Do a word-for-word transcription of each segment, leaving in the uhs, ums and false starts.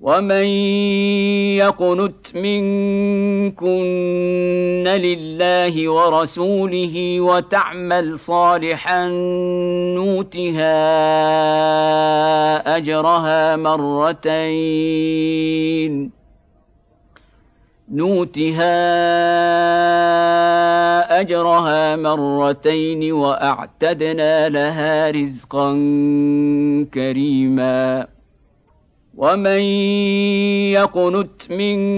ومن يقنت منكن لله ورسوله وتعمل صالحا نؤتها أجرها مرتين نؤتها أجرها مرتين وأعتدنا لها رزقا كريما ومن يقنت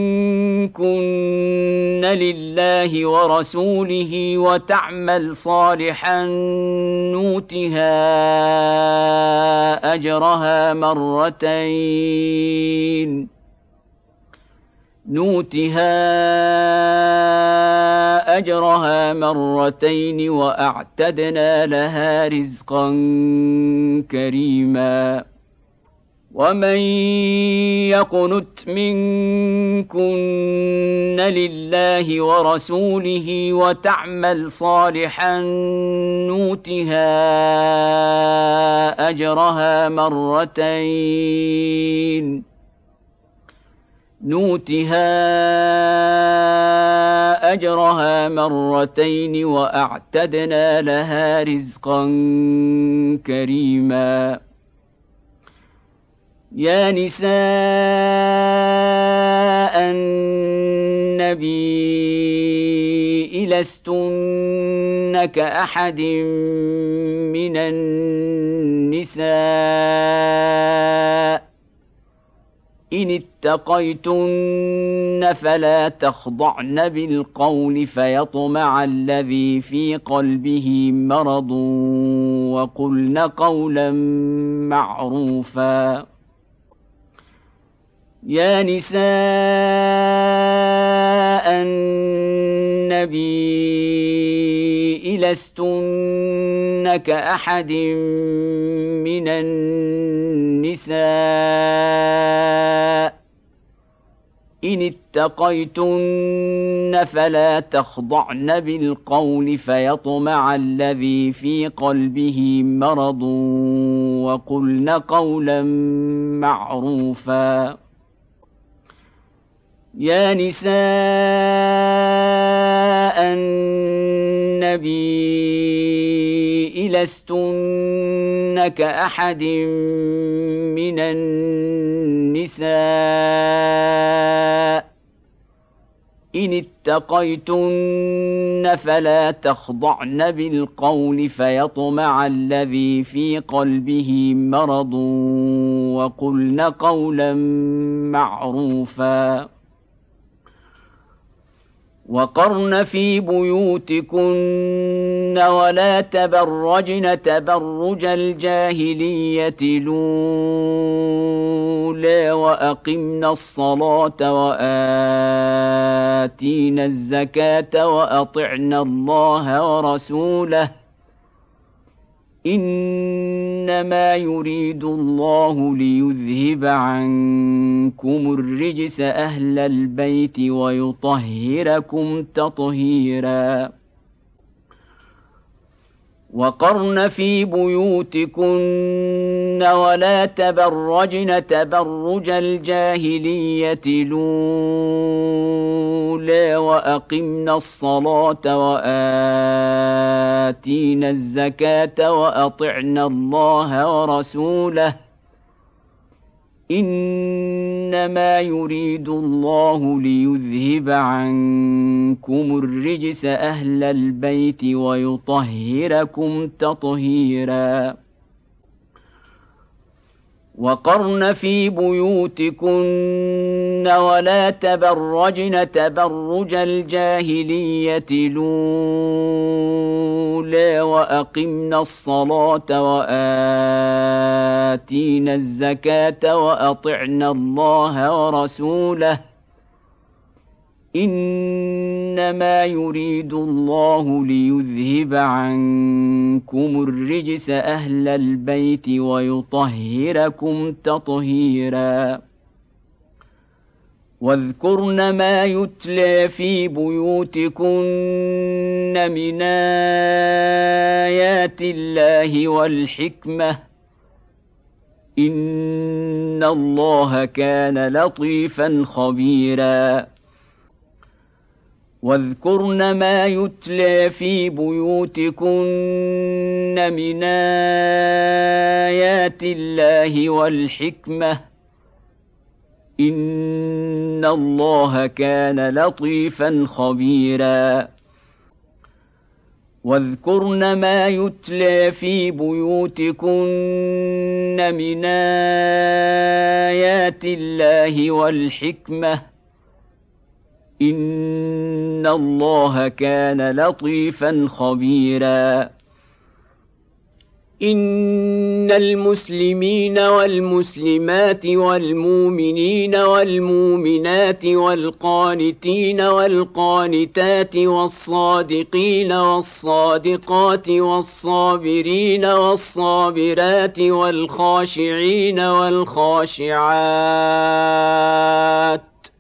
منكن لله ورسوله وتعمل صالحا نؤتها أجرها مرتين نؤتها أجرها مرتين وأعتدنا لها رزقا كريما ومن يقنت منكن لله ورسوله وتعمل صالحا نؤتها أجرها مرتين نؤتها أجرها مرتين وأعتدنا لها رزقا كريما يا نساء النبي لستن كأحد من النساء إن اتقيتن فلا تخضعن بالقول فيطمع الذي في قلبه مرض وقلن قولا معروفا يا نساء النبي لستن كأحد من النساء إن اتقيتن فلا تخضعن بالقول فيطمع الذي في قلبه مرض وقلن قولا معروفا يا نساء النبي لستن كأحد من النساء إن اتقيتن فلا تخضعن بالقول فيطمع الذي في قلبه مرض وقلن قولا معروفا وقرن في بيوتكن ولا تبرجن تبرج الجاهلية الأولى وأقمن الصلاة وآتين الزكاة وأطعن الله ورسوله إنما يريد الله ليذهب عنكم الرجس أهل البيت ويطهركم تطهيرا وقرن في بيوتكن ولا تبرجن تبرج الجاهلية الأولى وأقمن الصلاة وآتين الزكاة وأطعن الله ورسوله إنما يريد الله ليذهب عنكم الرجس أهل البيت ويطهركم تطهيرا وقرن في بيوتكن ولا تبرجن تبرج الجاهلية الأولى وأقمن الصلاة وآتين الزكاة وأطعن الله ورسوله إنما يريد الله ليذهب عنكم الرجس أهل البيت ويطهركم تطهيرا واذكرن ما يتلى في بيوتكن من آيات الله والحكمة إن الله كان لطيفا خبيرا واذكرن ما يتلى في بيوتكن من آيات الله والحكمة إن الله كان لطيفا خبيرا واذكرن ما يتلى في بيوتكن من آيات الله والحكمة إن الله كان لطيفا خبيرا إن المسلمين والمسلمات والمؤمنين والمؤمنات والقانتين والقانتات والصادقين والصادقات والصابرين والصابرات والخاشعين والخاشعات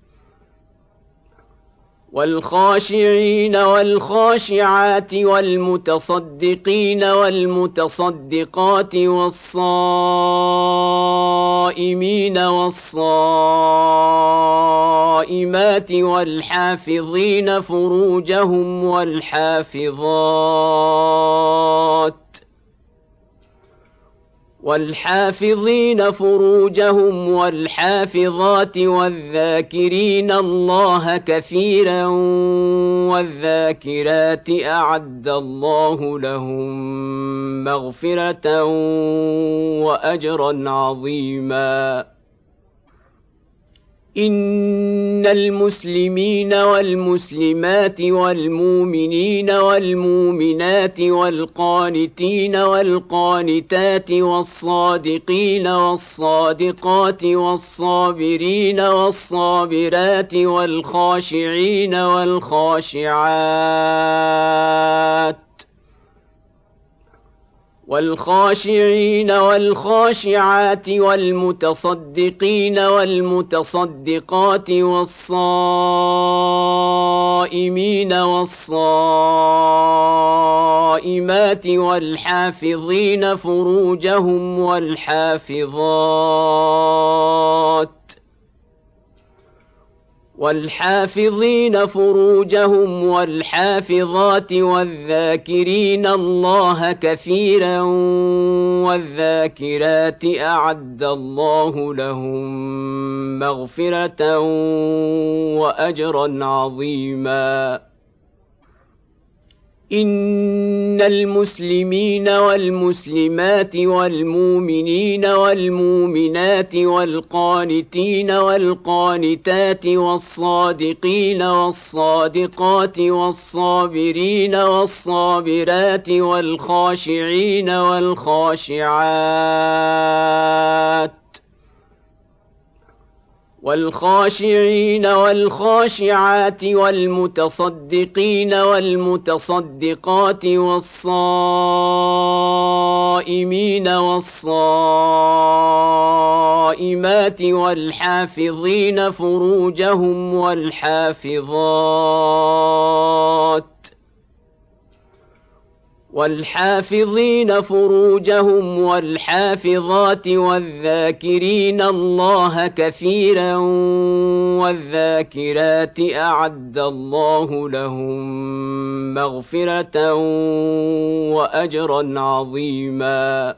والخاشعين والخاشعات والمتصدقين والمتصدقات والصائمين والصائمات والحافظين فروجهم والحافظات والحافظين فروجهم والحافظات والذاكرين الله كثيرا والذاكرات أعد الله لهم مغفرة وأجرا عظيما إن المسلمين والمسلمات والمؤمنين والمؤمنات والقانتين والقانتات والصادقين والصادقات والصابرين والصابرات والخاشعين والخاشعات والخاشعين والخاشعات والمتصدقين والمتصدقات والصائمين والصائمات والحافظين فروجهم والحافظات والحافظين فروجهم والحافظات والذاكرين الله كثيرا والذاكرات أعد الله لهم مغفرة وأجرا عظيما إن المسلمين والمسلمات والمؤمنين والمؤمنات والقانتين والقانتات والصادقين والصادقات والصابرين والصابرات والخاشعين والخاشعات والخاشعين والخاشعات والمتصدقين والمتصدقات والصائمين والصائمات والحافظين فروجهم والحافظات والحافظين فروجهم والحافظات والذاكرين الله كثيرا والذاكرات أعد الله لهم مغفرة وأجرا عظيما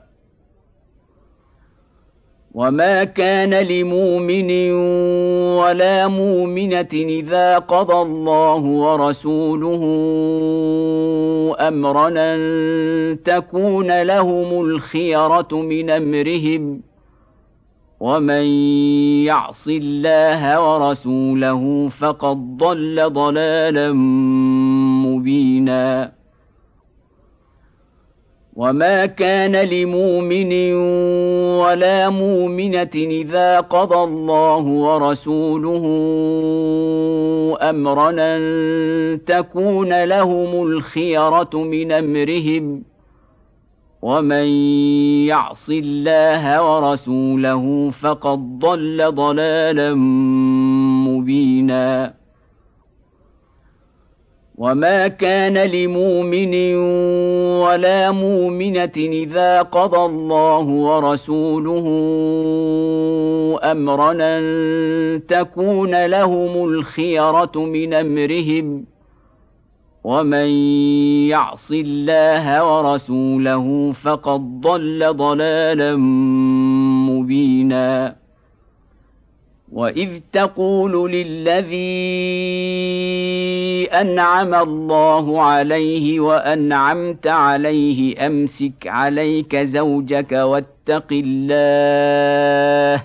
وما كان لمؤمن ولا مؤمنة إذا قضى الله ورسوله أمرا أن تكون لهم الخيرة من أمرهم ومن يعص الله ورسوله فقد ضل ضلالا مبينا وما كان لمؤمن ولا مؤمنة إذا قضى الله ورسوله أمرا أن تكون لهم الخيرة من أمرهم ومن يعص الله ورسوله فقد ضل ضلالا مبينا وما كان لمؤمن ولا مؤمنة إذا قضى الله ورسوله أمرا أن تكون لهم الخيرة من أمرهم ومن يعص الله ورسوله فقد ضل ضلالا مبينا وإذ تقول للذي أنعم الله عليه وأنعمت عليه أمسك عليك زوجك واتق الله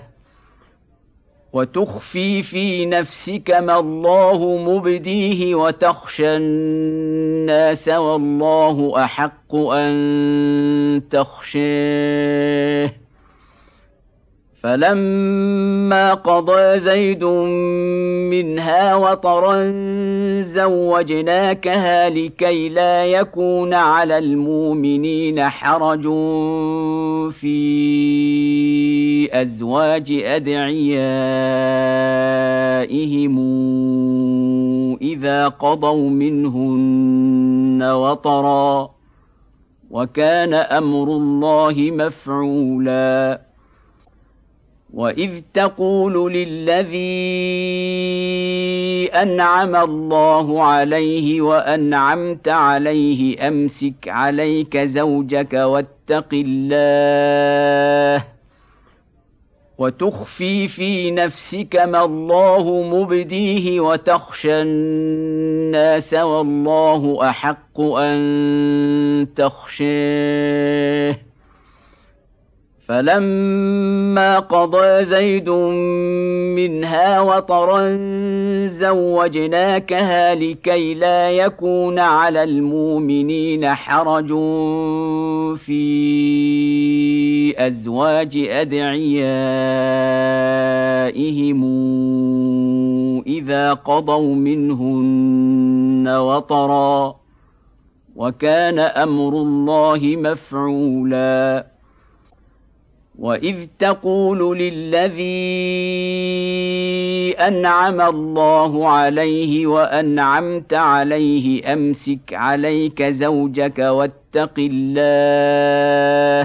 وتخفي في نفسك ما الله مبديه وتخشى الناس والله أحق أن تخشيه فلما قضى زيد منها وطرا زوجناكها لكي لا يكون على المؤمنين حرج في أزواج أدعيائهم إذا قضوا منهن وطرا وكان أمر الله مفعولا وإذ تقول للذي أنعم الله عليه وأنعمت عليه أمسك عليك زوجك واتق الله وتخفي في نفسك ما الله مبديه وتخشى الناس والله أحق أن تخشيه فلما قضى زيد منها وطرا زوجناكها لكي لا يكون على المؤمنين حرج في أزواج أدعيائهم إذا قضوا منهن وطرا وكان أمر الله مفعولا وإذ تقول للذي أنعم الله عليه وأنعمت عليه أمسك عليك زوجك واتق الله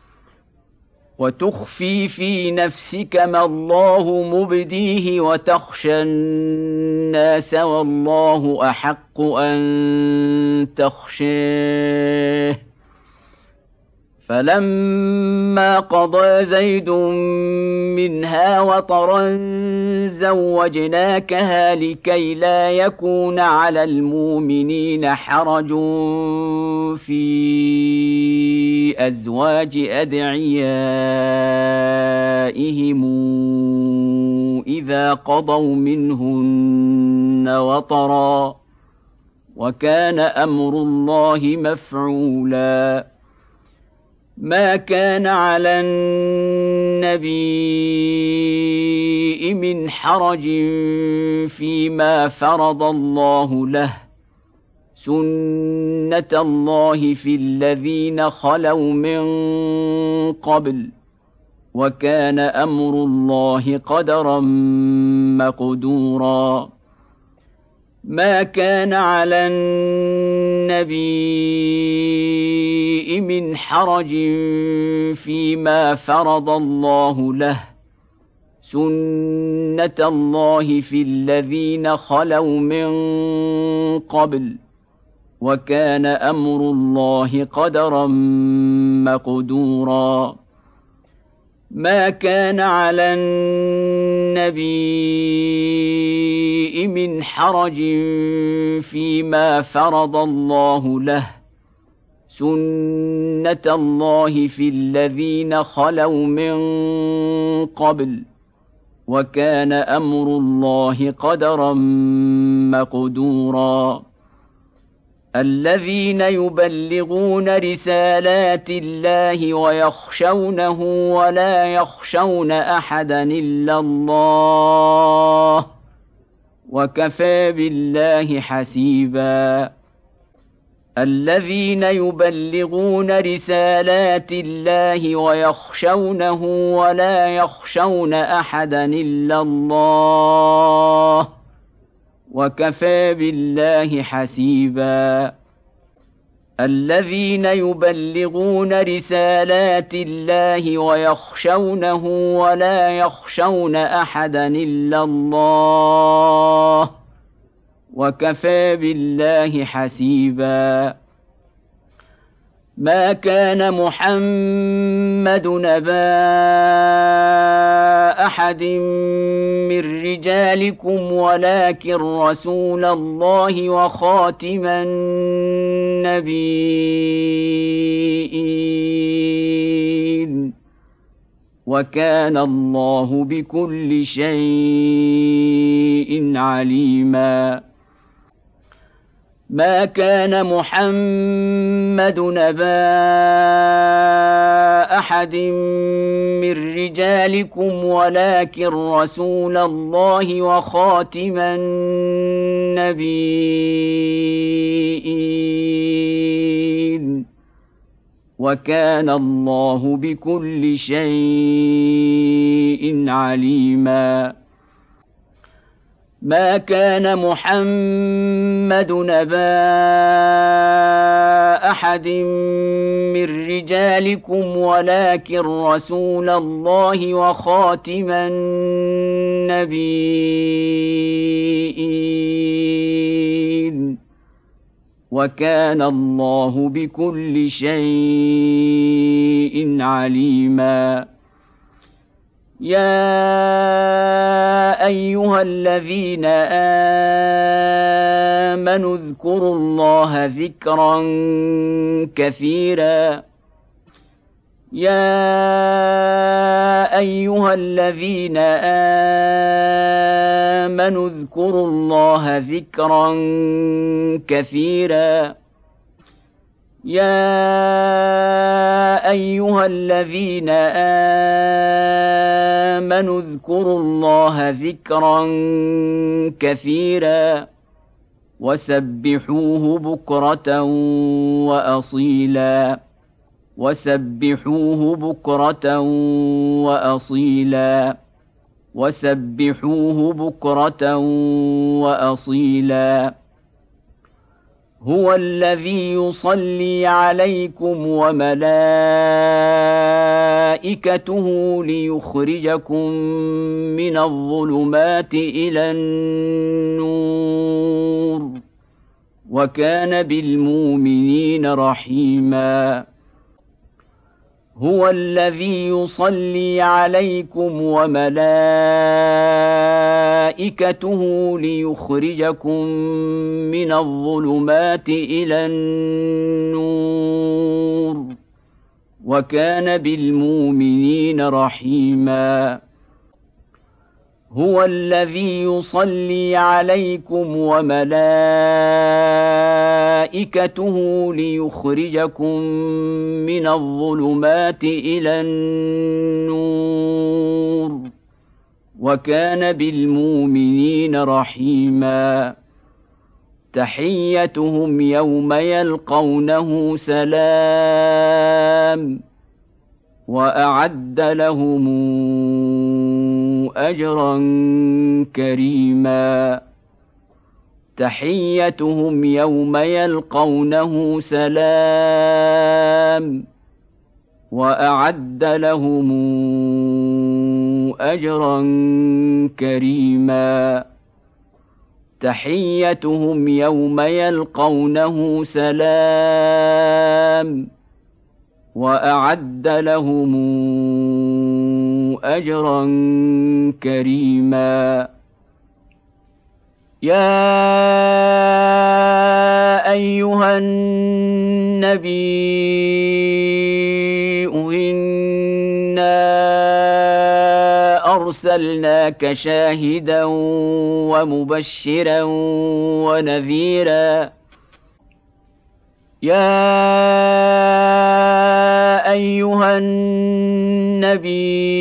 وتخفي في نفسك ما الله مبديه وتخشى الناس والله أحق أن تخشيه فلما قضى زيد منها وطرا زوجناكها لكي لا يكون على المؤمنين حرج في أزواج أدعيائهم إذا قضوا منهن وطرا وكان أمر الله مفعولا ما كان على النبي من حرج فيما فرض الله له سنة الله في الذين خلوا من قبل وكان أمر الله قدرا مقدورا ما كان على النبي من حرج فيما فرض الله له سنة الله في الذين خلوا من قبل وكان أمر الله قدرا مقدورا ما كان على النبي من حرج فيما فرض الله له سنة الله في الذين خلوا من قبل وكان أمر الله قدرا مقدورا الذين يبلغون رسالات الله ويخشونه ولا يخشون أحدا إلا الله وكفى بالله حسيبا الذين يبلغون رسالات الله ويخشونه ولا يخشون أحدا إلا الله وكفى بالله حسيبا الذين يبلغون رسالات الله ويخشونه ولا يخشون أحدا إلا الله وكفى بالله حسيبا ما كان محمد نبا أحد من رجالكم ولكن رسول الله وخاتم النبيين وكان الله بكل شيء عليما ما كان محمد نبا أحد من رجالكم ولكن رسول الله وخاتم النبيين وكان الله بكل شيء عليما ما كان محمد نبا أحد من رجالكم ولكن رسول الله وخاتم النبيين وكان الله بكل شيء عليما يا أيها الذين آمنوا اذكروا الله ذكرا كثيرا يا أيها الذين آمنوا اذكروا الله ذكرا كثيرا يا أيها الذين آمنوا اذكروا الله ذكرا كثيرا وسبحوه بكرة وأصيلا وسبحوه بكرة وأصيلا وسبحوه بكرة وأصيلا هو الذي يصلي عليكم وملائكته ليخرجكم من الظلمات إلى النور وكان بالمؤمنين رحيما هو الذي يصلي عليكم وملائكته ليخرجكم من الظلمات إلى النور وكان بالمؤمنين رحيما هو الذي يصلي عليكم وملائكته ليخرجكم من الظلمات إلى النور وكان بالمؤمنين رحيما تحيتهم يوم يلقونه سلام وأعد لهم أجرا كريما تحيتهم يوم يلقونه سلام وأعد لهم أجرا كريما تحيتهم يوم يلقونه سلام وأعد لهم أجرا كريما يا أيها النبي إنا أرسلناك شاهدا ومبشرا ونذيرا يا أيها النبي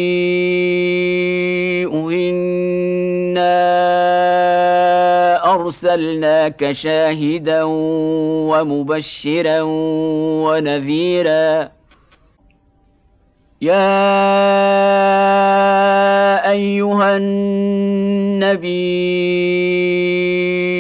إنا أرسلناك شاهدا ومبشرا ونذيرا يا أيها النبي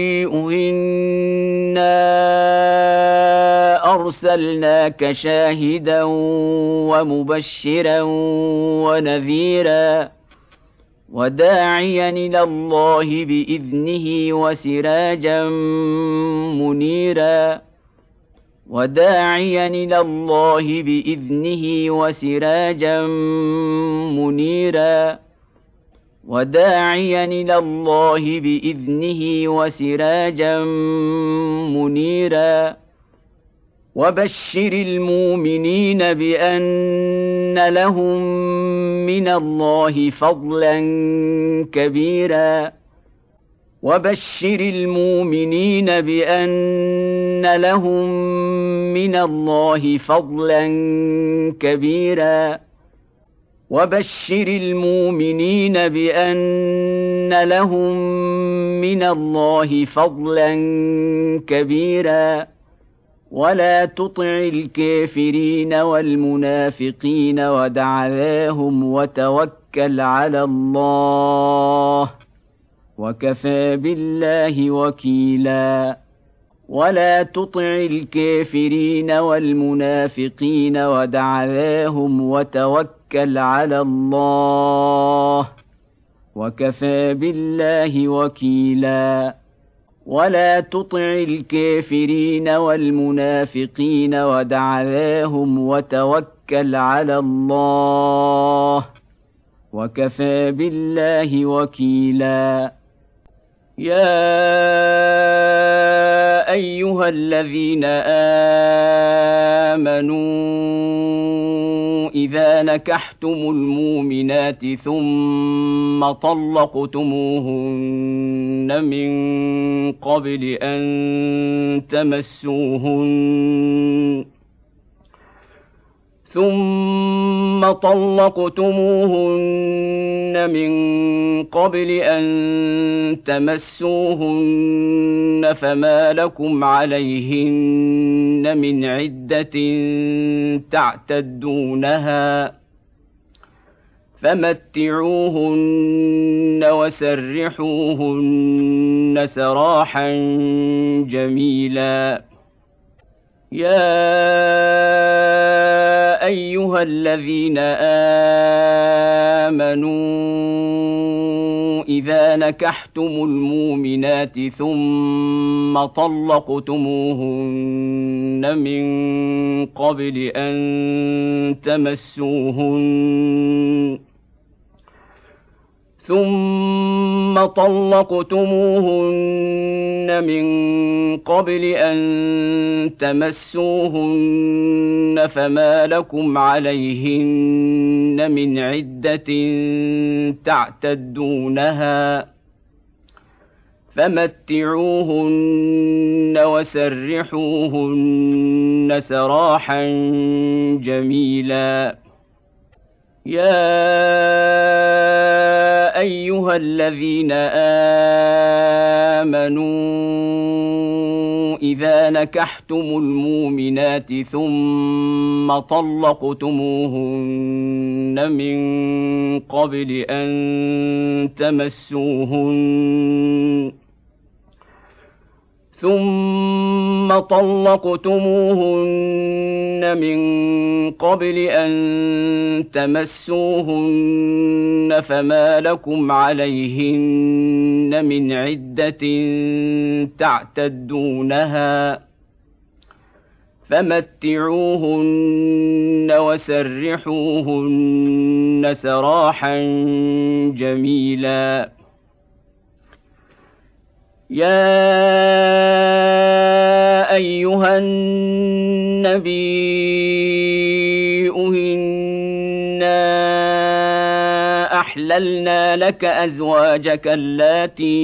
أرسلناك شاهدا ومبشرا ونذيرا وداعيا إلى الله بإذنه وسراجا منيرا وداعيا إلى الله بإذنه وسراجا منيرا وداعيا إلى الله بإذنه وسراجا منيرا وبشر المؤمنين بأن لهم من الله فضلا كبيرا وبشر المؤمنين بأن لهم من الله فضلا كبيرا وبشر المؤمنين بأن لهم من الله فضلا كبيرا ولا تطع الكافرين والمنافقين ودع ذاهم وتوكل على الله وكفى بالله وكيلا ولا تطع الكافرين والمنافقين ودع ذاهم وتوكل على الله وكفى بالله وكيلا ولا تطع الكافرين والمنافقين ودع ذاهم وتوكل على الله وكفى بالله وكيلا يا أيها الذين آمنوا إذا نكحتم المؤمنات ثم طلقتموهن من قبل أن تمسوهن ثم طلقتموهن من قبل أن تمسوهن فما لكم عليهن من عدة تعتدونها فمتعوهن وسرحوهن سراحا جميلا يا أيها الذين آمنوا إذا نكحتم المؤمنات ثم طلقتموهن من قبل أن تمسوهن ثم طلقتموهن من قبل أن تمسوهن فما لكم عليهن من عدة تعتدونها فمتعوهن وسرحوهن سراحا جميلا يا أيها الذين آمنوا إذا نكحتم المؤمنات ثم طلقتموهن من قبل أن تمسوهن ثم طلقتموهن من قبل أن تمسوهن فما لكم عليهن من عدة تعتدونها فمتعوهن وسرحوهن سراحا جميلا يا أيها النبي إنا أحللنا لك أزواجك اللاتي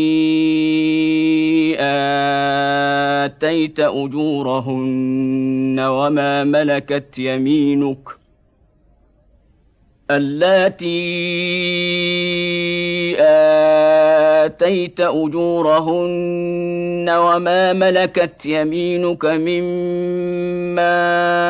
آتيت أجورهن وما ملكت يمينك اللاتي آتيت أجورهن وما ملكت يمينك مما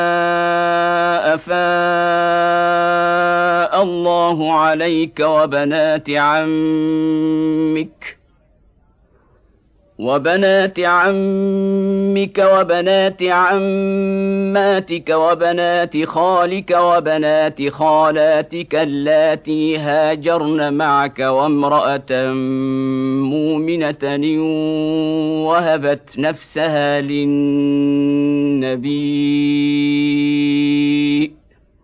أفاء الله عليك وبنات عمك وبنات عمك وبنات عماتك وبنات خالك وبنات خالاتك اللاتي هاجرن معك وامرأة مؤمنة وهبت نفسها للنبي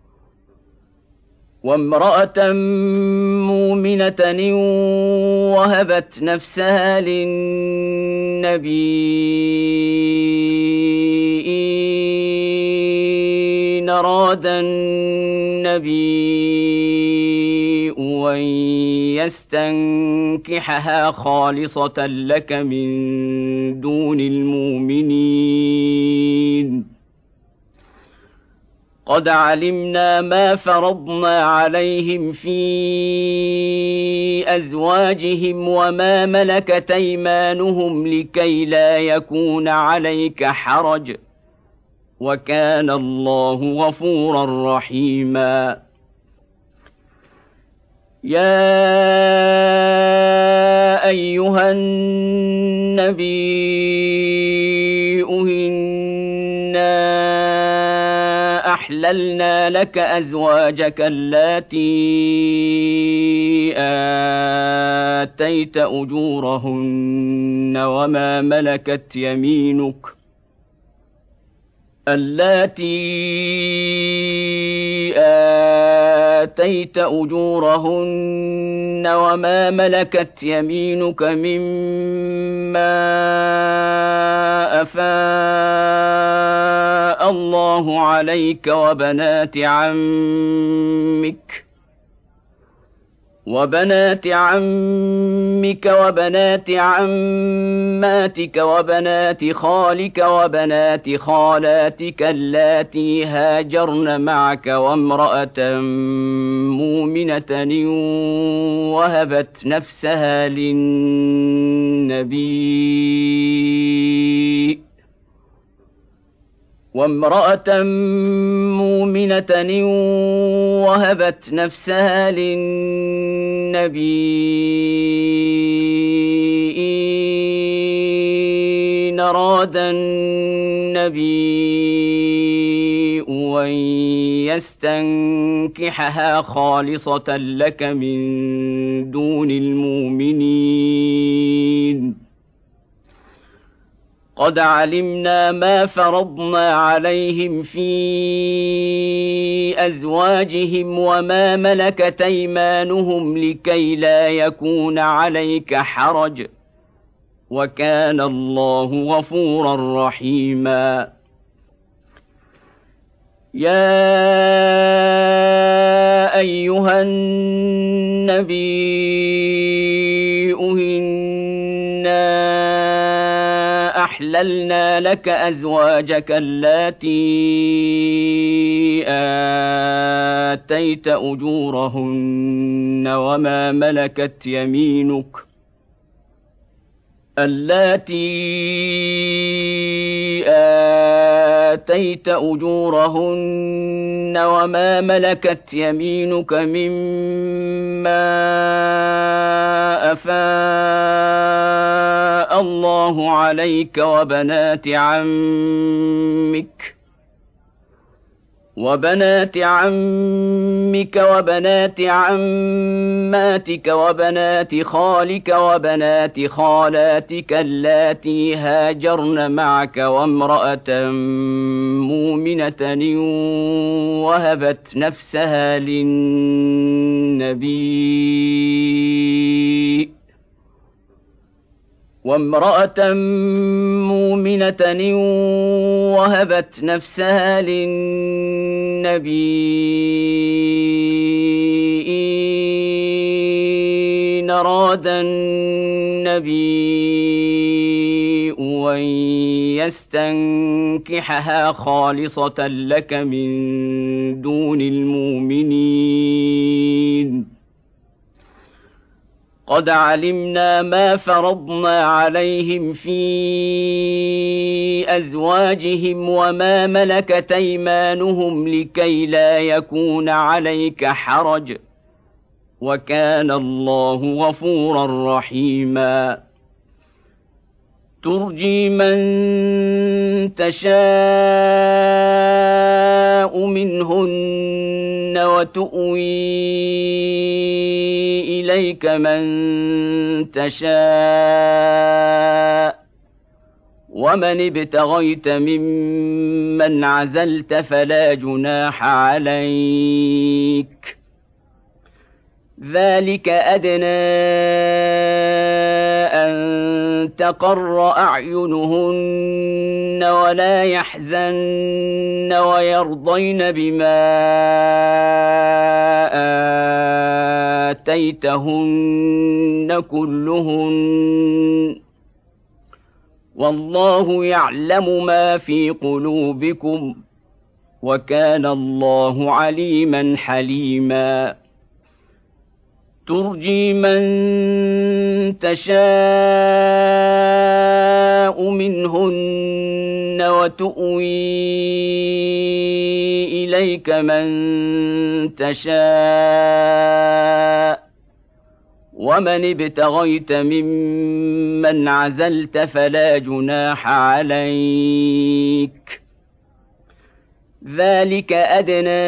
وامرأة مؤمنة وهبت نفسها للنبي إن أراد النبي أن يستنكحها خالصة لك من دون المؤمنين قد علمنا ما فرضنا عليهم في أزواجهم وما ملكت أيمانهم لكي لا يكون عليك حرج وكان الله غفورا رحيما يا أيها النبي إنا أحللنا لك أزواجك اللاتي آتيت أجورهن وما ملكت يمينك اللاتي آتيت أجورهن وما ملكت يمينك مما أفاء الله عليك وبنات عمك وبنات عمك وبنات عماتك وبنات خالك وبنات خالاتك اللاتي هاجرن معك وامرأة مؤمنة وهبت نفسها للنبي وامرأة مؤمنة وهبت نفسها للنبي إن أراد النبي أن يستنكحها خالصة لك من دون المؤمنين قد علمنا ما فرضنا عليهم في أزواجهم وما ملكت أيمانهم لكي لا يكون عليك حرج وكان الله غفورا رحيما يا أيها النبي إنا أحللنا لك أزواجك اللاتي آتيت أجورهن وما ملكت يمينك اللاتي آتيت أجورهن وما ملكت يمينك مما أفاء الله عليك وبنات عمك وبنات عمك وبنات عماتك وبنات خالك وبنات خالاتك اللاتي هاجرن معك وامرأة مؤمنة وهبت نفسها للنبي وامرأة مؤمنة وهبت نفسها للنبي إن أراد النبي أن يستنكحها خالصة لك من دون المؤمنين قد علمنا ما فرضنا عليهم في أزواجهم وما ملكت أيمانهم لكي لا يكون عليك حرج وكان الله غفورا رحيما ترجي من تشاء منهن وتؤوي إليك من تشاء ومن ابتغيت ممن عزلت فلا جناح عليك ذلك أدنى أن تقر أعينهن ولا يحزن ويرضين بما آتيتهن كلهن والله يعلم ما في قلوبكم وكان الله عليما حليما ترجي من تشاء منهن وتؤوي إليك من تشاء ومن ابتغيت ممن عزلت فلا جناح عليك ذلك أدنى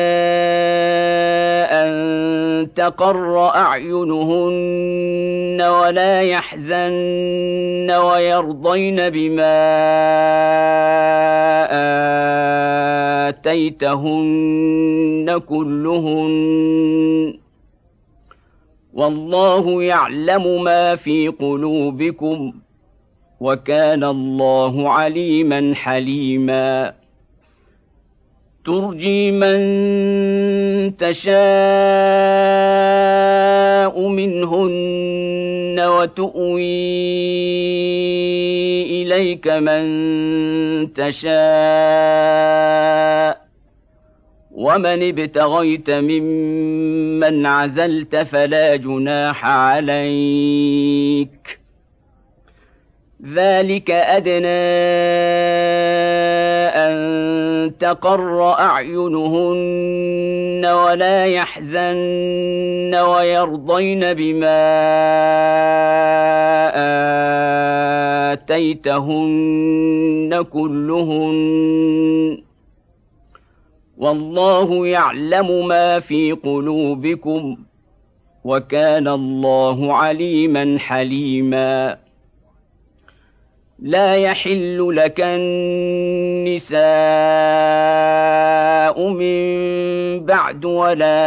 أن تقر أعينهن ولا يحزن ويرضين بما آتيتهن كلهن والله يعلم ما في قلوبكم وكان الله عليما حليما ترجي من تشاء منهن وتؤوي إليك من تشاء ومن ابتغيت ممن عزلت فلا جناح عليك ذلك أدنى أن تقر أعينهن ولا يحزن ويرضين بما آتيتهن كلهن والله يعلم ما في قلوبكم وكان الله عليما حليما لا يحل لك النساء من بعد ولا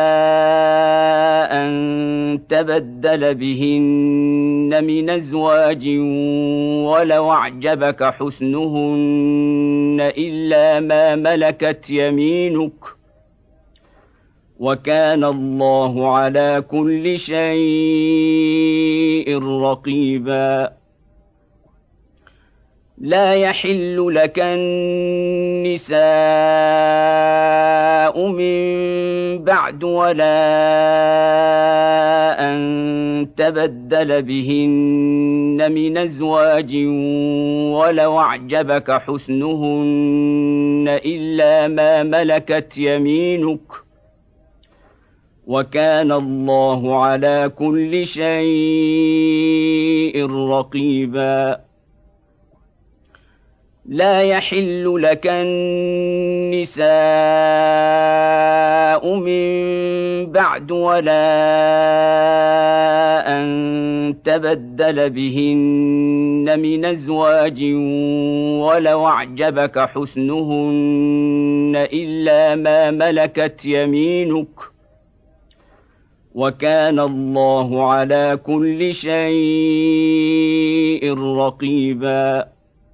أن تبدل بهن من أزواج ولو أعجبك حسنهن إلا ما ملكت يمينك وكان الله على كل شيء رقيبا لا يحل لك النساء من بعد ولا أن تبدل بهن من أزواج ولو أعجبك حسنهن إلا ما ملكت يمينك وكان الله على كل شيء رقيبا لا يحل لك النساء من بعد ولا أن تبدل بهن من أزواج ولو أعجبك حسنهن إلا ما ملكت يمينك وكان الله على كل شيء رقيبا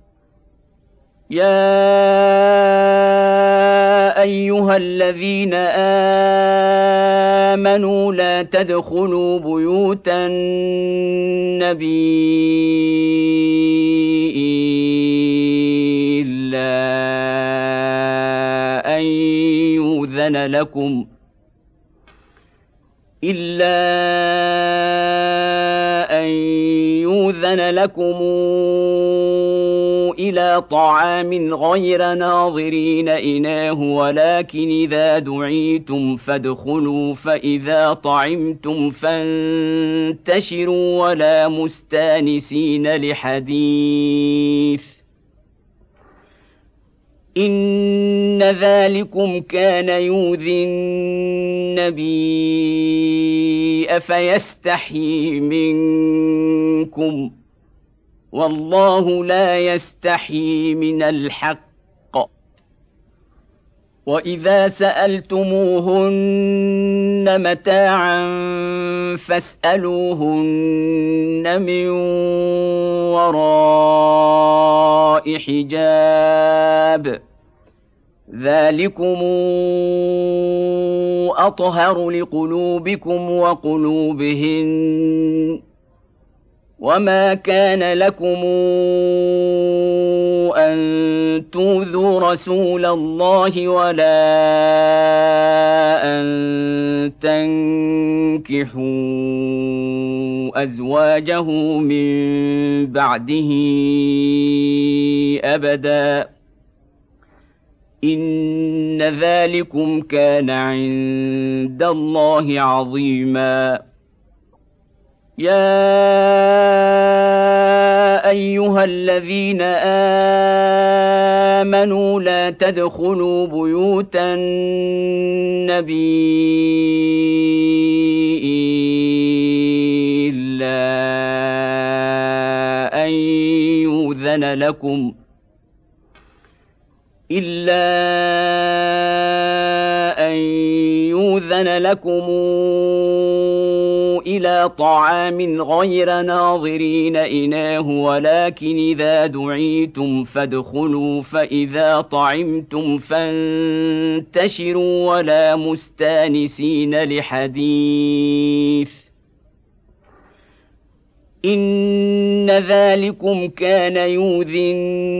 يا أيها الذين آمنوا لا تدخلوا بيوت النبي إلا أن يؤذن لكم إلا أن يؤذن لكم إلى طعام غير ناظرين إناه ولكن إذا دعيتم فادخلوا فإذا طعمتم فانتشروا ولا مستانسين لحديث إن ذلكم كان يؤذي النبي فيستحيي منكم والله لا يستحيي من الحق وإذا سألتموهن متاعا فاسألوهن من وراء حجاب ذلكم أطهر لقلوبكم وقلوبهن وما كان لكم أن تؤذوا رسول الله ولا أن تنكحوا أزواجه من بعده أبدا إن ذلكم كان عند الله عظيما يا أيها الذين آمنوا لا تدخلوا بيوت النبي إلا أن يؤذن لكم إلا أن يؤذن لكم إلى طعام غير ناظرين إناه ولكن إذا دعيتم فادخلوا فإذا طعمتم فانتشروا ولا مستانسين لحديث إن ذلكم كان يؤذي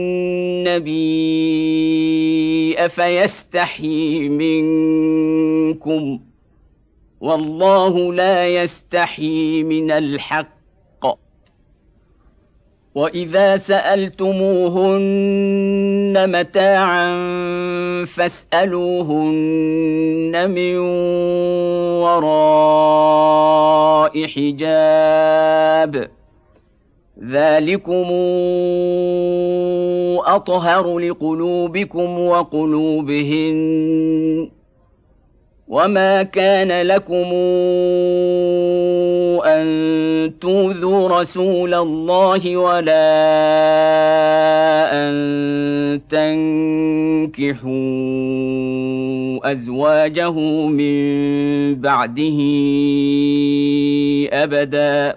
النبي فيستحيي منكم والله لا يستحيي من الحق وإذا سألتموهن متاعا فاسألوهن من وراء حجاب ذلكم أطهر لقلوبكم وقلوبهن وما كان لكم أن تؤذوا رسول الله ولا أن تنكحوا أزواجه من بعده أبدا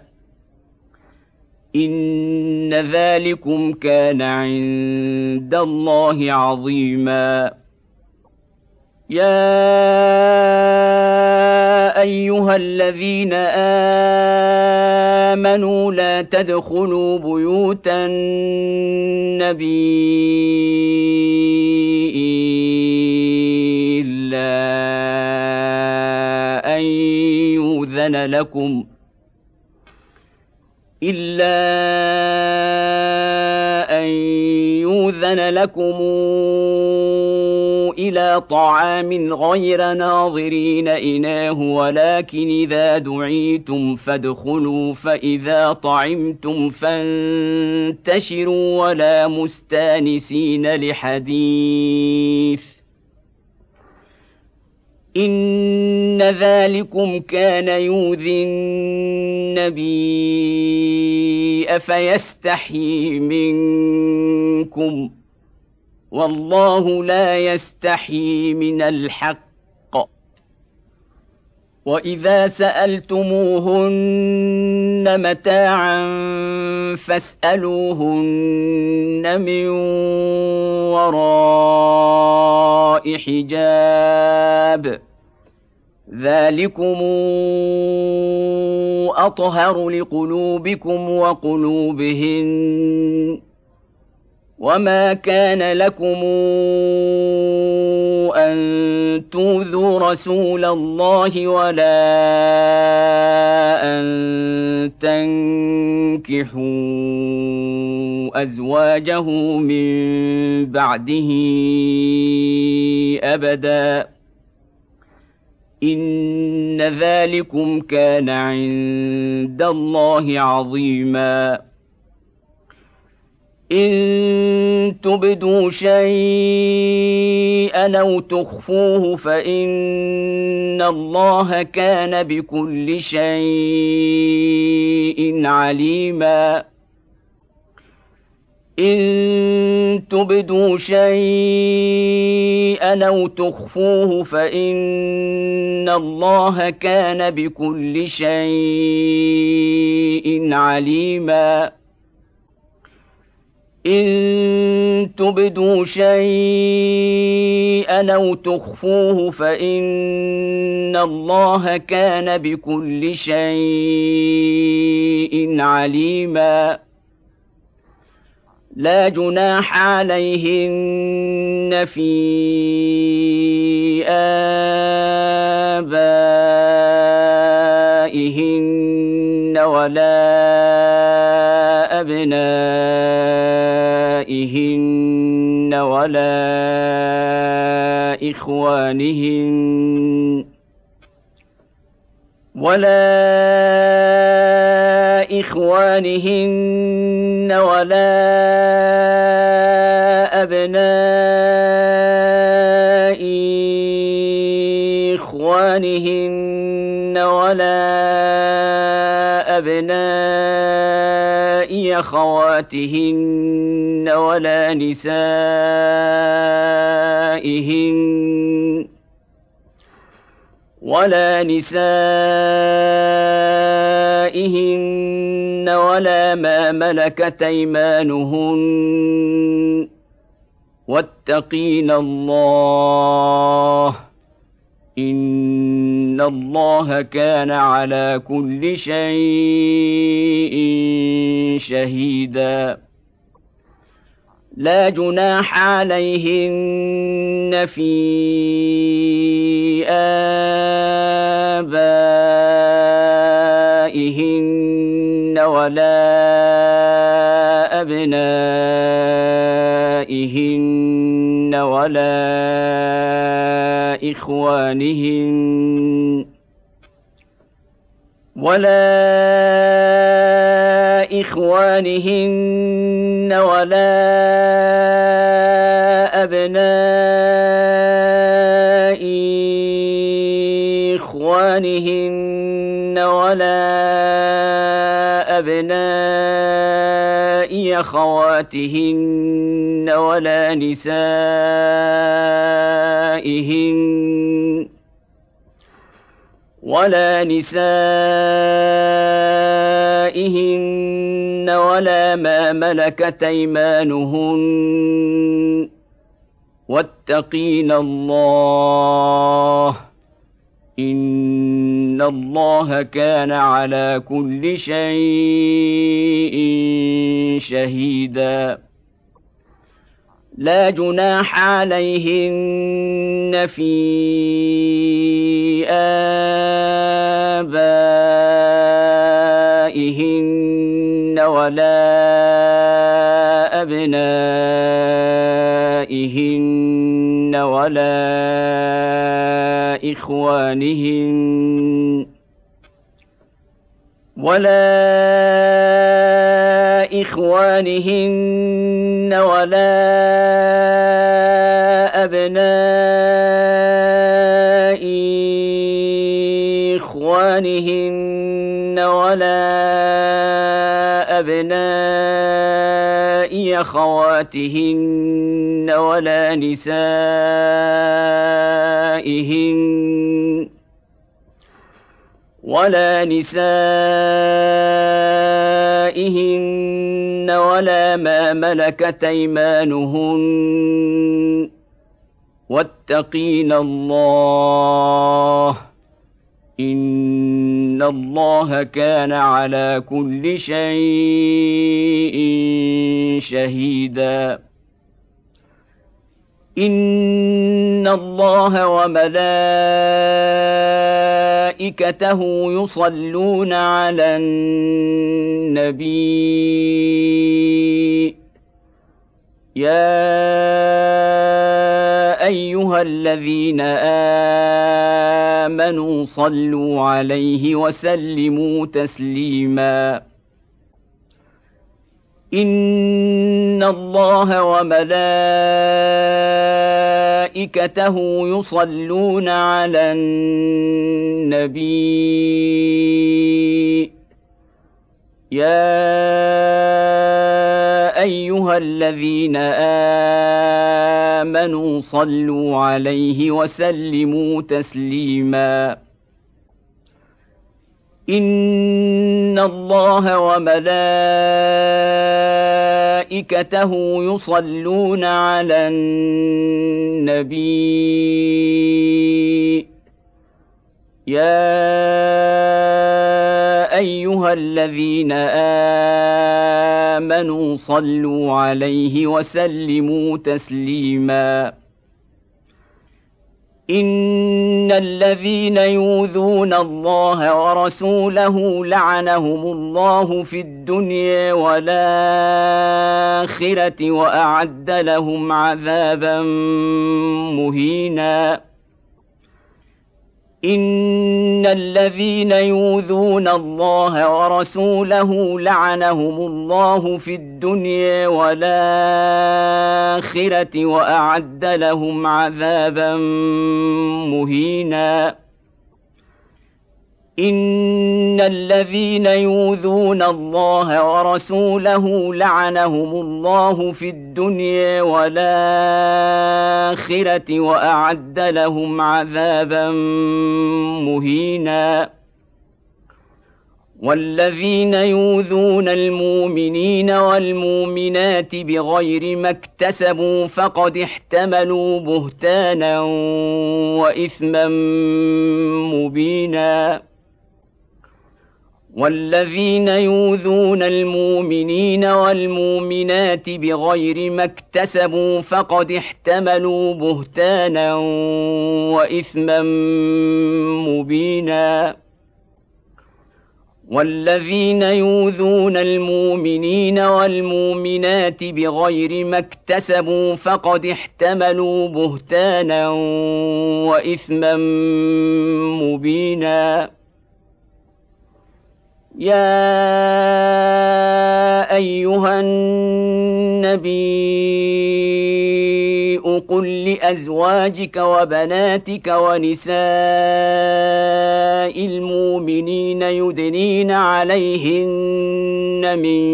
إن ذلكم كان عند الله عظيما يا أيها الذين آمنوا لا تدخلوا بيوت النبي إلا أن يؤذن لكم إلا أن يؤذن لكم إلى طعام غير ناظرين إناه ولكن إذا دعيتم فادخلوا فإذا طعمتم فانتشروا ولا مستانسين لحديث إن ذلكم كان يؤذي النبي فيستحيي منكم والله لا يستحيي من الحق وإذا سألتموهن متاعا فاسألوهن من وراء حجاب ذلكم أطهر لقلوبكم وقلوبهن وما كان لكم أن تؤذوا رسول الله ولا أن تنكحوا تنكحوا أزواجه من بعده أبدا إن ذلكم كان عند الله عظيما إن تبدوا شيئا أو تخفوه فإن الله كان بكل شيء عليما إن تبدوا شيئا أو تخفوه فإن الله كان بكل شيء عليما إن تبدوا شيئا أو تخفوه فإن الله كان بكل شيء عليما لا جناح عليهن في آبائهن ولا أبنائهن ولا إخوانهن ولا إخوانهن ولا أبناء إخوانهن ولا أبناء أخواتهن ولا نسائهن ولا نسائهن ولا ما ملكت أيمانهن واتقين الله إن الله كان على كل شيء شهيدا لا جناح عليهن في آبائهن ولا أبنائهن ولا إخوانهن ولا إخوانهن ولا أبناء إخوانهن ولا أبناء أخواتهن ولا نسائهن ولا نسائهن ولا ما ملكت أيمانهن واتقين الله إن الله كان على كل شيء شهيدا لا جناح عليهن في آبائهن ولا أبنائهن ولا إخوانهن ولا إخوانهن ولا أبناء إخوانهن ولا أبناء أخواتهن ولا نسائهن ولا نسائهن ولا ما ملكت أيمانهن واتقين الله إن الله كان على كل شيء شهيدا إن الله وملائكته يصلون على النبي يا أيها الذين آمنوا صلوا عليه وسلموا تسليما إن الله وملائكته يصلون على النبي يا أيها الذين آمنوا صلوا عليه وسلموا تسليما إن الله وملائكته يصلون على النبي يا أيها الذين آمنوا صلوا عليه وسلموا تسليما إن الذين يؤذون الله ورسوله لعنهم الله في الدنيا والآخرة وأعد لهم عذابا مهينا إن الذين يؤذون الله ورسوله لعنهم الله في الدنيا والآخرة وأعد لهم عذابا مهينا إن الذين يؤذون الله ورسوله لعنهم الله في الدنيا والآخرة وأعد لهم عذابا مهينا والذين يؤذون المؤمنين والمؤمنات بغير ما اكتسبوا فقد احتملوا بهتانا وإثما مبينا والذين يؤذون المؤمنين والمؤمنات بغير ما اكتسبوا فقد احتملوا بهتانا وإثما مبينا والذين يؤذون المؤمنين والمؤمنات بغير ما اكتسبوا فقد احتملوا بهتانا وإثما مبينا يا أيها النبي قل لأزواجك وبناتك ونساء المؤمنين يدنين عليهن من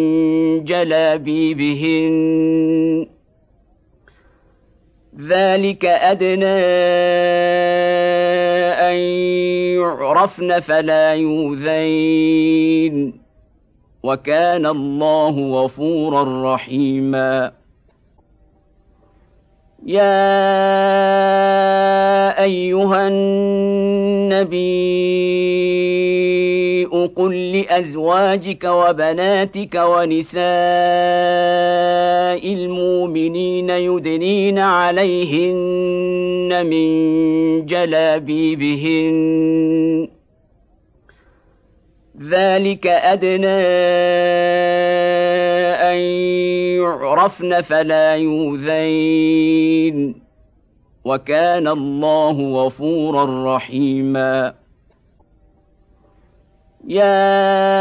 جلابيبهن ذلك أدنى أن يعرفن فلا يؤذين وكان الله غفورا رحيما يا أيها النبي قل لأزواجك وبناتك ونساء المؤمنين يدنين عليهن من جلابيبهن ذلك أدنى أن يعرفن فلا يؤذين وكان الله غفورا رحيما يا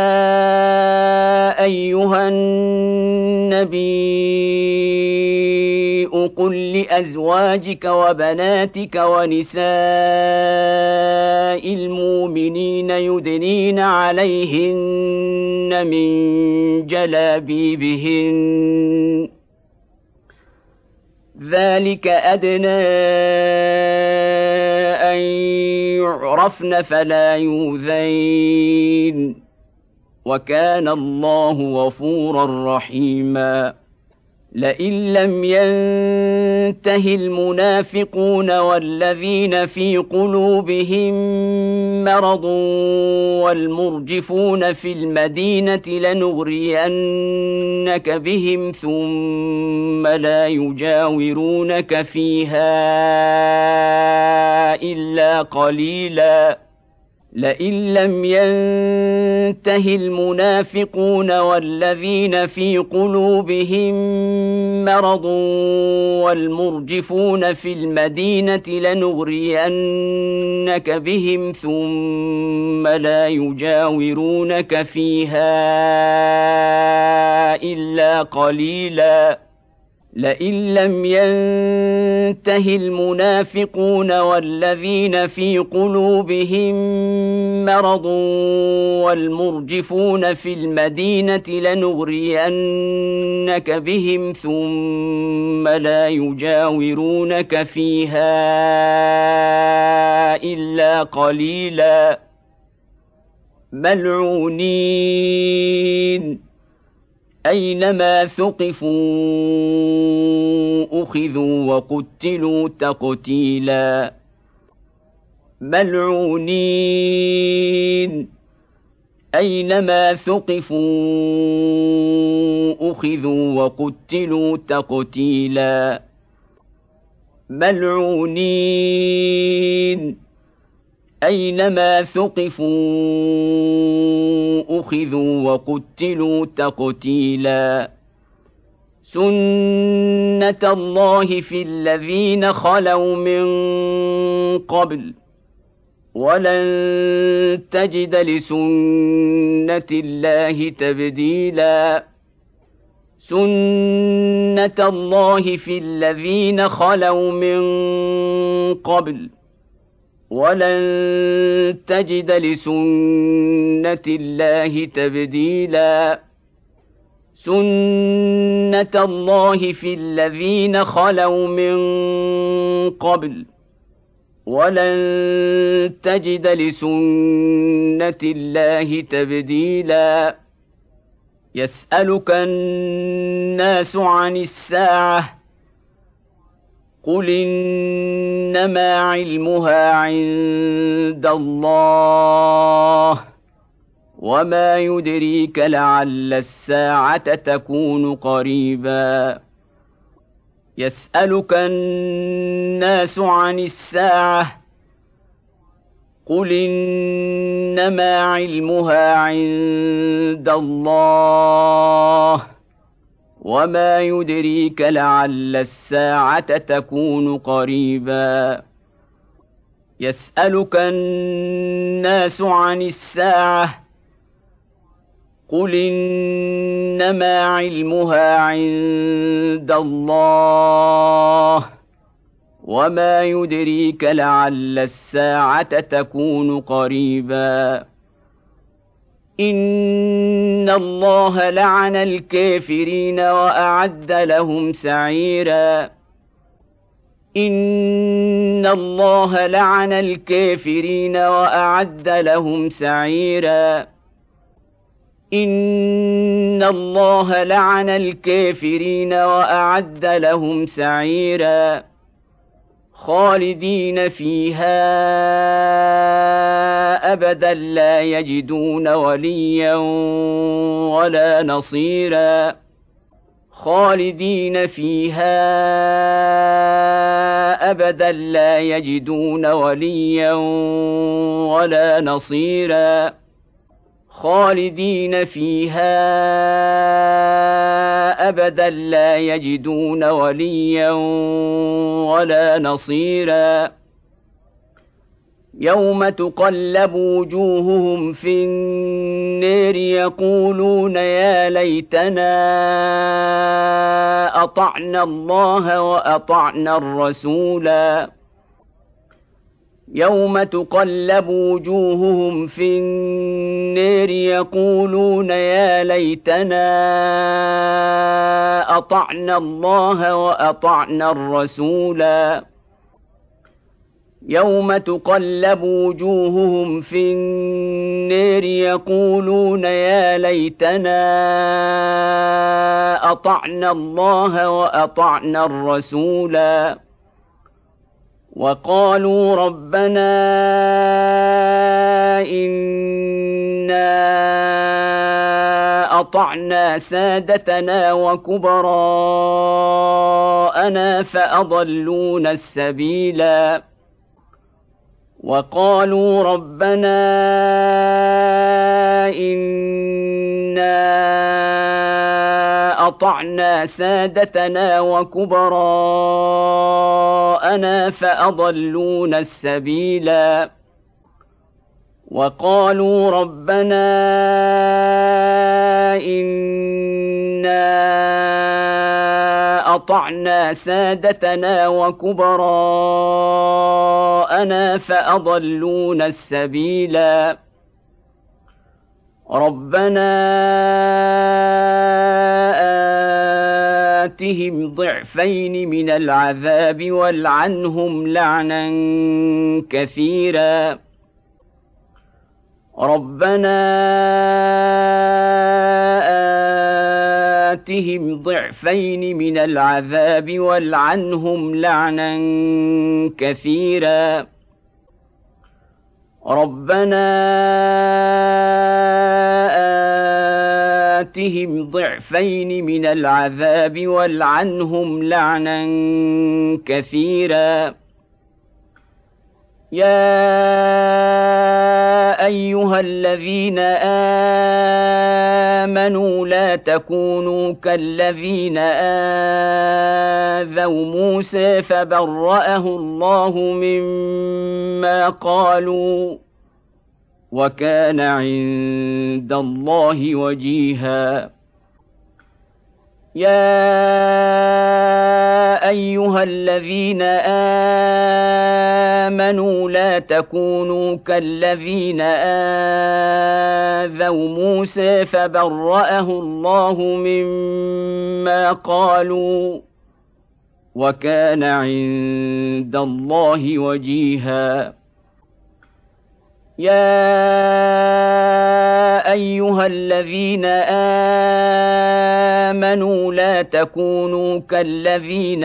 أيها النبي قل لأزواجك وبناتك ونساء المؤمنين يدنين عليهن من جلابيبهن ذلك أدنى أن يعرفن فلا يؤذين وكان الله غفورا رحيما لئن لم ينته المنافقون والذين في قلوبهم مرض والمرجفون في المدينة لنغرينك بهم ثم لا يجاورونك فيها إلا قليلا لئن لم ينته المنافقون والذين في قلوبهم مرض والمرجفون في المدينة لنغرينك بهم ثم لا يجاورونك فيها إلا قليلا لئن لم ينته المنافقون والذين في قلوبهم مرض والمرجفون في المدينة لنغرينك بهم ثم لا يجاورونك فيها إلا قليلا ملعونين أينما ثقفوا أخذوا وقتلوا تقتيلا ملعونين أينما ثقفوا أخذوا وقتلوا تقتيلا ملعونين أينما ثقفوا أخذوا وقتلوا تقتيلا سنة الله في الذين خلوا من قبل ولن تجد لسنة الله تبديلا سنة الله في الذين خلوا من قبل ولن تجد لسنة الله تبديلا سنة الله في الذين خلوا من قبل ولن تجد لسنة الله تبديلا يسألك الناس عن الساعة قل إنما علمها عند الله وما يدريك لعل الساعة تكون قريبا يسألك الناس عن الساعة قل إنما علمها عند الله وما يدريك لعل الساعة تكون قريبا يسألك الناس عن الساعة قل إنما علمها عند الله وما يدريك لعل الساعة تكون قريبا إن الله لعن الكافرين وأعد لهم سعيرا إن الله لعن الكافرين وأعد لهم سعيرا إن الله لعن الكافرين وأعد لهم سعيرا خالدين فيها أبدا لا يجدون وليا ولا نصيرا خالدين فيها أبدا لا يجدون وليا ولا نصيرا خالدين فيها أبدا لا يجدون وليا ولا نصيرا يوم تقلب وجوههم في النار يقولون يا ليتنا أطعنا الله وأطعنا الرسولا يوم تقلب وجوههم في النار يقولون يا ليتنا أطعنا الله وأطعنا الرسولا يوم تقلب وجوههم في النار يقولون يا ليتنا أطعنا الله وأطعنا الرسولا وقالوا ربنا إنا أطعنا سادتنا وكبراءنا فأضلونا السبيلا وقالوا ربنا إنا أطعنا سادتنا وكبراءنا فأضلونا السبيلا وقالوا ربنا إنا أطعنا سادتنا وكبراءنا فأضلونا السبيلا ربنا آتهم ضعفين من العذاب والعنهم لعنا كثيرا ربنا آتهم ضعفين من العذاب والعنهم لعنا كثيرا ربنا آتهم ضعفين من العذاب والعنهم لعنا كثيرا يا أيها الذين آمنوا لا تكونوا كالذين آذوا موسى فبرأه الله مما قالوا وكان عند الله وجيها يا أيها الذين آمنوا لا تكونوا كالذين آذوا موسى فبرأه الله مما قالوا وكان عند الله وجيها يا أيها الذين آمنوا لا تكونوا كالذين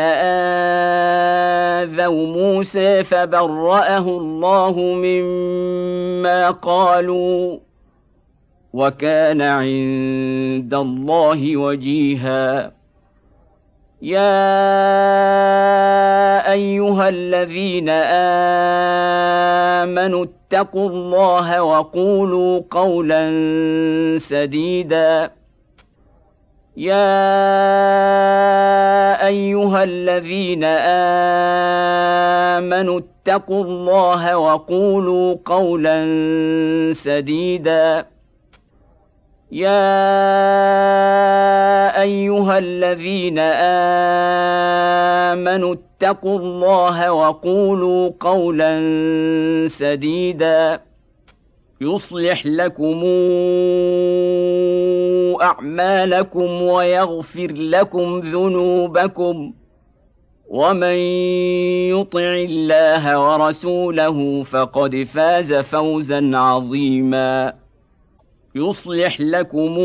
آذوا موسى فبرأه الله مما قالوا وكان عند الله وجيها يا أيها الذين آمنوا اتقوا الله وقولوا قولا سديدا يا أيها الذين آمنوا اتقوا الله وقولوا قولا سديدا يا أيها الذين آمنوا اتقوا الله وقولوا قولا سديدا يصلح لكم أعمالكم ويغفر لكم ذنوبكم ومن يطع الله ورسوله فقد فاز فوزا عظيما يصلح لكم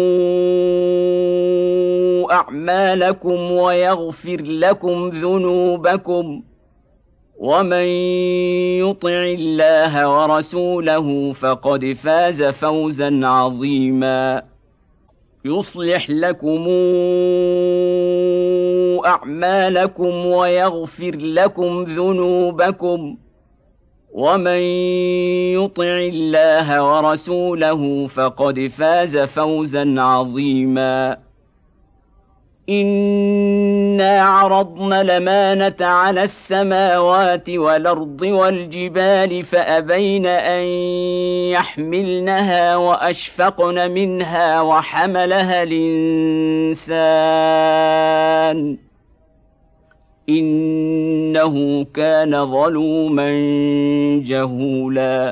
أعمالكم ويغفر لكم ذنوبكم ومن يطع الله ورسوله فقد فاز فوزا عظيما يصلح لكم أعمالكم ويغفر لكم ذنوبكم ومن يطع الله ورسوله فقد فاز فوزا عظيما إنا عرضنا الأمانة على السماوات والأرض والجبال فأبين أن يحملنها وأشفقن منها وحملها الإنسان إنه كان ظلوما جهولا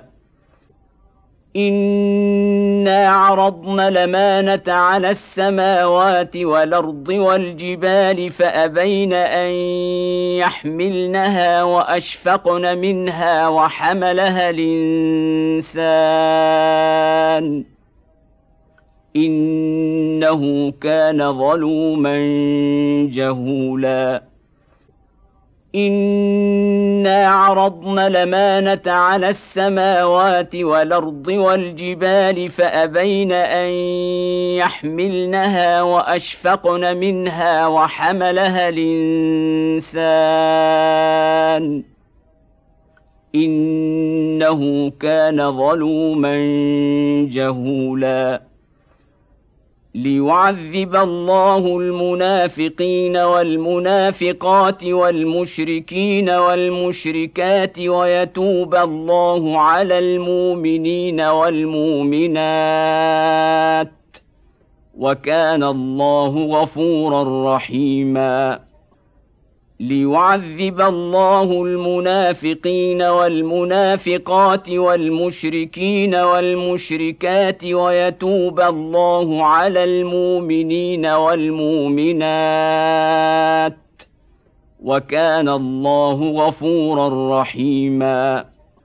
إنا عرضنا الأمانة على السماوات والأرض والجبال فأبين أن يحملنها وأشفقن منها وحملها الإنسان إنه كان ظلوما جهولا إنا عرضنا الأمانة على السماوات والأرض والجبال فأبين أن يحملنها وأشفقن منها وحملها الإنسان إنه كان ظلوما جهولا ليعذب الله المنافقين والمنافقات والمشركين والمشركات ويتوب الله على المؤمنين والمؤمنات وكان الله غفورا رحيما ليعذب الله المنافقين والمنافقات والمشركين والمشركات ويتوب الله على المؤمنين والمؤمنات وكان الله غفورا رحيما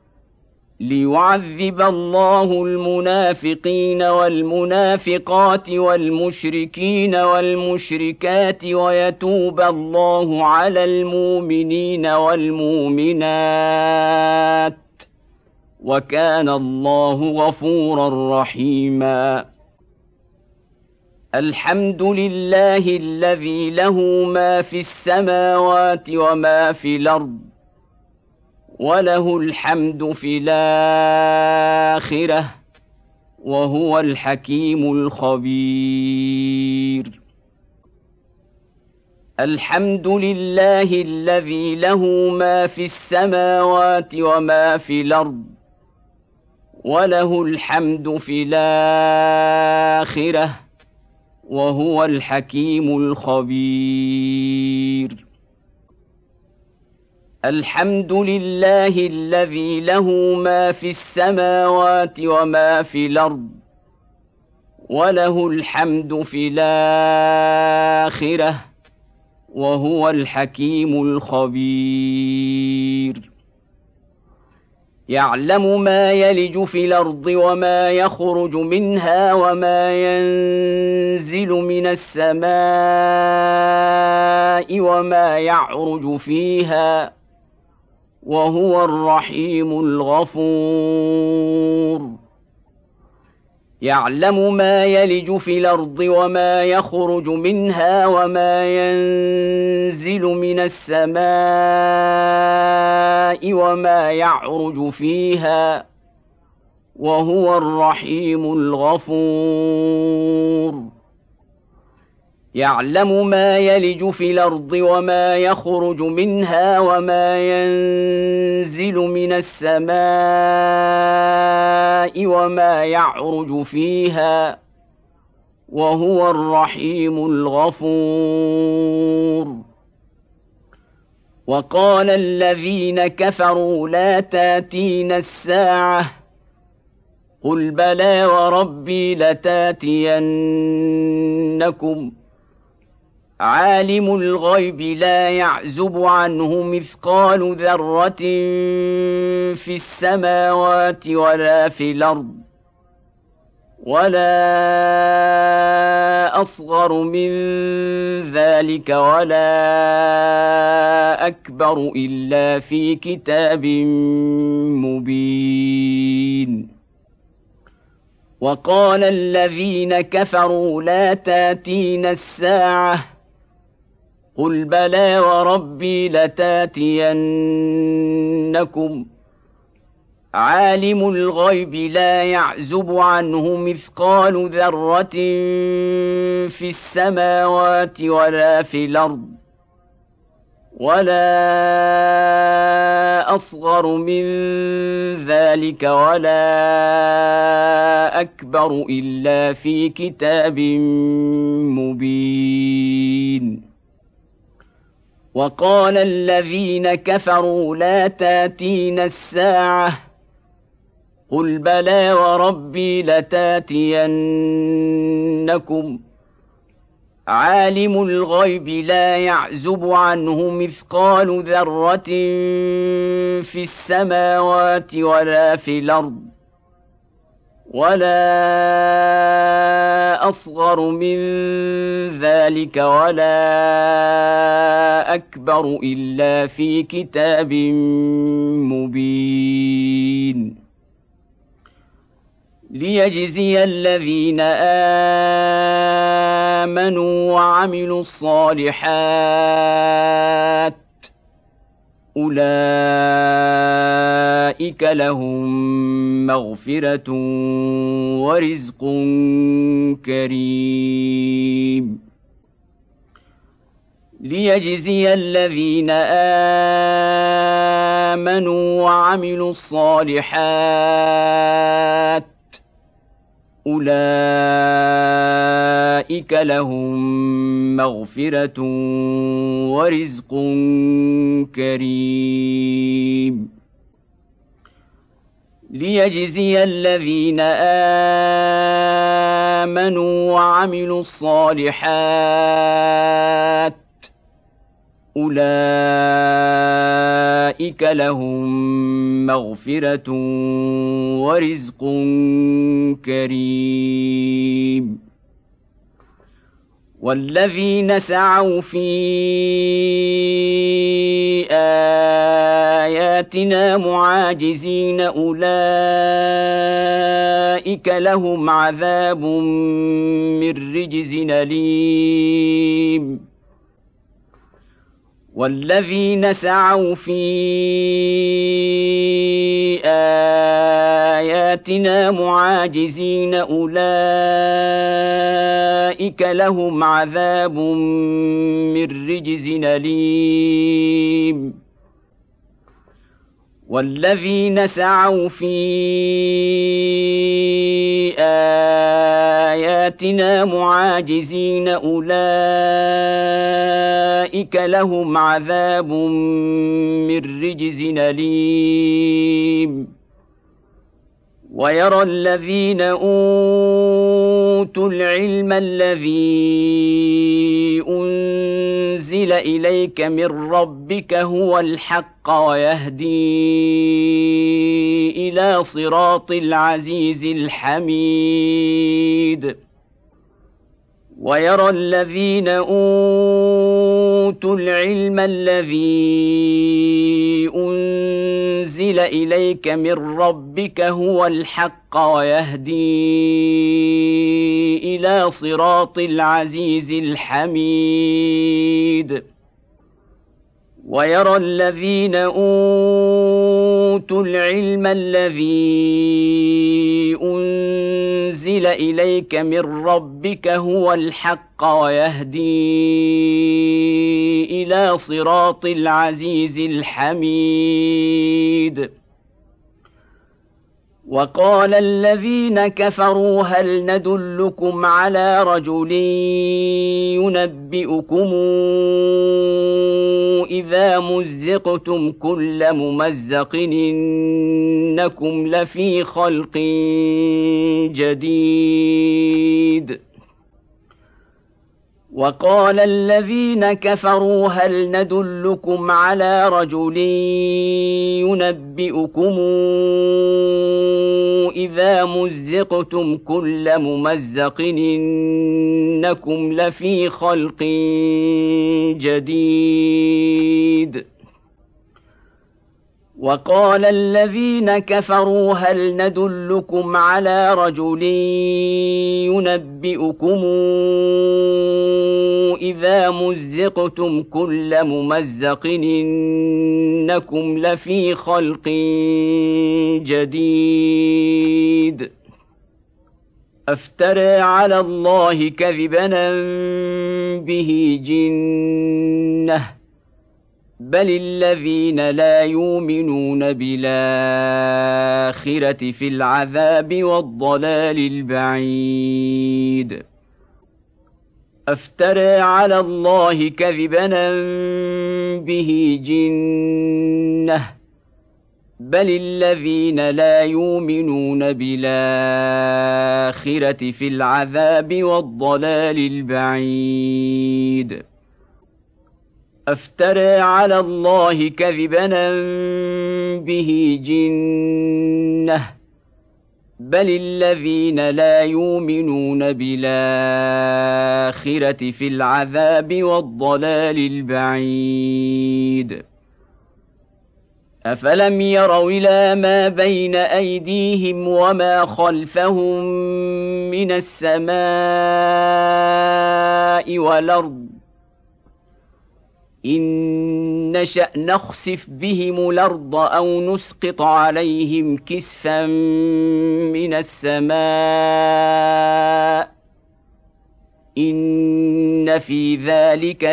ليعذب الله المنافقين والمنافقات والمشركين والمشركات ويتوب الله على المؤمنين والمؤمنات وكان الله غفورا رحيما الحمد لله الذي له ما في السماوات وما في الأرض وله الحمد في الآخرة وهو الحكيم الخبير الحمد لله الذي له ما في السماوات وما في الأرض وله الحمد في الآخرة وهو الحكيم الخبير الحمد لله الذي له ما في السماوات وما في الأرض وله الحمد في الآخرة وهو الحكيم الخبير يعلم ما يلج في الأرض وما يخرج منها وما ينزل من السماء وما يعرج فيها وهو الرحيم الغفور يعلم ما يلج في الأرض وما يخرج منها وما ينزل من السماء وما يعرج فيها وهو الرحيم الغفور يعلم ما يلج في الأرض وما يخرج منها وما ينزل من السماء وما يعرج فيها وهو الرحيم الغفور وقال الذين كفروا لا تاتين الساعة قل بلى وربي لتاتينكم عالم الغيب لا يعزب عنه مثقال ذرة في السماوات ولا في الأرض ولا أصغر من ذلك ولا أكبر إلا في كتاب مبين وقال الذين كفروا لا تاتين الساعة قل بلى وربي لتاتينكم عالم الغيب لا يعزب عنه مثقال ذرة في السماوات ولا في الأرض ولا أصغر من ذلك ولا أكبر إلا في كتاب مبين وقال الذين كفروا لا تاتين الساعة قل بلى وربي لتاتينكم عالم الغيب لا يعزب عنه مثقال ذرة في السماوات ولا في الأرض ولا أصغر من ذلك ولا أكبر إلا في كتاب مبين ليجزي الذين آمنوا وعملوا الصالحات أولئك لهم مغفرة ورزق كريم ليجزي الذين آمنوا وعملوا الصالحات أولئك لهم مغفرة ورزق كريم ليجزي الذين آمنوا وعملوا الصالحات أولئك لهم مغفرة ورزق كريم والذين سعوا في آياتنا معاجزين أولئك لهم عذاب من رجز أليم والذين سعوا في آياتنا معاجزين أولئك لهم عذاب من رجز أليم والذين سعوا في آياتنا معاجزين أولئك لهم عذاب من رجز أليم ويرى الذين أوتوا العلم الذي أنزل إليك من ربك هو الحق ويهدي إلى صراط العزيز الحميد ويرى الذين أوتوا العلم الذي أنزل إليك من ربك هو الحق ويهدي إلى صراط العزيز الحميد ويرى الذين أوتوا العلم الذي أنزل إليك من ربك هو الحق ويهدي إلى صراط العزيز الحميد وقال الذين كفروا هل ندلكم على رجل ينبئكم إذا مزقتم كل ممزق إنكم لفي خلق جديد وقال الذين كفروا هل ندلكم على رجل ينبئكم إذا مزقتم كل ممزق إنكم لفي خلق جديد وقال الذين كفروا هل ندلكم على رجل ينبئكم إذا مزقتم كل ممزق إنكم لفي خلق جديد أفترى على الله كذبا به جنة بل الذين لا يؤمنون بالآخرة في العذاب والضلال البعيد أفترى على الله كذبا به جنة بل الذين لا يؤمنون بالآخرة في العذاب والضلال البعيد أفترى على الله كذبا به جنة بل الذين لا يؤمنون بالآخرة في العذاب والضلال البعيد أفلم يروا إلى ما بين أيديهم وما خلفهم من السماء والأرض إن نشأ نخسف بهم الأرض أو نسقط عليهم كسفا من السماء إن في ذلك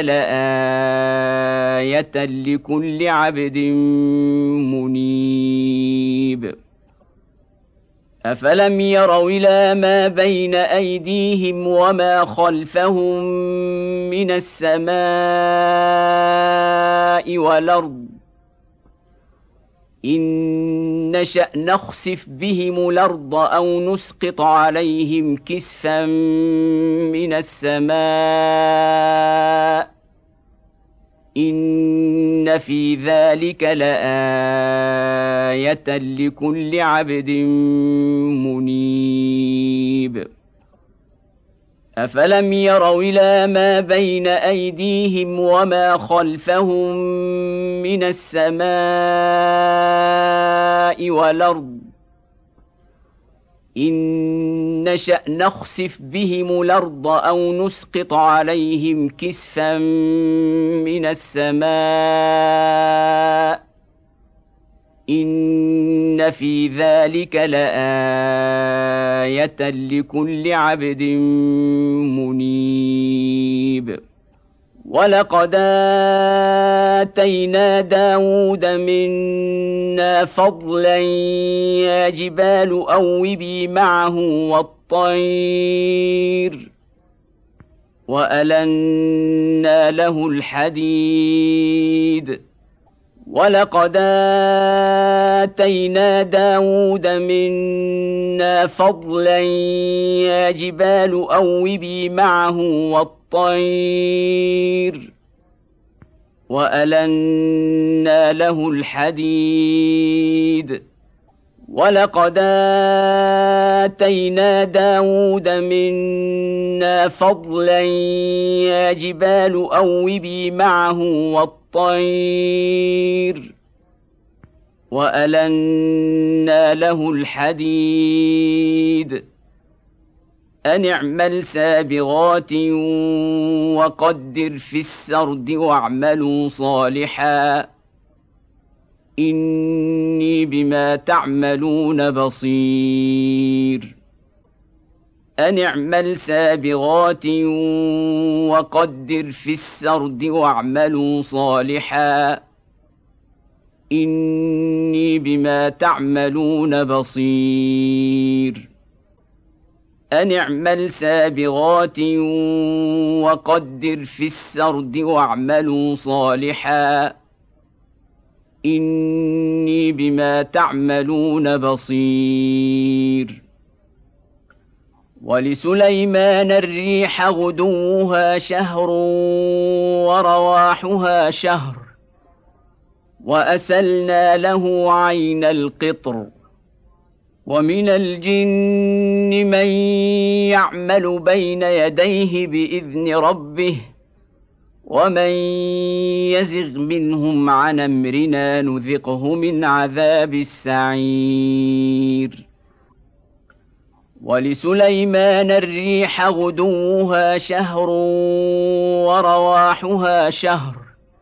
لآية لكل عبد منيب أفلم يروا إلى ما بين أيديهم وما خلفهم من السماء والأرض إن نشأ نخسف بهم الأرض أو نسقط عليهم كسفا من السماء إن في ذلك لآية لكل عبد منيب أفلم يروا إلى ما بين أيديهم وما خلفهم من السماء والأرض إن نشأ نخسف بهم الأرض أو نسقط عليهم كسفا من السماء إن في ذلك لآية لكل عبد منيب ولقد آتينا داود منا فضلا يا جبال أوبي معه والطير وألنا له الحديد ولقد آتينا داود منا فضلا يا جبال أوبي معه والطير وألنا له الحديد ولقد آتينا داود منا فضلا يا جبال أوبي معه والطير وألنا له الحديد أن اعمل سابغات وقدر في السرد واعملوا صالحا إني بما تعملون بصير أن اعمل سابغات وقدر في السرد واعملوا صالحا إني بما تعملون بصير أن اعمل سابغات وقدر في السرد واعملوا صالحا إني بما تعملون بصير ولسليمان الريح غدوها شهر ورواحها شهر وأسلنا له عين القطر ومن الجن من يعمل بين يديه بإذن ربه ومن يزغ منهم عن أمرنا نذقه من عذاب السعير ولسليمان الريح غدوها شهر ورواحها شهر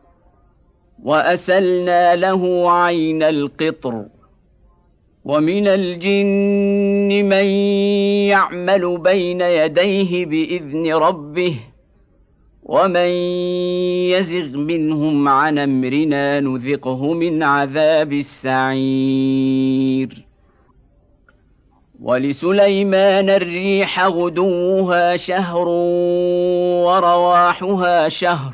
وأسلنا له عين القطر ومن الجن من يعمل بين يديه بإذن ربه ومن يزغ منهم عن أمرنا نذقه من عذاب السعير ولسليمان الريح غدوها شهر ورواحها شهر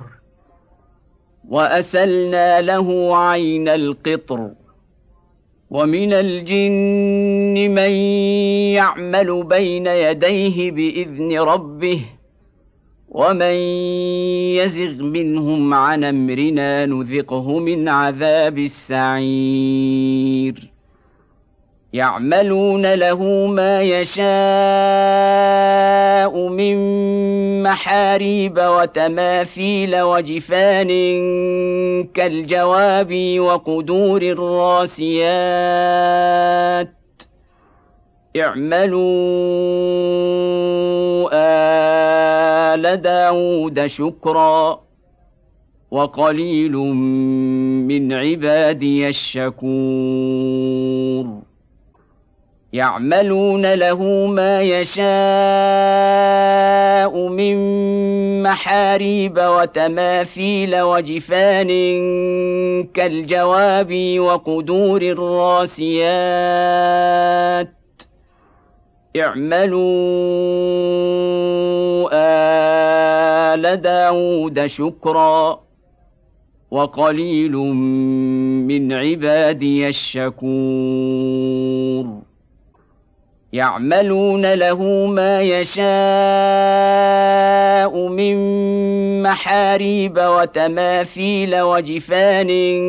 وأسلنا له عين القطر ومن الجن من يعمل بين يديه بإذن ربه ومن يزغ منهم عن أمرنا نذقه من عذاب السعير يعملون له ما يشاء من محاريب وتماثيل وجفان كالجواب وقدور الراسيات اعملوا آل داود شكرا وقليل من عبادي الشكور يعملون له ما يشاء من محاريب وتماثيل وجفان كالجواب وقدور الراسيات اعملوا آل داود شكرا وقليل من عبادي الشكور يعملون له ما يشاء من محاريب وتماثيل وجفان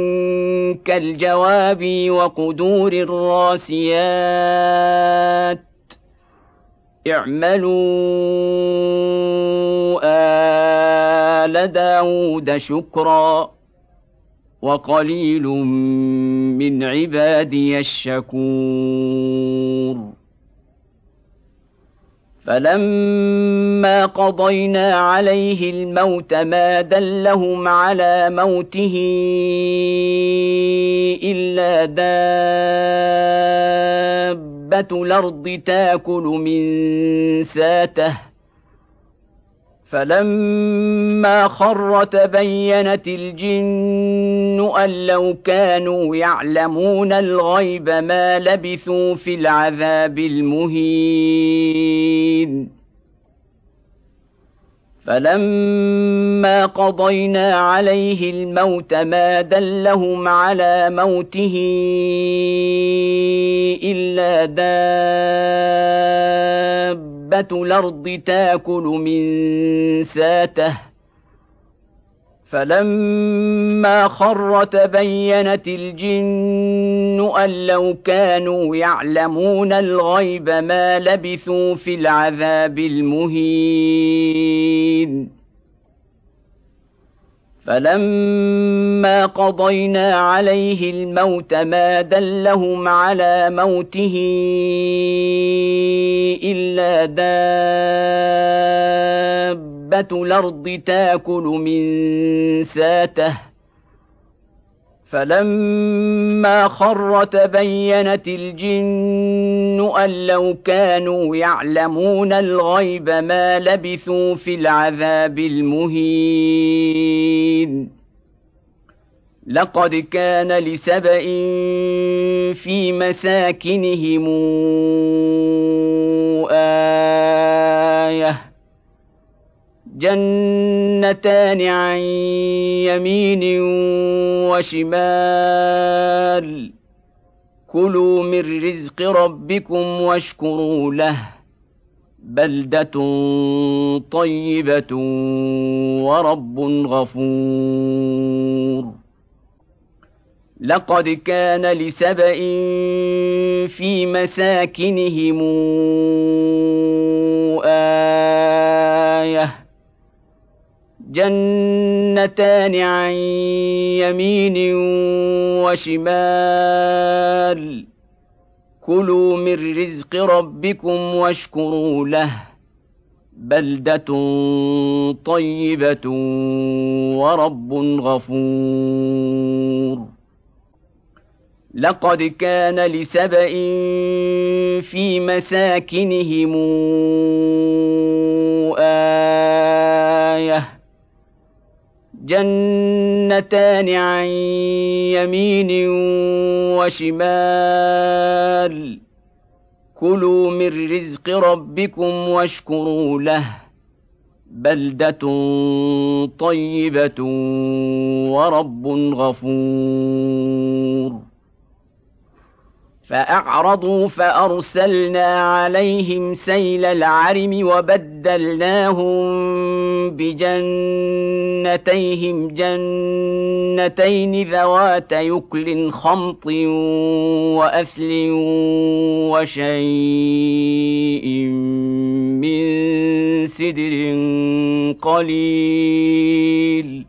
كالجواب وقدور الراسيات اعملوا آل داود شكرا وقليل من عبادي الشكور فلما قضينا عليه الموت ما دلهم على موته إلا دابة الأرض تأكل من ساته فلما خر تبينت الجن أن لو كانوا يعلمون الغيب ما لبثوا في العذاب المهين فلما قضينا عليه الموت ما دلهم على موته إلا دابة الأرض تأكل من ساته فلما خر تبينت الجن أن لو كانوا يعلمون الغيب ما لبثوا في العذاب المهين فلما قضينا عليه الموت ما دلهم على موته إلا دابة الأرض تأكل من ساته فلما خر تبينت الجن أن لو كانوا يعلمون الغيب ما لبثوا في العذاب المهين لقد كان لسبإ في مساكنهم آية جنتان عن يمين وشمال كلوا من رزق ربكم واشكروا له بلدة طيبة ورب غفور لقد كان لسبإ في مساكنهم آية جنتان عن يمين وشمال كلوا من رزق ربكم واشكروا له بلدة طيبة ورب غفور لقد كان لسبإ في مساكنهم آية جنتان عن يمين وشمال كلوا من رزق ربكم واشكروا له بلدة طيبة ورب غفور فأعرضوا فأرسلنا عليهم سيل العرم وبدلناهم بجنتيهم جنتين ذوات يكل خمط وأثل وشيء من سدر قليل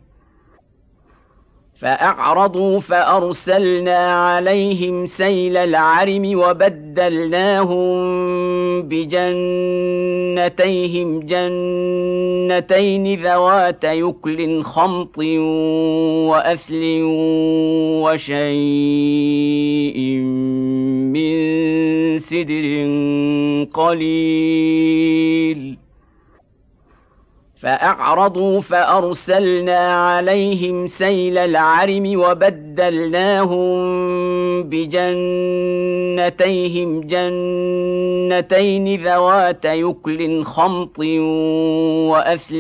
فأعرضوا فأرسلنا عليهم سيل العرم وبدلناهم بجنتيهم جنتين ذوات يكل خمط وأثل وشيء من سدر قليل فأعرضوا فأرسلنا عليهم سيل العرم وبدلناهم بجنتيهم جنتين ذوات يكل خمط وأثل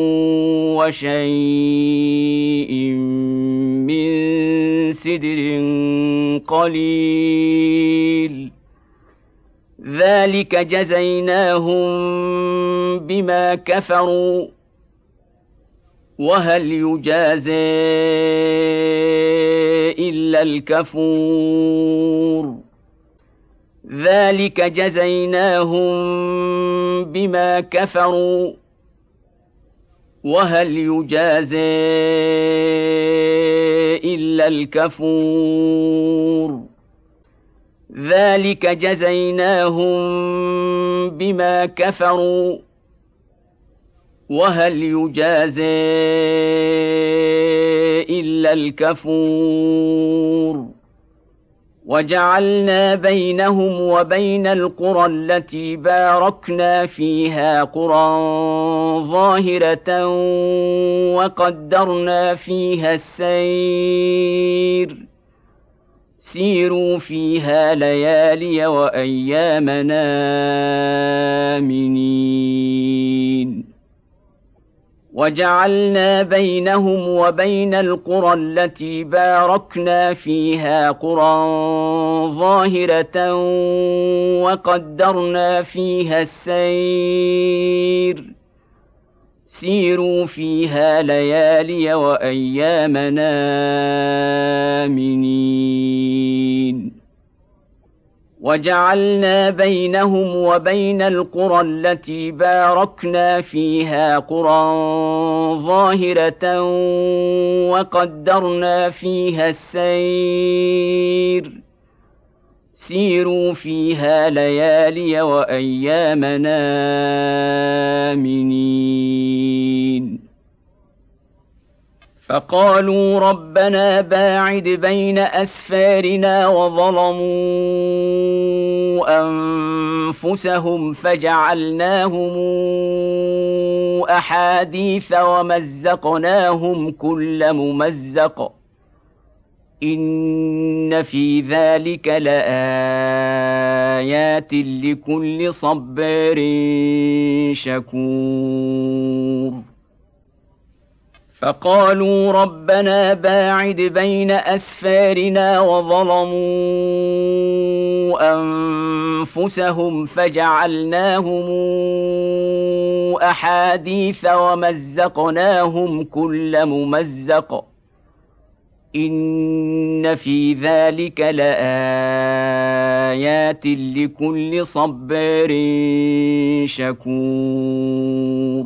وشيء من سدر قليل ذلك جزيناهم بما كفروا وهل يجازى إلا الكفور ذلك جزيناهم بما كفروا وهل يجازى إلا الكفور ذلك جزيناهم بما كفروا وهل يجازى إلا الكفور وجعلنا بينهم وبين القرى التي باركنا فيها قرى ظاهرة وقدرنا فيها السير سيروا فيها ليالي وأيامنا آمنين وجعلنا بينهم وبين القرى التي باركنا فيها قرى ظاهرة وقدرنا فيها السير سيروا فيها ليالي وأيامنا آمنين وجعلنا بينهم وبين القرى التي باركنا فيها قرى ظاهرة وقدرنا فيها السير سيروا فيها ليالي وأيامنا آمنين فقالوا ربنا باعد بين أسفارنا وظلموا أنفسهم فجعلناهم أحاديث ومزقناهم كل ممزق إن في ذلك لآيات لكل صبار شكور فقالوا ربنا باعد بين أسفارنا وظلموا أنفسهم فجعلناهم أحاديث ومزقناهم كل ممزق إن في ذلك لآيات لكل صبار شكور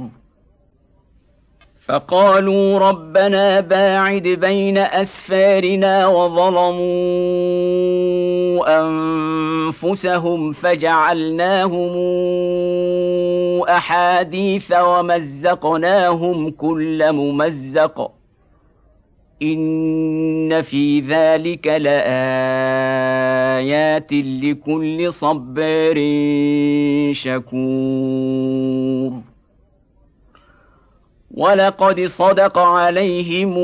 فقالوا ربنا باعد بين أسفارنا وظلموا أنفسهم فجعلناهم أحاديث ومزقناهم كل ممزق إن في ذلك لآيات لكل صبار شكور ولقد صدق عليهم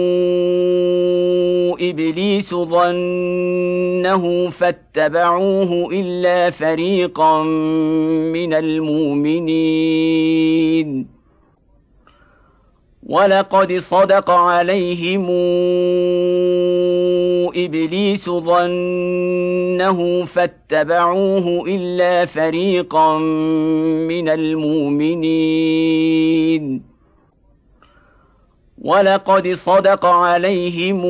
إبليس ظنه فاتبعوه إلا فريقا من المؤمنين ولقد صدق عليهم إبليس ظنه فاتبعوه إلا فريقا من المؤمنين ولقد صدق عليهم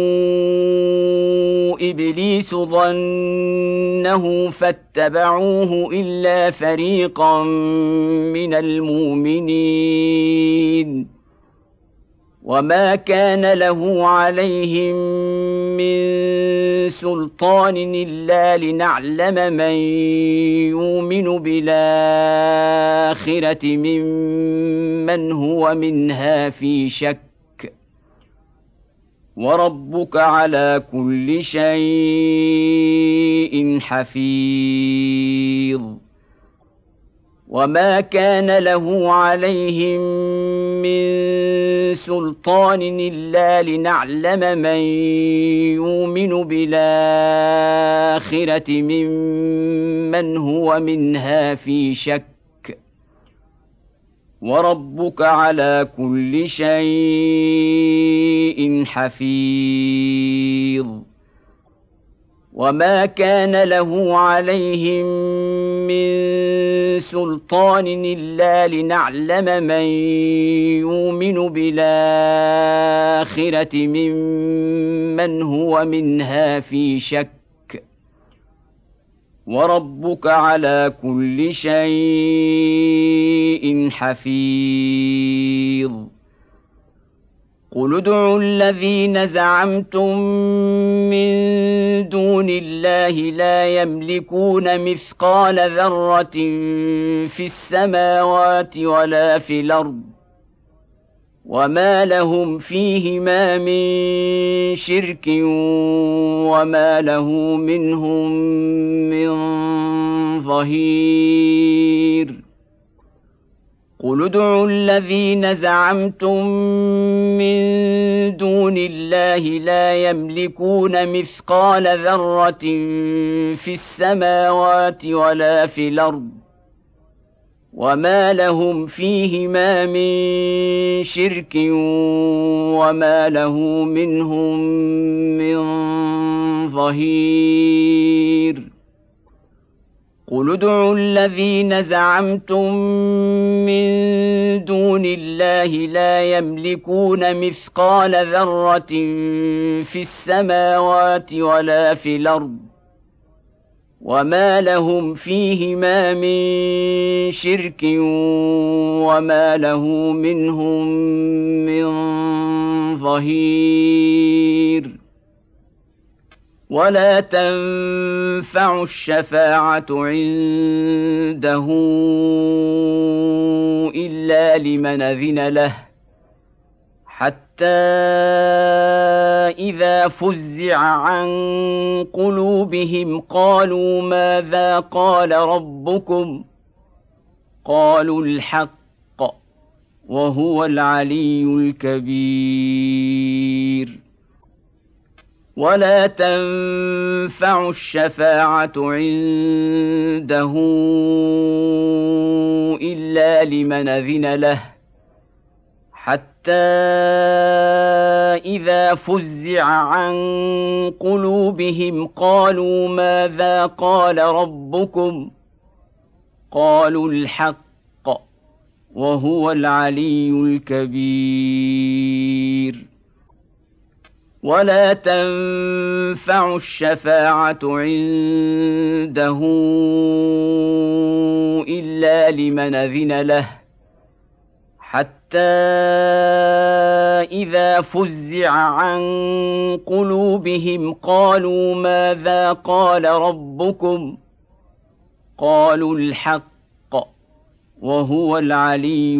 إبليس ظنه فاتبعوه إلا فريقا من المؤمنين وما كان له عليهم من سلطان إلا لنعلم من يؤمن بالآخرة ممن هو منها في شك وربك على كل شيء حفيظ وما كان له عليهم من سلطان إلا لنعلم من يؤمن بالآخرة ممن هو منها في شك وربك على كل شيء حفيظ وما كان له عليهم من سلطان إلا لنعلم من يؤمن بالآخرة ممن هو منها في شك وربك على كل شيء حفيظ قل ادعوا الذين زعمتم من دون الله لا يملكون مثقال ذرة في السماوات ولا في الأرض وما لهم فيهما من شرك وما له منهم من ظهير قل ادعوا الذين زعمتم من دون الله لا يملكون مثقال ذرة في السماوات ولا في الأرض وما لهم فيهما من شرك وما له منهم من ظهير قل ادعوا الذين زعمتم من دون الله لا يملكون مثقال ذرة في السماوات ولا في الأرض وما لهم فيهما من شرك وما له منهم من ظهير ولا تنفع الشفاعة عنده إلا لمن أذن له حتى إذا فزع عن قلوبهم قالوا ماذا قال ربكم قالوا الحق وهو العلي الكبير ولا تنفع الشفاعة عنده إلا لمن أذن له حتى إذا فزع عن قلوبهم قالوا ماذا قال ربكم قالوا الحق وهو العلي الكبير ولا تنفع الشفاعة عنده إلا لمن أذن له حتى إذا فزع عن قلوبهم قالوا ماذا قال ربكم قالوا الحق وهو العلي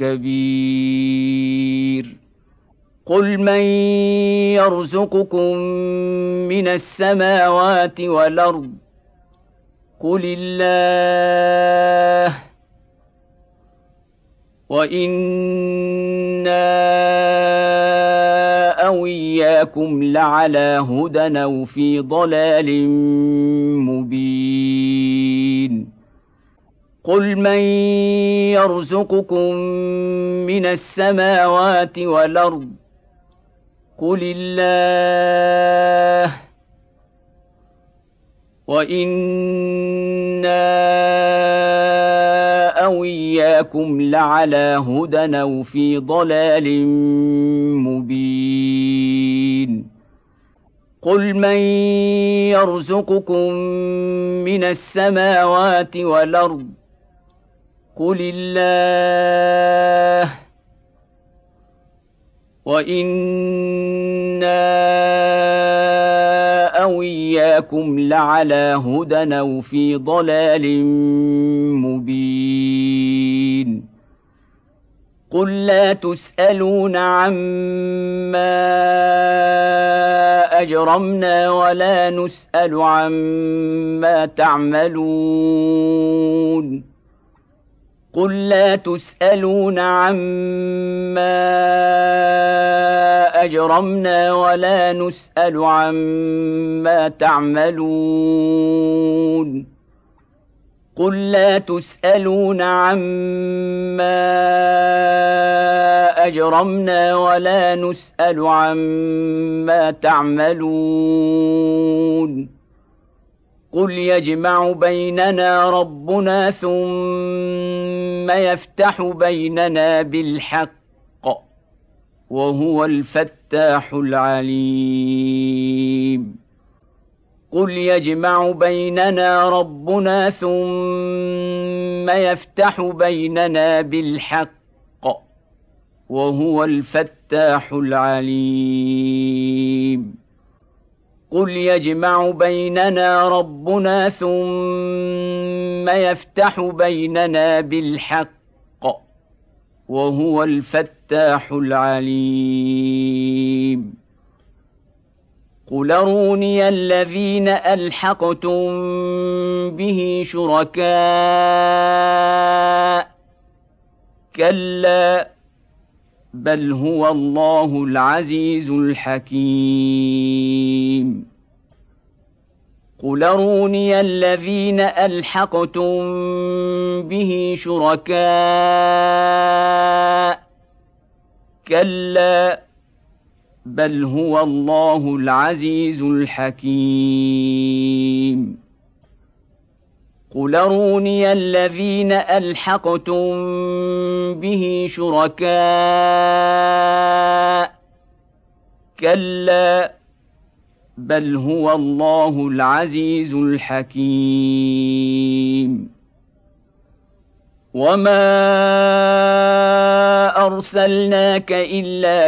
الكبير قل من يرزقكم من السماوات والأرض قل الله وإنا أو إياكم لعلى هدى أو في ضلال مبين قل من يرزقكم من السماوات والأرض قل الله وإنا أو إياكم لعلى هدى أو في ضلال مبين قل من يرزقكم من السماوات والأرض قل الله وإنا أو إياكم لعلى هدى أو في ضلال مبين قل لا تسألون عما أجرمنا ولا نسأل عما تعملون قل لا تسألون عما أجرمنا ولا نسأل عما تعملون قل لا تسألون عما أجرمنا ولا نسأل عما تعملون قل يجمع بيننا ربنا ثم يفتح بيننا بالحق وهو الفتاح العليم قل يجمع بيننا ربنا ثم يفتح بيننا بالحق وهو الفتاح العليم قل يجمع بيننا ربنا ثم يفتح بيننا بالحق وهو الفتاح العليم قل أروني الذين ألحقتم به شركاء كلا بل هو الله العزيز الحكيم قل أروني الذين ألحقتم به شركاء كلا بل هو الله العزيز الحكيم قل أروني الذين ألحقتم به شركاء كلا بل هو الله العزيز الحكيم وما أرسلناك إلا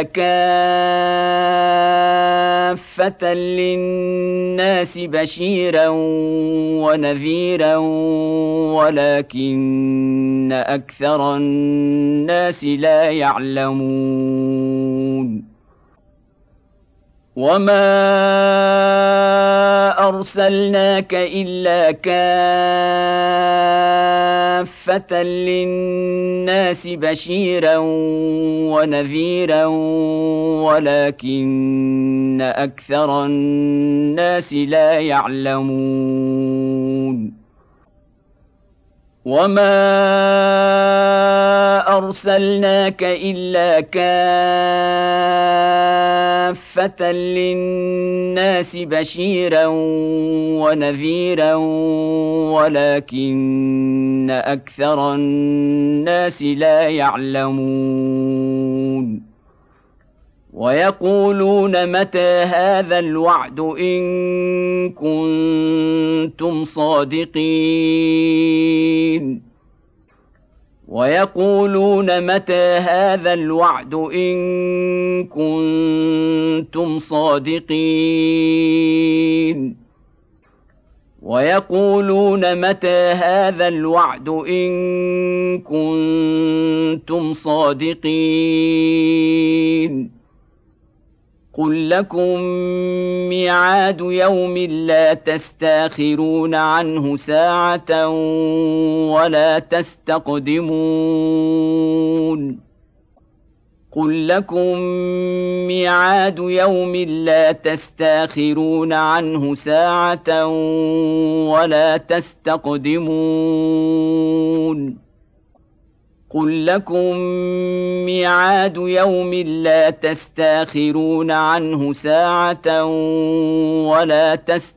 كافة للناس بشيرا ونذيرا ولكن أكثر الناس لا يعلمون وما أرسلناك إلا كافة للناس بشيرا ونذيرا ولكن أكثر الناس لا يعلمون وما أرسلناك إلا كافة للناس بشيرا ونذيرا ولكن أكثر الناس لا يعلمون ويقولون متى هذا الوعد إن كنتم صادقين ويقولون متى هذا الوعد إن كنتم صادقين ويقولون متى هذا الوعد إن كنتم صادقين قل لكم ميعاد يوم لا تستاخرون عنه ساعة ولا تستقدمون قل لكم ميعاد يوم لا تستاخرون عنه ساعة ولا تستقدمون قل لكم ميعاد يوم لا تستاخرون عنه ساعة ولا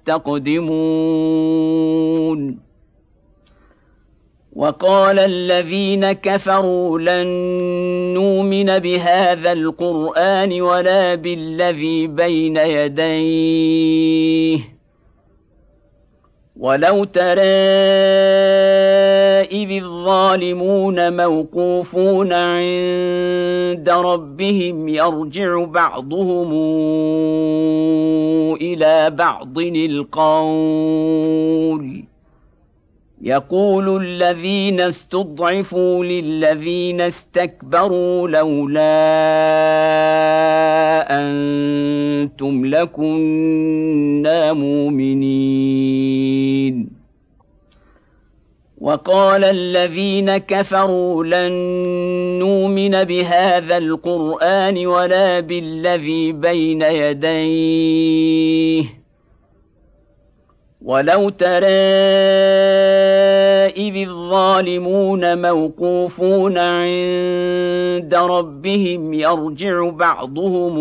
تستقدمون وقال الذين كفروا لن نؤمن بهذا القرآن ولا بالذي بين يديه ولو ترى إذ الظالمون موقوفون عند ربهم يرجع بعضهم إلى بعض القول يقول الذين استضعفوا للذين استكبروا لولا أنتم لكنا مؤمنين وقال الذين كفروا لن نؤمن بهذا القرآن ولا بالذي بين يديه ولو ترى إذ الظالمون موقوفون عند ربهم يرجع بعضهم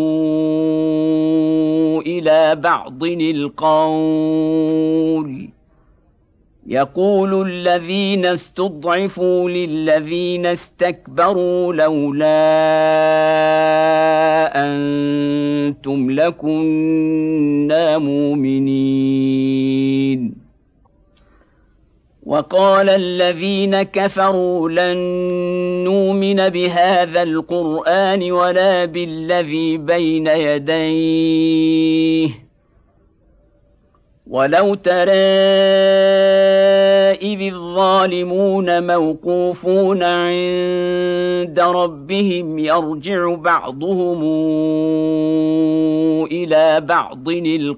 إلى بعض القول يقول الذين استضعفوا للذين استكبروا لولا أنتم لكنا مؤمنين وقال الذين كفروا لن نؤمن بهذا القرآن ولا بالذي بين يديه ولو ترى إذ الظالمون موقوفون عند ربهم يرجع بعضهم إلى بعض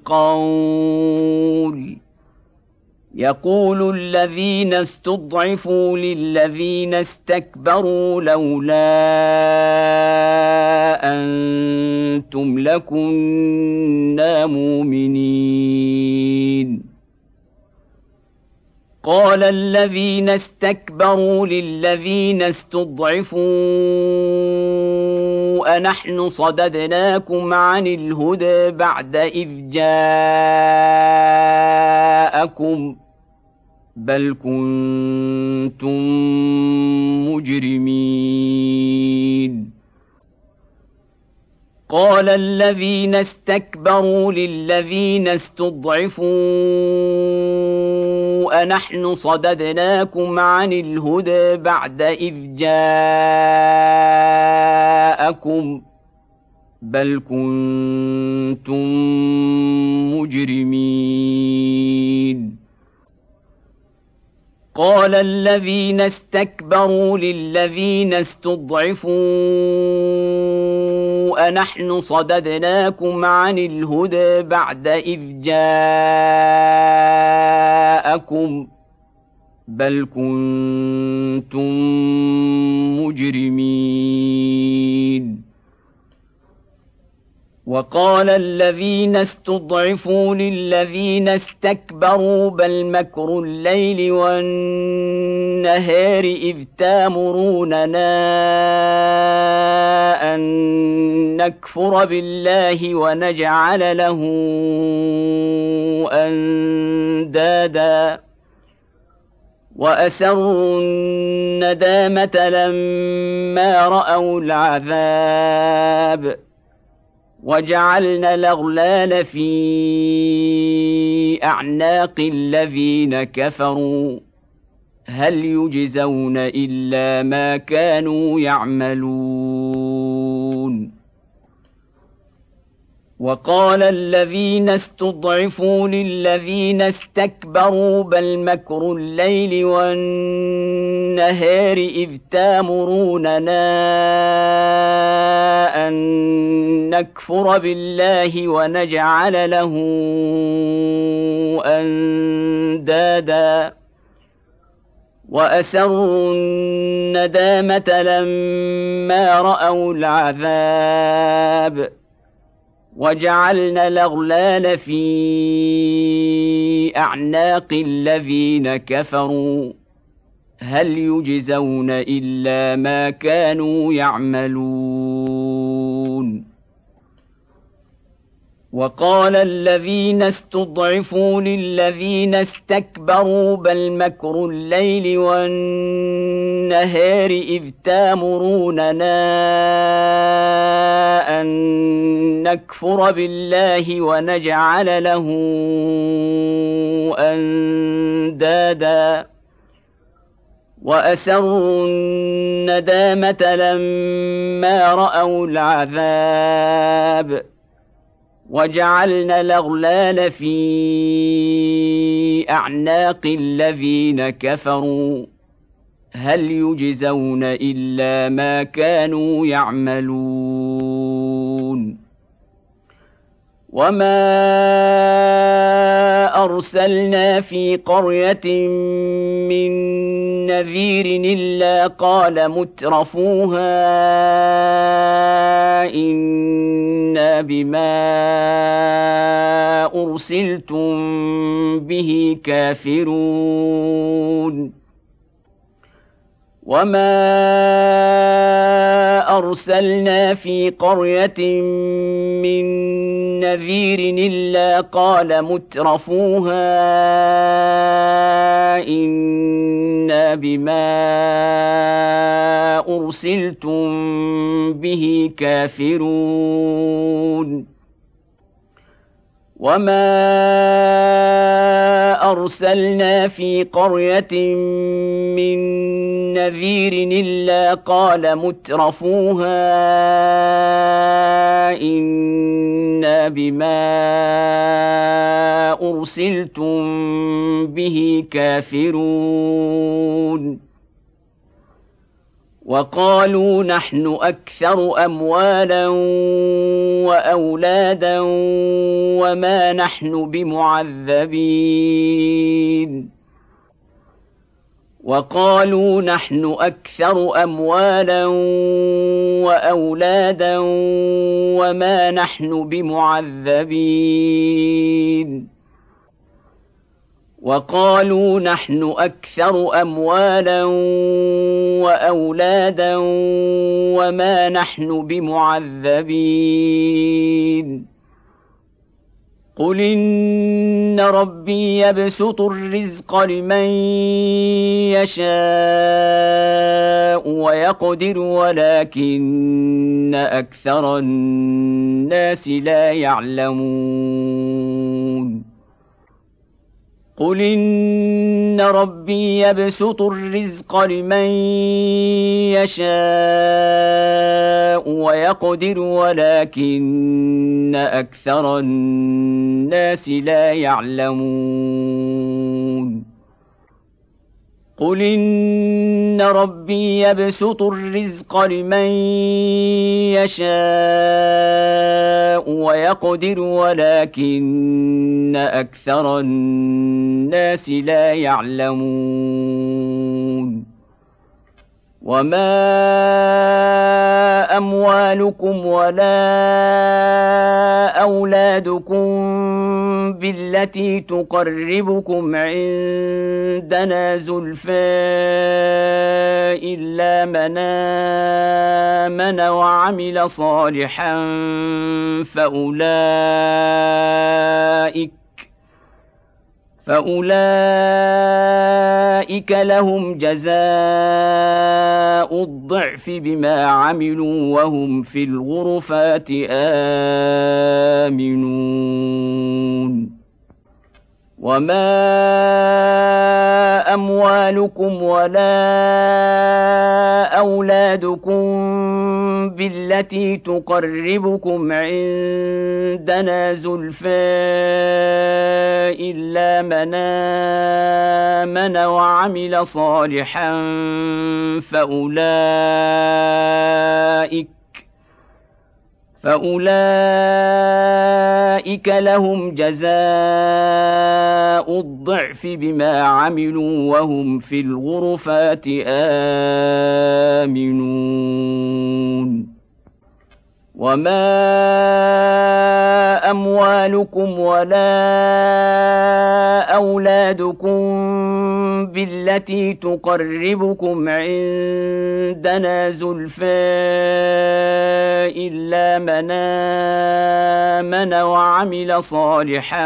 القول يقول الذين استضعفوا للذين استكبروا لولا أنتم لكنا مؤمنين قال الذين استكبروا للذين استضعفوا أنحن صددناكم عن الهدى بعد إذ جاءكم بل كنتم مجرمين قال الذين استكبروا للذين استضعفوا أنحن صددناكم عن الهدى بعد إذ جاءكم بل كنتم مجرمين قال الذين استكبروا للذين استضعفوا أنحن صددناكم عن الهدى بعد إذ جاءكم بل كنتم مجرمين وقال الذين استضعفوا للذين استكبروا بل مكر الليل والنهار إذ تامروننا أن نكفر بالله ونجعل له أندادا وأسروا الندامة لما رأوا العذاب وجعلنا الأغلال في أعناق الذين كفروا هل يجزون إلا ما كانوا يعملون وقال الذين استضعفوا للذين استكبروا بل مكر الليل والنهار إذ تامروننا أن نكفر بالله ونجعل له أندادا وأسروا الندامة لما رأوا العذاب وجعلنا الأغلال في أعناق الذين كفروا هل يجزون إلا ما كانوا يعملون. وقال الذين استضعفوا للذين استكبروا بل مكر الليل والنهار إذ تامروننا أن نكفر بالله ونجعل له أندادا وأسروا الندامة لما رأوا العذاب وجعلنا الأغلال في أعناق الذين كفروا هل يجزون إلا ما كانوا يعملون. وما أرسلنا في قرية من نذير إلا قال مترفوها إنا بما أرسلتم به كافرون. وما أرسلنا في قرية من نذير إلا قال مترفوها إنا بما أرسلتم به كافرون. وما أرسلنا في قرية من نذير إلا قال مترفوها إنا بما أرسلتم به كافرون. وقالوا نحن أكثر أموالا وأولادا وما نحن بمعذبين. وقالوا نحن أكثر أموالا وأولادا وما نحن بمعذبين. وقالوا نحن أكثر أموالا وأولادا وما نحن بمعذبين. قل إن ربي يبسط الرزق لمن يشاء ويقدر ولكن أكثر الناس لا يعلمون. قل إن ربي يبسط الرزق لمن يشاء ويقدر ولكن أكثر الناس لا يعلمون. قل إن ربي يبسط الرزق لمن يشاء ويقدر ولكن أكثر الناس لا يعلمون. وما أموالكم ولا أولادكم بالتي تقربكم عندنا زلفى إلا من آمن وعمل صالحا فأولئك فأولئك لهم جزاء الضعف بما عملوا وهم في الغرفات آمنون. وما أموالكم ولا أولادكم بالتي تقربكم عندنا زلفى إلا من آمن وعمل صالحا فأولئك فأولئك لهم جزاء الضعف بما عملوا وهم في الغرفات آمنون. وما أموالكم ولا أولادكم بالتي تقربكم عندنا زلفى إلا من آمن وعمل صالحا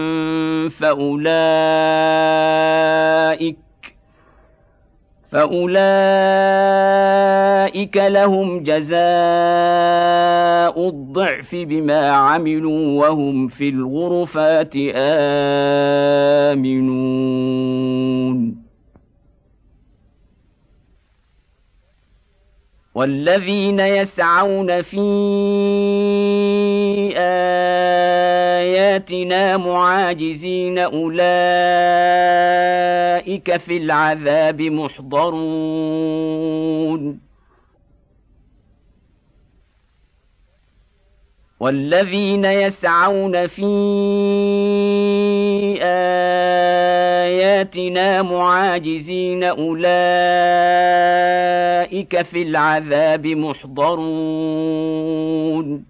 فأولئك فأولئك لهم جزاء الضعف بما عملوا وهم في الغرفات آمنون. والذين يسعون في آياتنا معاجزين أولئك في العذاب محضرون. والذين يسعون في آياتنا معاجزين أولئك في العذاب محضرون.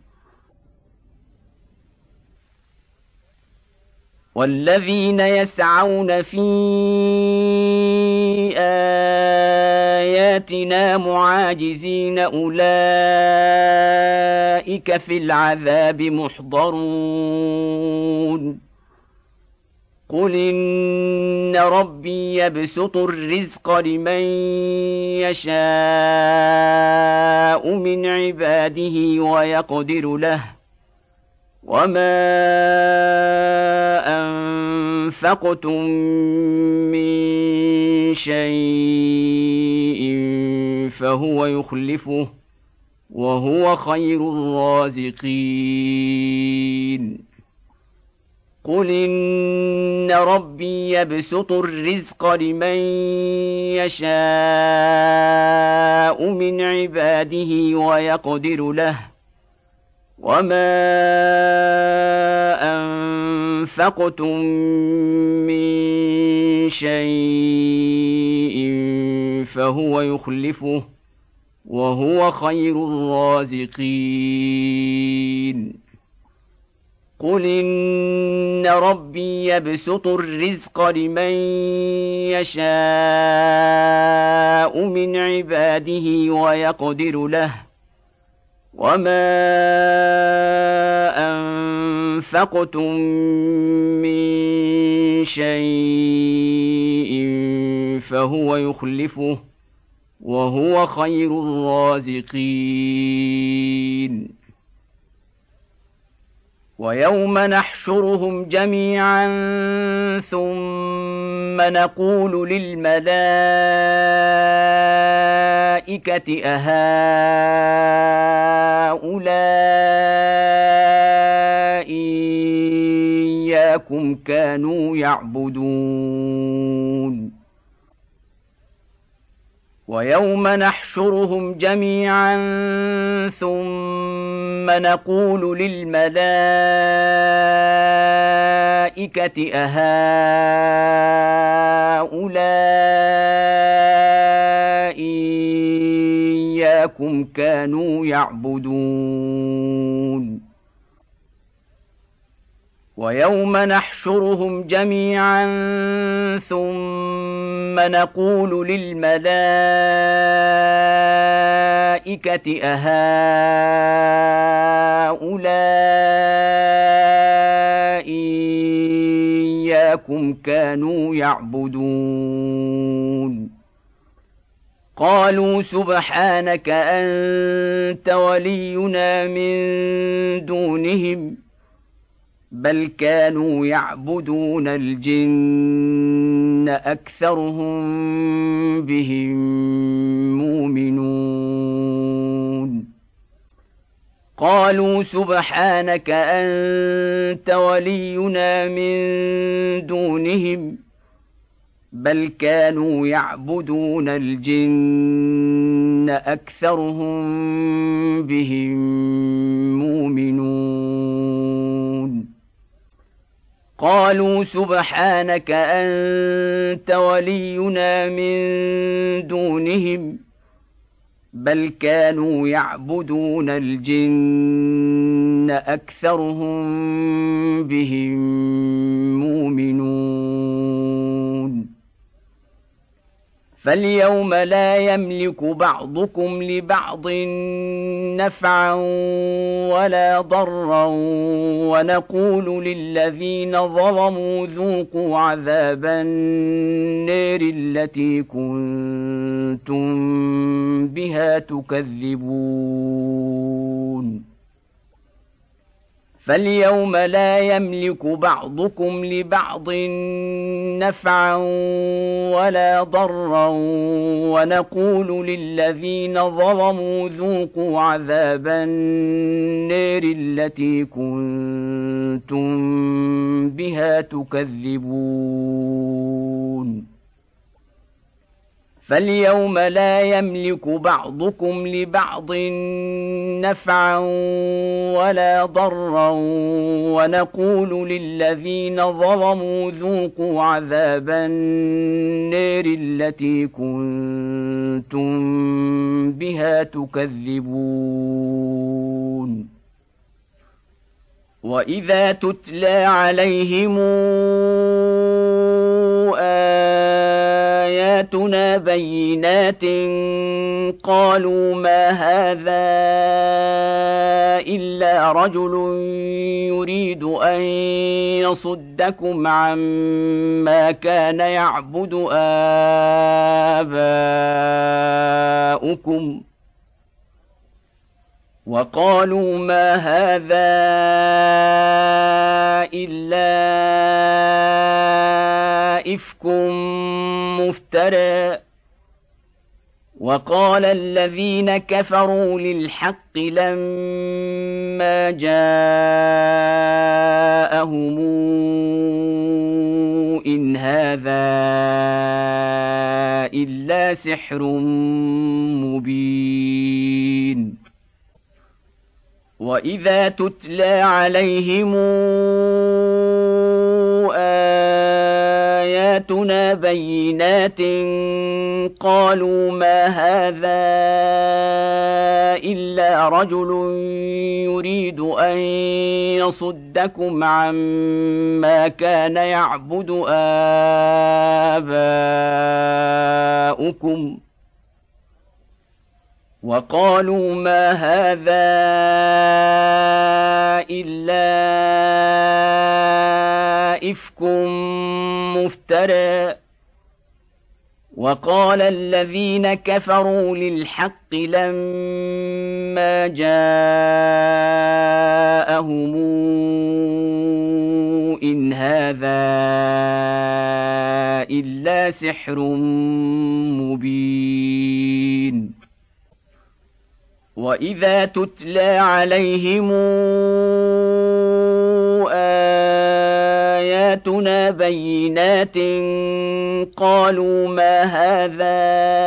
والذين يسعون في آياتنا معاجزين أولئك في العذاب محضرون. قل إن ربي يبسط الرزق لمن يشاء من عباده ويقدر له وما أنفقتم من شيء فهو يخلفه وهو خير الرازقين. قل إن ربي يبسط الرزق لمن يشاء من عباده ويقدر له وما أنفقتم من شيء فهو يخلفه وهو خير الرازقين. قل إن ربي يبسط الرزق لمن يشاء من عباده ويقدر له وما أنفقتم من شيء فهو يخلفه وهو خير الرازقين. ويوم نحشرهم جميعا ثم نقول للملائكة أهؤلاء إياكم كانوا يعبدون. ويوم نحشرهم جميعا ثم نقول للملائكة أهؤلاء إياكم كانوا يعبدون. ويوم نحشرهم جميعا ثم نقول للملائكة أهؤلاء إياكم كانوا يعبدون. قالوا سبحانك أنت ولينا من دونهم بل كانوا يعبدون الجن أكثرهم بهم مؤمنون. قالوا سبحانك أنت ولينا من دونهم بل كانوا يعبدون الجن أكثرهم بهم مؤمنون. قالوا سبحانك أنت ولينا من دونهم بل كانوا يعبدون الجن أكثرهم بهم مؤمنون فاليوم لا يملك بعضكم لبعض نفعا ولا ضرا ونقول للذين ظلموا ذوقوا عذاب النار التي كنتم بها تكذبون فاليوم لا يملك بعضكم لبعض نفعا ولا ضرا ونقول للذين ظلموا ذوقوا عذاب النار التي كنتم بها تكذبون فاليوم لا يملك بعضكم لبعض نفعا ولا ضرا ونقول للذين ظلموا ذوقوا عذاب النار التي كنتم بها تكذبون وإذا تتلى عليهم آياتنا بينات قالوا ما هذا إلا رجل يريد أن يصدكم عما كان يعبد آباؤكم وقالوا ما هذا إلا إفك مفترى وقال الذين كفروا للحق لما جاءهم إن هذا إلا سحر مبين وإذا تتلى عليهم آياتنا بينات قالوا ما هذا إلا رجل يريد أن يصدكم عما كان يعبد آباؤكم وقالوا ما هذا إلا إفك مفترى وقال الذين كفروا للحق لما جاءهم إن هذا إلا سحر مبين وإذا تتلى عليهم آياتنا بينات قالوا ما هذا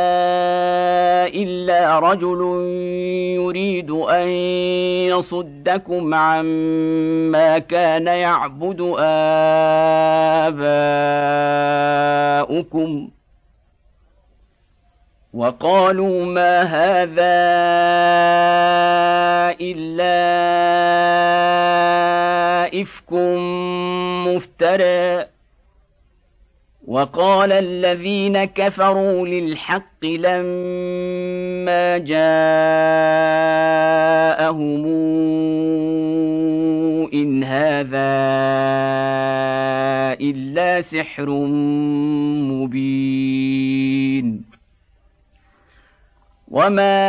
إلا رجل يريد أن يصدكم عما كان يعبد آباؤكم وقالوا ما هذا إلا إفك مفترى وقال الذين كفروا للحق لما جاءهم إن هذا إلا سحر مبين وما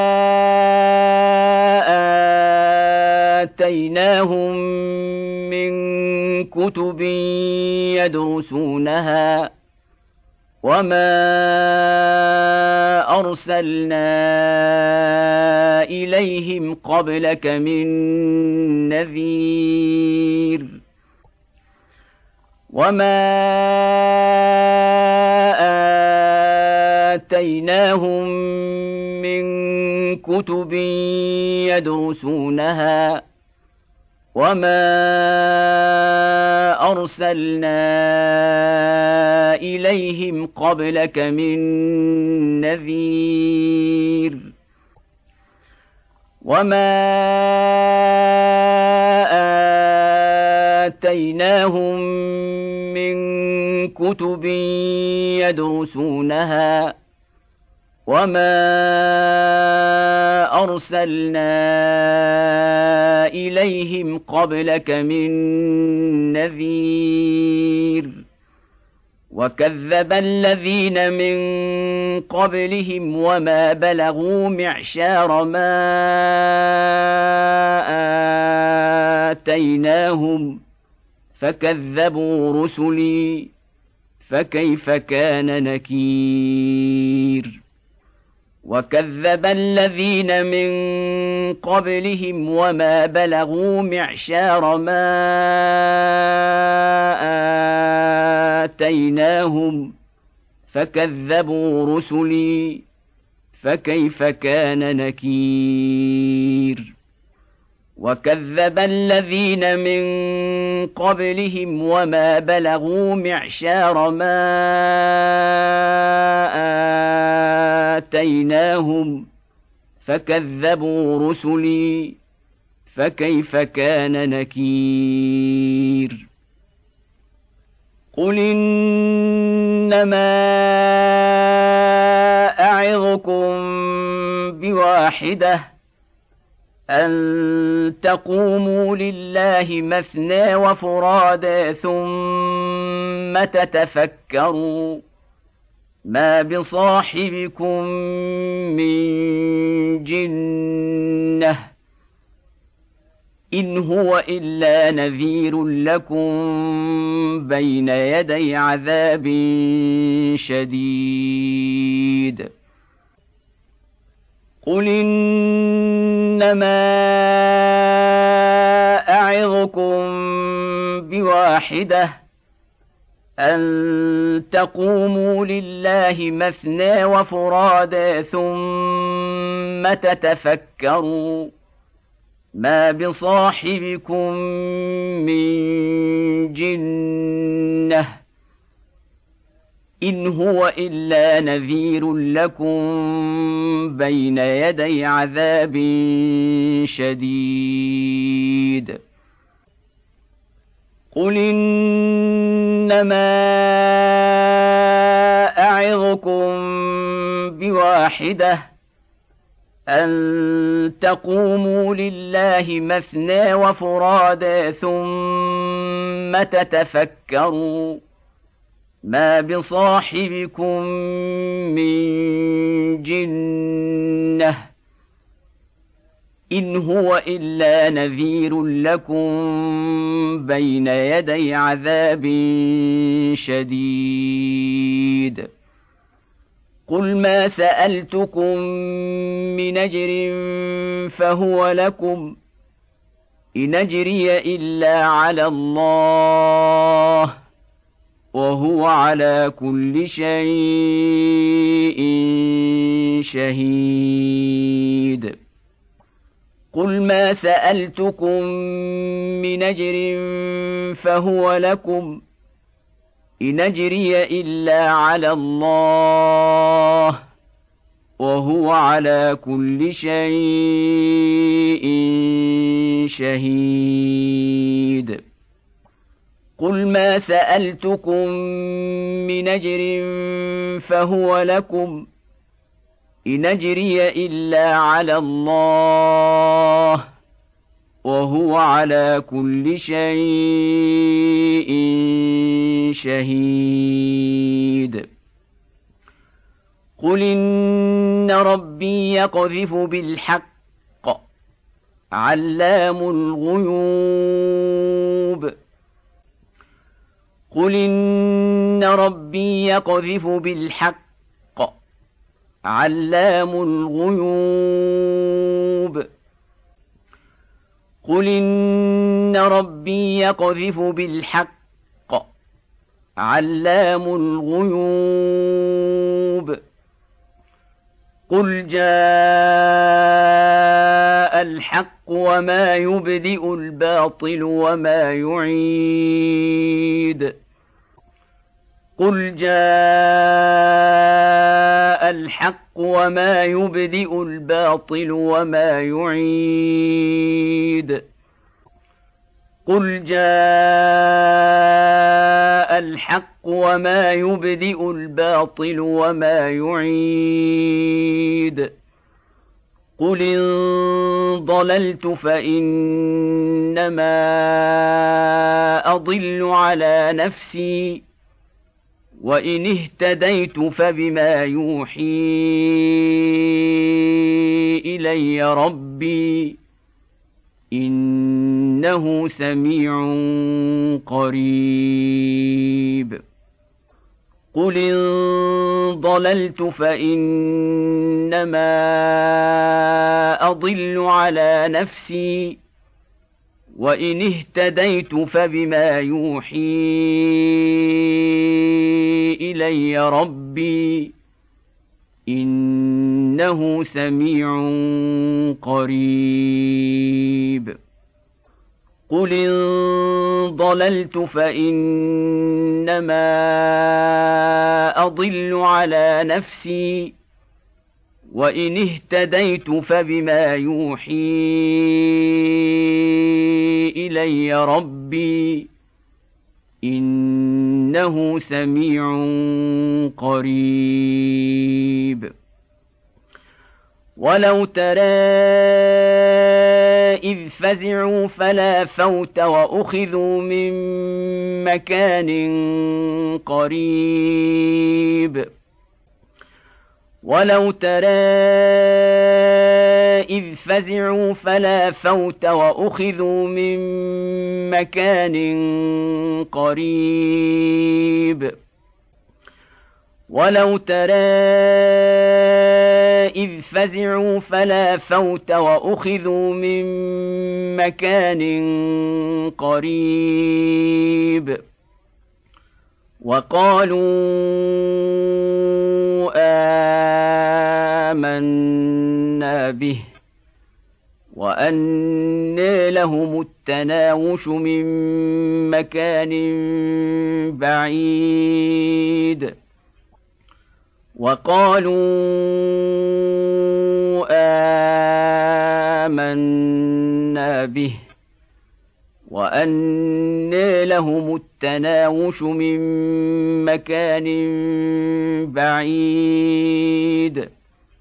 آتيناهم من كتب يدرسونها وما أرسلنا إليهم قبلك من نذير وما آتيناهم من كتب يدرسونها وما أرسلنا إليهم قبلك من نذير وما آتيناهم من كتب يدرسونها وما أرسلنا إليهم قبلك من نذير وكذب الذين من قبلهم وما بلغوا معشار ما آتيناهم فكذبوا رسلي فكيف كان نكير وكذب الذين من قبلهم وما بلغوا معشار ما آتيناهم فكذبوا رسلي فكيف كان نكير وكذب الذين من قبلهم وما بلغوا معشار ما آتيناهم فكذبوا رسلي فكيف كان نكير قل إنما أعظكم بواحدة أن تقوموا لله مثنى وفرادى ثم تتفكروا ما بصاحبكم من جنة إن هو إلا نذير لكم بين يدي عذاب شديد قل إنما أعظكم بواحدة أن تقوموا لله مثنى وفرادى ثم تتفكروا ما بصاحبكم من جنة إن هو إلا نذير لكم بين يدي عذاب شديد قل إنما أعظكم بواحدة أن تقوموا لله مثنى وفرادى ثم تتفكروا ما بصاحبكم من جنة إن هو إلا نذير لكم بين يدي عذاب شديد قل ما سألتكم من أجر فهو لكم إن أجري إلا على الله وهو على كل شيء شهيد قل ما سألتكم من أجر فهو لكم إن أجري إلا على الله وهو على كل شيء شهيد قل ما سألتكم من أجر فهو لكم إن أجري إلا على الله وهو على كل شيء شهيد قل إن ربي يقذف بالحق علام الغيوب قل إن ربي يقذف بالحق علام الغيوب قل إن ربي يقذف بالحق علام الغيوب قل جاء الحق وما يبدئ الباطل وما يعيد قل جاء الحق وما يبدئ الباطل وما يعيد قل جاء الحق وما يبدئ الباطل وما يعيد قل إن ضللت فإنما أضل على نفسي وإن اهتديت فبما يوحي إلي ربي إنه سميع قريب قل إن ضللت فإنما أضل على نفسي وإن اهتديت فبما يوحي إلي ربي إنه سميع قريب قل إن ضللت فإنما أضل على نفسي وإن اهتديت فبما يوحي إلي ربي إنه سميع قريب ولو ترى إذ فزعوا فلا فوت وأخذوا من مكان قريب ولو ترى إذ فزعوا فلا فوت وأخذوا من مكان قريب ولو ترى إذ فزعوا فلا فوت وأخذوا من مكان قريب وقالوا آمنا به وأنى لهم التناوش من مكان بعيد وقالوا آمنا به وأنى لهم التناوش من مكان بعيد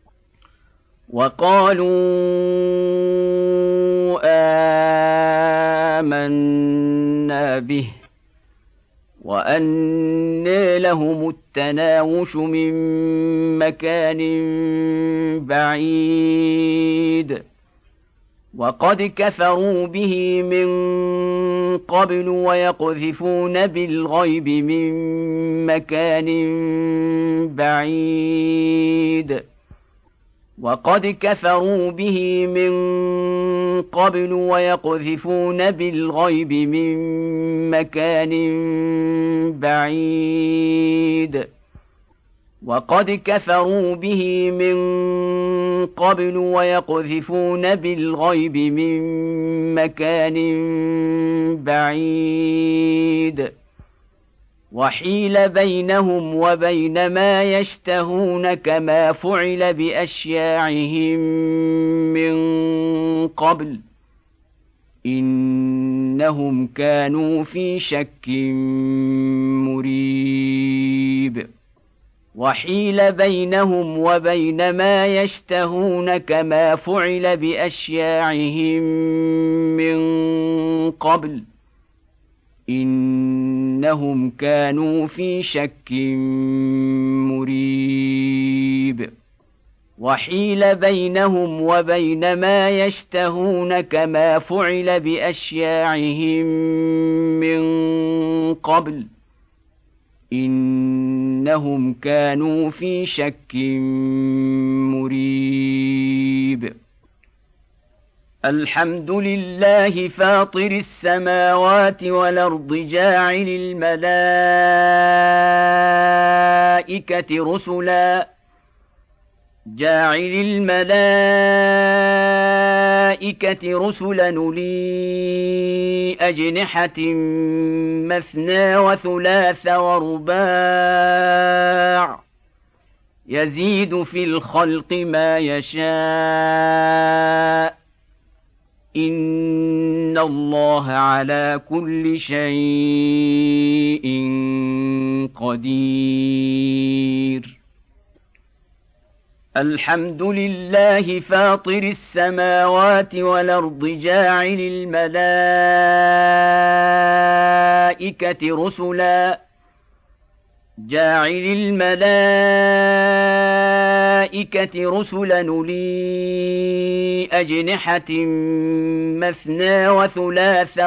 وقالوا آمنا به وأنى لهم التناوش من مكان بعيد وقد كفروا به من قبل ويقذفون بالغيب من مكان بعيد وقد كفروا به من قبل ويقذفون بالغيب من مكان بعيد وقد كفروا به من قبل ويقذفون بالغيب من مكان بعيد وحيل بينهم وبين ما يشتهون كما فعل بأشياعهم من قبل إنهم كانوا في شك مريب وحيل بينهم وبين ما يشتهون كما فعل بأشياعهم من قبل إنهم كانوا في شك مريب وحيل بينهم وبين ما يشتهون كما فعل بأشياعهم من قبل إنهم كانوا في شك مريب الحمد لله فاطر السماوات والأرض جاعل الملائكة رسلا جاعل الملائكة رسلا أولي أجنحة مثنى وثلاث ورباع يزيد في الخلق ما يشاء إن الله على كل شيء قدير. الحمد لله فاطر السماوات والأرض جاعل الملائكة رسلا جاعل الملائكة رسلا أولي أجنحة مثنى وثلاث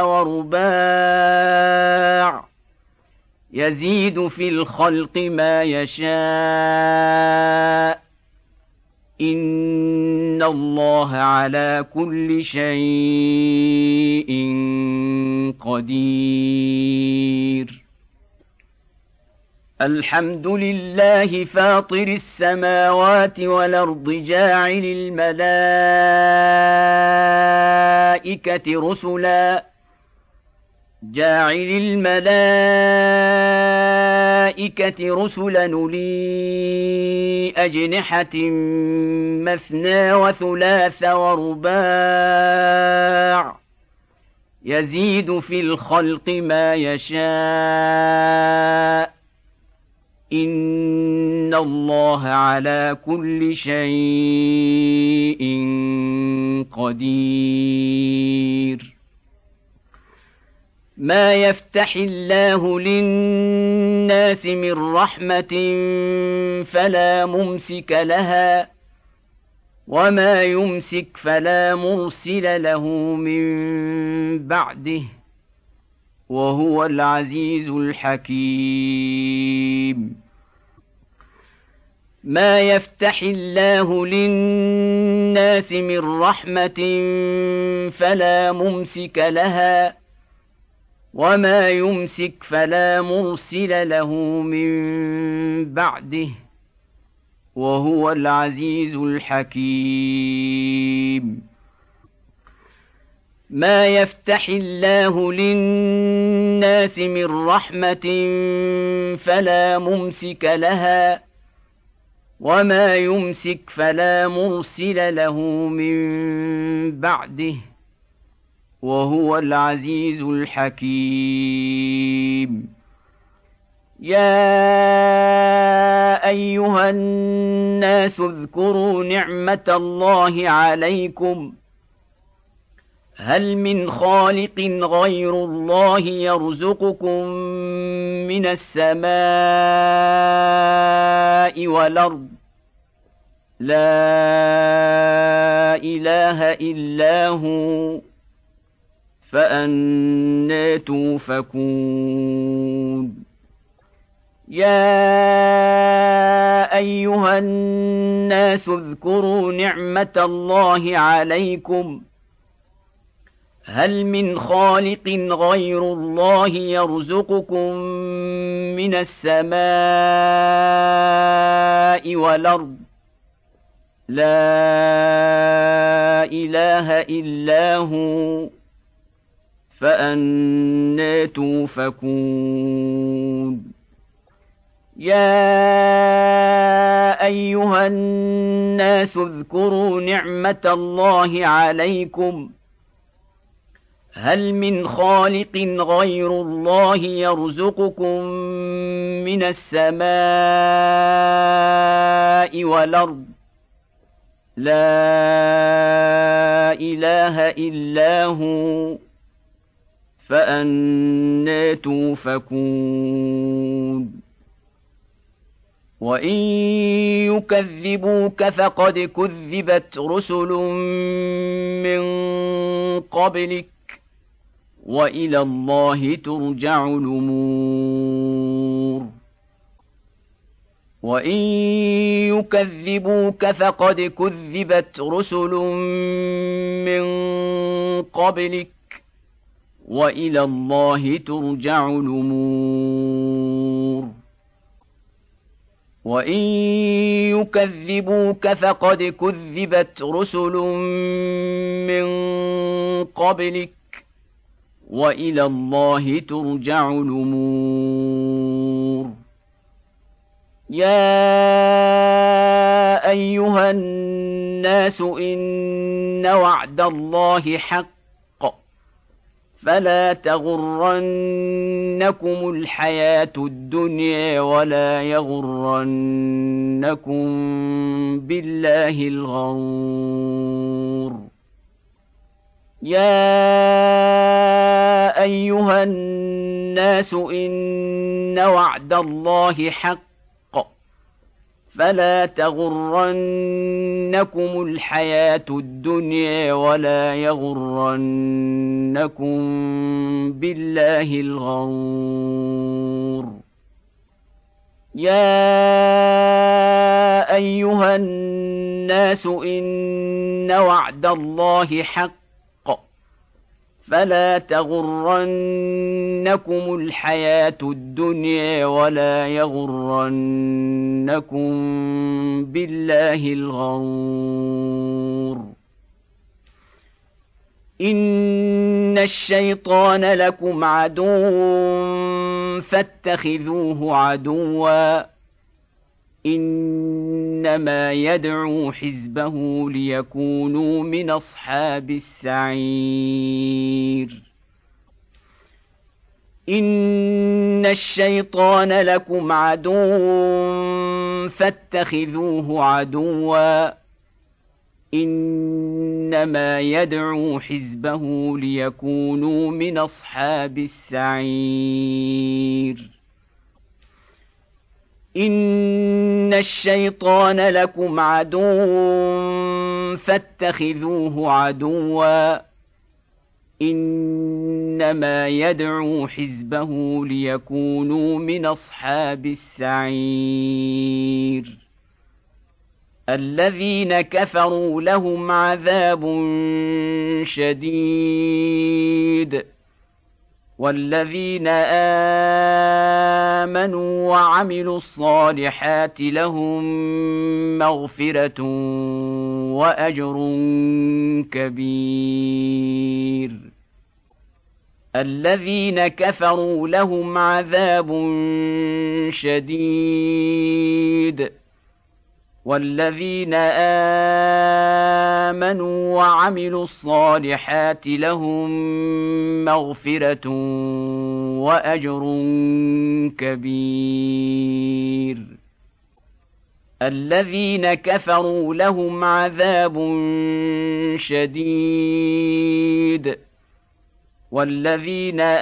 ورباع يزيد في الخلق ما يشاء إن الله على كل شيء قدير. الحمد لله فاطر السماوات والأرض جاعل الملائكة رسلا جاعل الملائكة رسلا أولي أجنحة مثنى وثلاث ورباع يزيد في الخلق ما يشاء إن الله على كل شيء قدير. ما يفتح الله للناس من رحمة فلا ممسك لها وما يمسك فلا مرسل له من بعده وهو العزيز الحكيم. ما يفتح الله للناس من رحمة فلا ممسك لها وما يمسك فلا مرسل له من بعده وهو العزيز الحكيم. ما يفتح الله للناس من رحمة فلا ممسك لها وما يمسك فلا مرسل له من بعده وهو العزيز الحكيم. يا أيها الناس اذكروا نعمة الله عليكم هل من خالق غير الله يرزقكم من السماء والأرض لا إله إلا هو فأنى توفكون. يا أيها الناس اذكروا نعمة الله عليكم هل من خالق غير الله يرزقكم من السماء والأرض لا إله إلا هو فأنى توفكون. يا أيها الناس اذكروا نعمة الله عليكم هل من خالق غير الله يرزقكم من السماء والأرض لا إله إلا هو فأنى توفكون. وإن يكذبوك فقد كذبت رسل من قبلك وإلى الله ترجع الأمور. وإن يكذبوك فقد كذبت رسل من قبلك وإلى الله ترجع الأمور. وإن يكذبوك فقد كذبت رسل من قبلك وإلى الله ترجع الأمور. يا أيها الناس إن وعد الله حق فلا تغرنكم الحياة الدنيا ولا يغرنكم بالله الغرور. يا أيها الناس إن وعد الله حق فلا تغرنكم الحياة الدنيا ولا يغرنكم بالله الغرور. يا أيها الناس إن وعد الله حق فلا تغرنكم الحياة الدنيا ولا يغرنكم بالله الغرور. إن الشيطان لكم عدو فاتخذوه عدوا إنما يدعو حزبه ليكونوا من أصحاب السعير. إن الشيطان لكم عدو فاتخذوه عدوا إنما يدعو حزبه ليكونوا من أصحاب السعير. إن الشيطان لكم عدو فاتخذوه عدوا إنما يدعو حزبه ليكونوا من أصحاب السعير. الذين كفروا لهم عذاب شديد والذين آمنوا وعملوا الصالحات لهم مغفرة وأجر كبير. الذين كفروا لهم عذاب شديد والذين آمنوا وعملوا الصالحات لهم مغفرة وأجر كبير. الذين كفروا لهم عذاب شديد والذين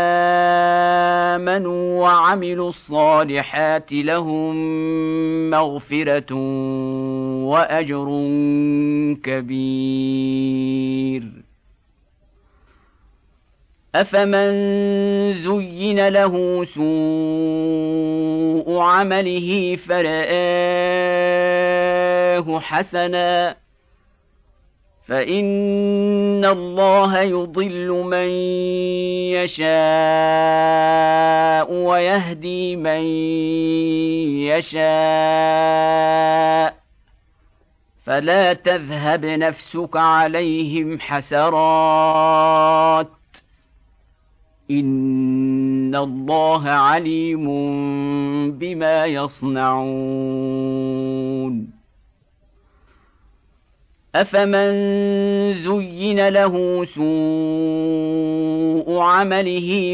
آمنوا وعملوا الصالحات لهم مغفرة وأجر كبير. أفمن زين له سوء عمله فرآه حسنا فإن الله يضل من يشاء ويهدي من يشاء فلا تذهب نفسك عليهم حسرات إن الله عليم بما يصنعون. أفمن زين له سوء عمله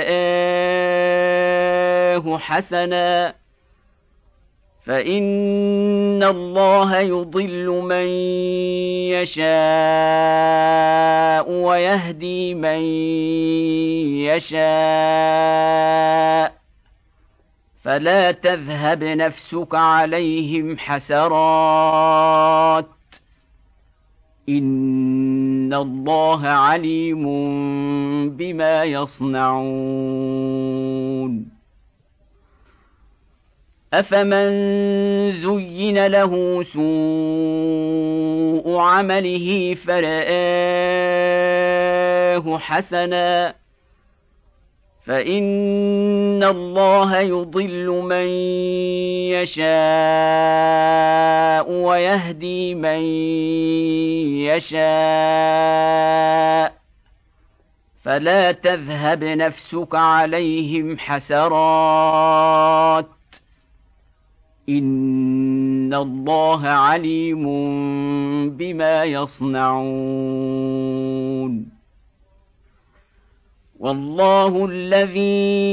فرآه حسنا فإن الله يضل من يشاء ويهدي من يشاء فلا تذهب نفسك عليهم حسرات إن الله عليم بما يصنعون. أفمن زين له سوء عمله فرآه حسنا فإن الله يضل من يشاء ويهدي من يشاء فلا تذهب نفسك عليهم حسرات إن الله عليم بما يصنعون. والله الذي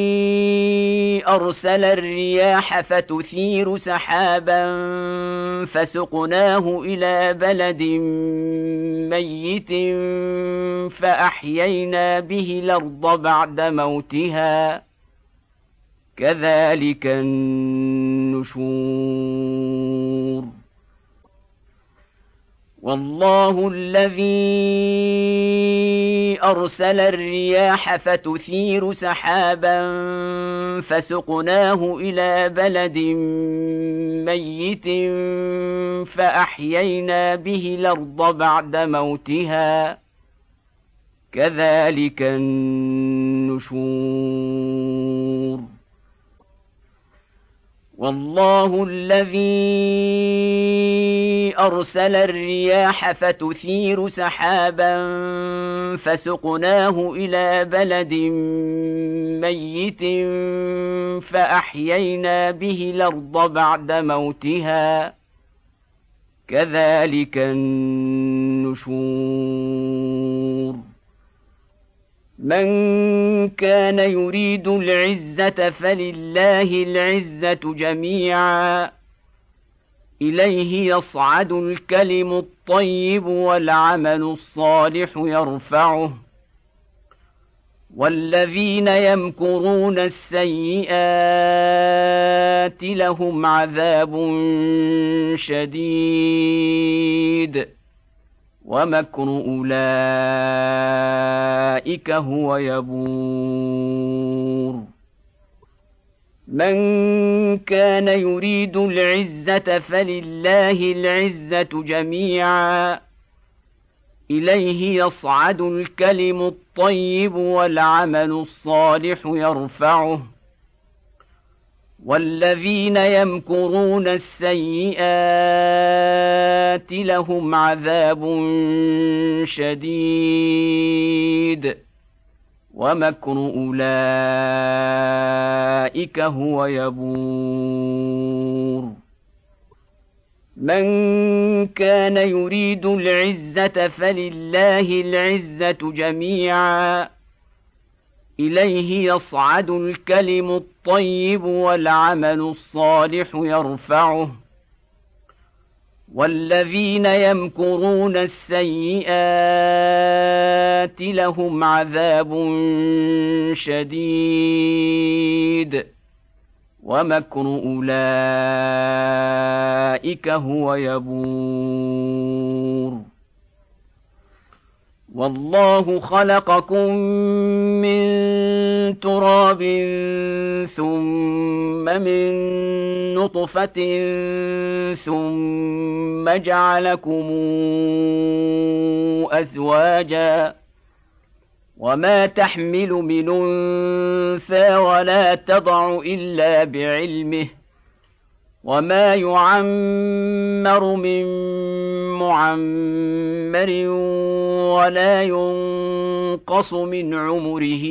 أرسل الرياح فتثير سحابا فسقناه إلى بلد ميت فأحيينا به الأرض بعد موتها كذلك النشور والله الذي أرسل الرياح فتثير سحابا فسقناه إلى بلد ميت فأحيينا به الأرض بعد موتها كذلك النشور والله الذي أرسل الرياح فتثير سحابا فسقناه إلى بلد ميت فأحيينا به الأرض بعد موتها كذلك النشور من كان يريد العزة فلله العزة جميعا إليه يصعد الكلم الطيب والعمل الصالح يرفعه والذين يمكرون السيئات لهم عذاب شديد ومكر أولئك هو يبور من كان يريد العزة فلله العزة جميعا إليه يصعد الكلم الطيب والعمل الصالح يرفعه والذين يمكرون السيئات لهم عذاب شديد ومكر أولئك هو يبور من كان يريد العزة فلله العزة جميعا إليه يصعد الكلم الطيب والعمل الصالح يرفعه والذين يمكرون السيئات لهم عذاب شديد ومكر أولئك هو يبور والله خلقكم من تراب ثم من نطفة ثم جعلكم أزواجا وما تحمل من أنثى ولا تضع إلا بعلمه وما يعمر من معمر ولا ينقص من عمره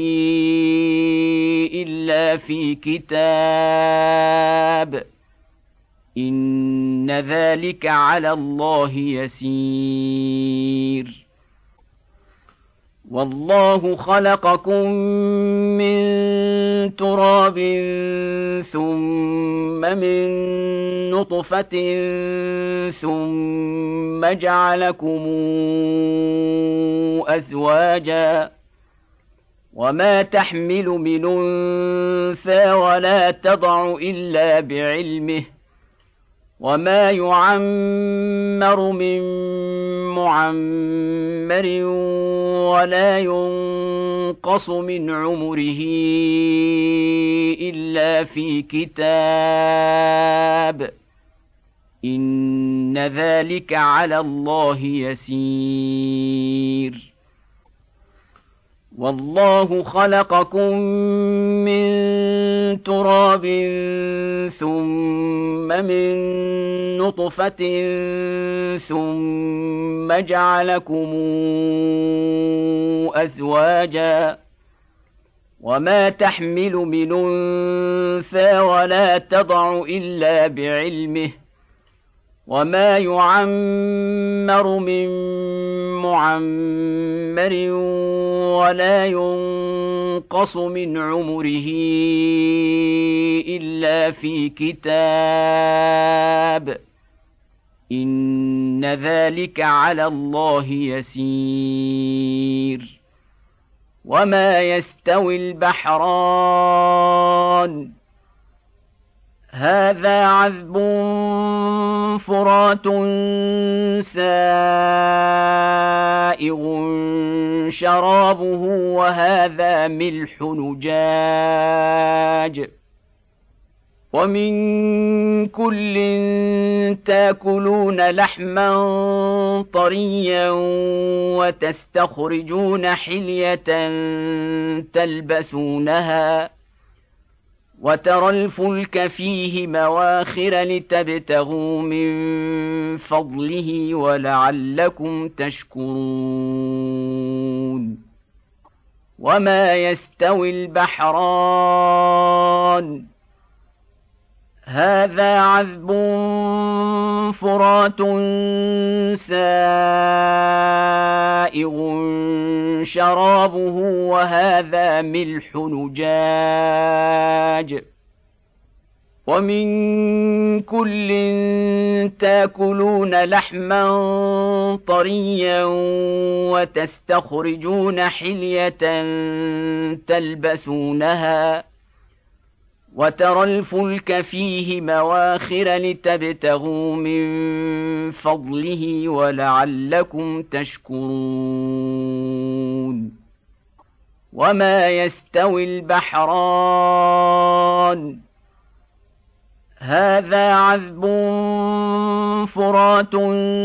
إلا في كتاب إن ذلك على الله يسير والله خلقكم من تراب ثم من نطفة ثم جعلكم أزواجا وما تحمل من أنثى ولا تضع إلا بعلمه وما يعمر من معمر ولا ينقص من عمره إلا في كتاب إن ذلك على الله يسير والله خلقكم من تراب ثم من نطفة ثم جعلكم أزواجا وما تحمل من أنثى ولا تضع إلا بعلمه وما يعمر من معمر ولا ينقص من عمره إلا في كتاب إن ذلك على الله يسير وما يستوي البحران هذا عذب فرات سائغ شرابه وهذا ملح نجاج ومن كل تاكلون لحما طريا وتستخرجون حلية تلبسونها وترى الفلك فيه مواخر لتبتغوا من فضله ولعلكم تشكرون وما يستوي البحران هذا عذب فرات سائغ شرابه وهذا ملح نجاج ومن كل تاكلون لحما طريا وتستخرجون حلية تلبسونها وترى الفلك فيه مواخر لتبتغوا من فضله ولعلكم تشكرون وما يستوي البحران هذا عذب فرات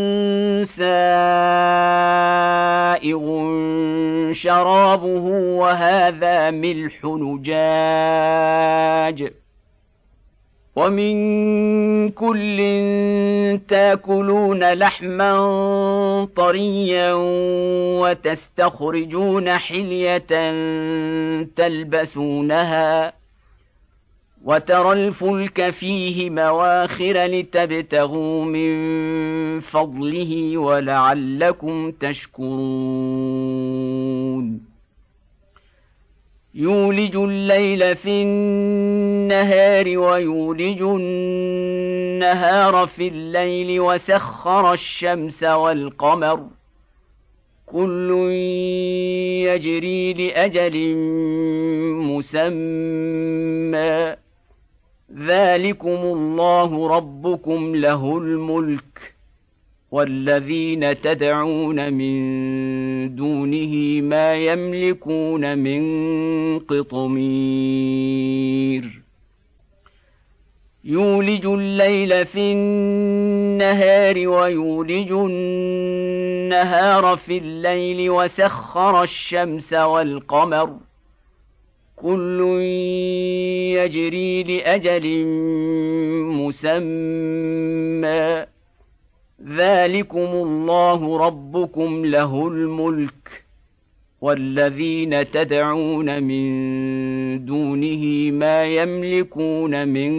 سائغ شرابه وهذا ملح نجاج ومن كل تاكلون لحما طريا وتستخرجون حلية تلبسونها وترى الفلك فيه مواخر لتبتغوا من فضله ولعلكم تشكرون يولج الليل في النهار ويولج النهار في الليل وسخر الشمس والقمر كل يجري لأجل مسمى ذلكم الله ربكم له الملك والذين تدعون من دونه ما يملكون من قطمير يولج الليل في النهار ويولج النهار في الليل وسخر الشمس والقمر كل يجري لأجل مسمى ذلكم الله ربكم له الملك والذين تدعون من دونه ما يملكون من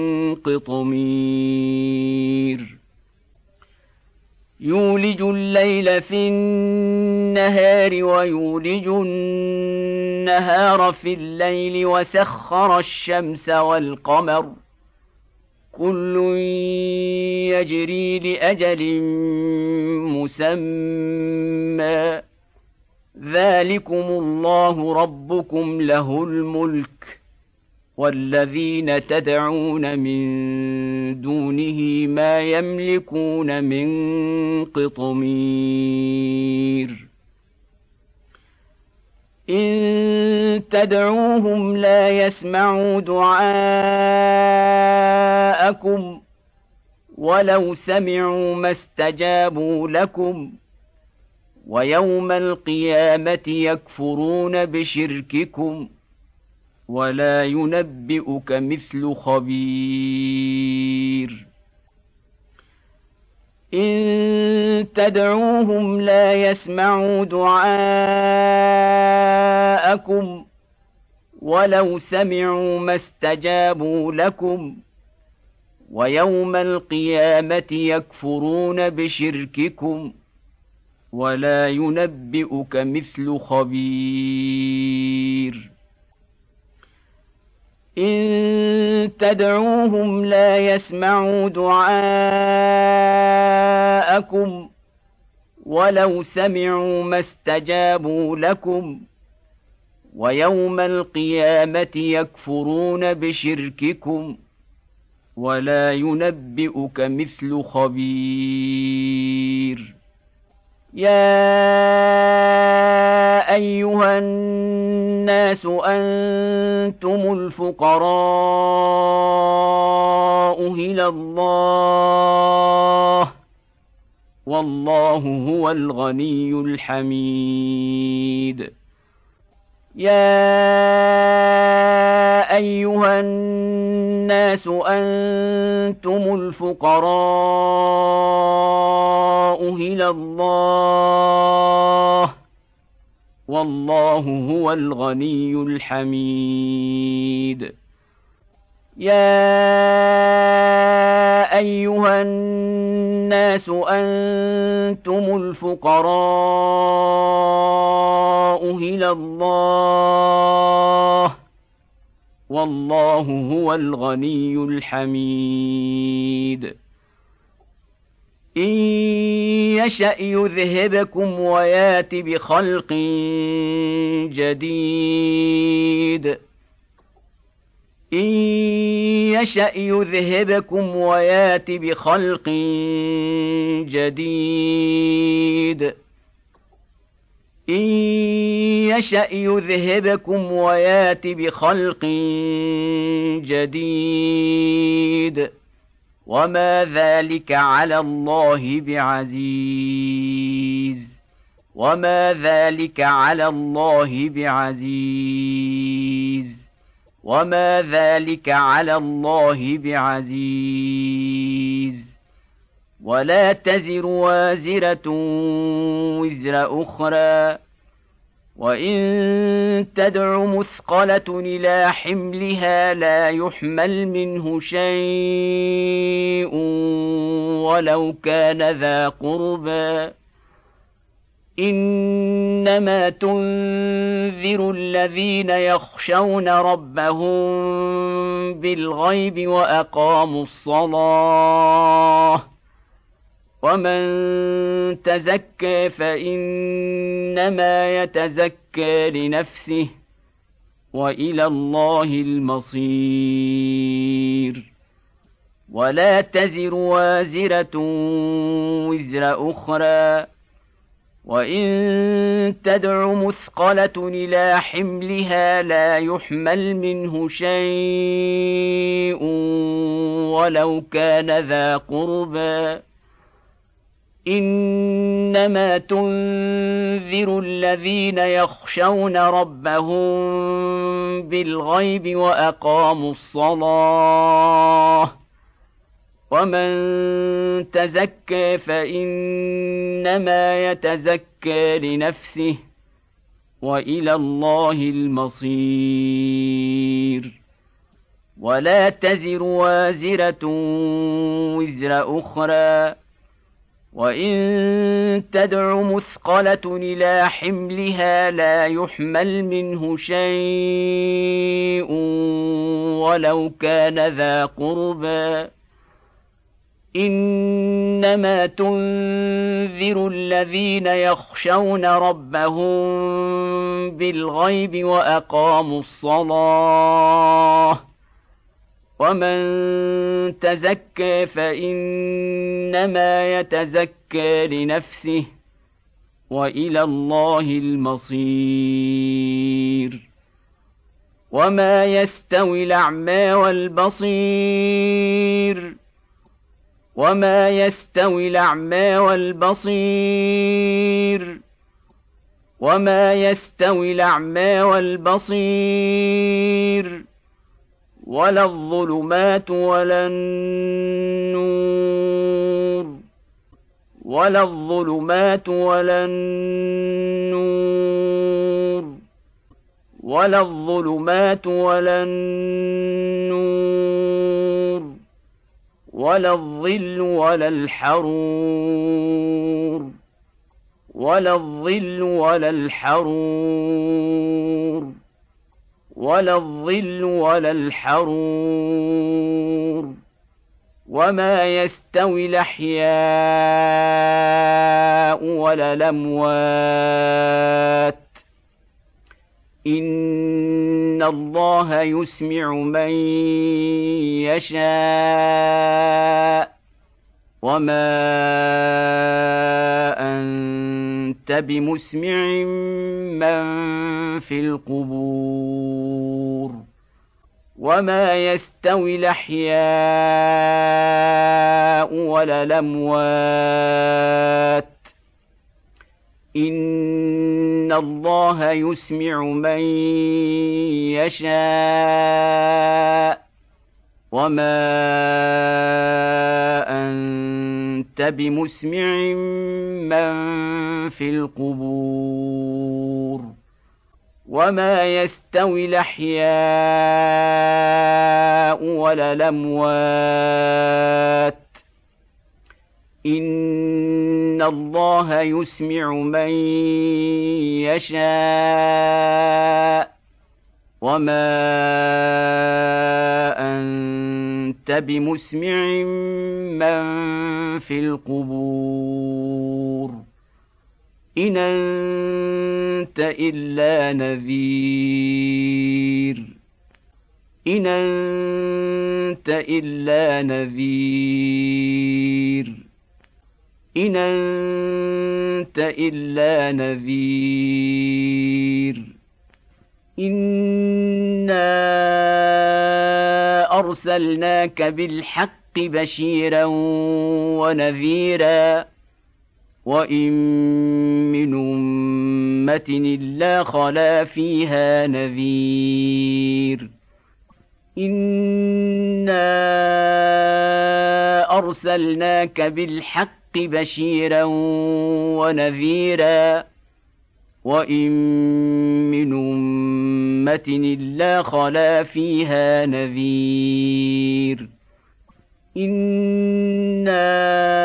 قطمير يولج الليل في النهار ويولج النهار في الليل وسخر الشمس والقمر كل يجري لأجل مسمى ذلكم الله ربكم له الملك والذين تدعون من دونه ما يملكون من قطمير إن تدعوهم لا يسمعوا دعاءكم ولو سمعوا ما استجابوا لكم ويوم القيامة يكفرون بشرككم ولا ينبئك مثل خبير إن تدعوهم لا يسمعوا دعاءكم ولو سمعوا ما استجابوا لكم ويوم القيامة يكفرون بشرككم ولا ينبئك مثل خبير إن تدعوهم لا يسمعوا دعاءكم ولو سمعوا ما استجابوا لكم ويوم القيامة يكفرون بشرككم ولا ينبئك مثل خبير يا أيها الناس أنتم الفقراء إلى الله والله هو الغني الحميد يا أيها الناس أنتم الفقراء إلى الله والله هو الغني الحميد يا أيها الناس أنتم الفقراء إلى الله والله هو الغني الحميد إن يشأ يذهبكم ويات بخلق جديد إن يشأ يذهبكم ويات بخلق جديد إن يشأ يذهبكم ويات بخلق جديد وما ذلك على الله بعزيز وما ذلك على الله بعزيز وما ذلك على الله بعزيز ولا تزر وازرة وزر أخرى وإن تدع مثقلة إلى حملها لا يحمل منه شيء ولو كان ذا قربى إنما تنذر الذين يخشون ربهم بالغيب وأقاموا الصلاة ومن تزكى فإنما يتزكى لنفسه وإلى الله المصير ولا تزر وازرة وزر أخرى وإن تدع مثقلة إلى حملها لا يحمل منه شيء ولو كان ذا قربى إنما تنذر الذين يخشون ربهم بالغيب وأقاموا الصلاة ومن تزكى فإنما يتزكى لنفسه وإلى الله المصير ولا تزر وازرة وزر أخرى وإن تدع مثقلة إلى حملها لا يحمل منه شيء ولو كان ذا قربى إنما تنذر الذين يخشون ربهم بالغيب وأقاموا الصلاة ومن تزكى فإنما يتزكى لنفسه وإلى الله المصير وما يستوي الأعمى والبصير وما يستوي الأعمى والبصير وما يستوي الأعمى والبصير ولا الظلمات ولا النور ولا الظلمات ولا النور ولا الظلمات ولا النور ولا الظل ولا الحرور ولا الظل ولا الحرور ولا الظل ولا الحرور وما يستوي الأحياء ولا الأموات إن الله يسمع من يشاء وما أنت بمسمع من في القبور وما يستوي الأحياء ولا الأموات إن الله يسمع من يشاء وما أنت بمسمع من في القبور وما يستوي الأحياء ولا الأموات إن الله يسمع من يشاء وما أنت بمسمع من في القبور إن أنت إلا نذير إن أنت إلا نذير إن أنت إلا نذير إنا أرسلناك بالحق بشيرا ونذيرا وإن من أمة إلا خلا فيها نذير إنا أرسلناك بالحق بشيرا ونذيرا وإن من أمة إلا خلا فيها نذير إنا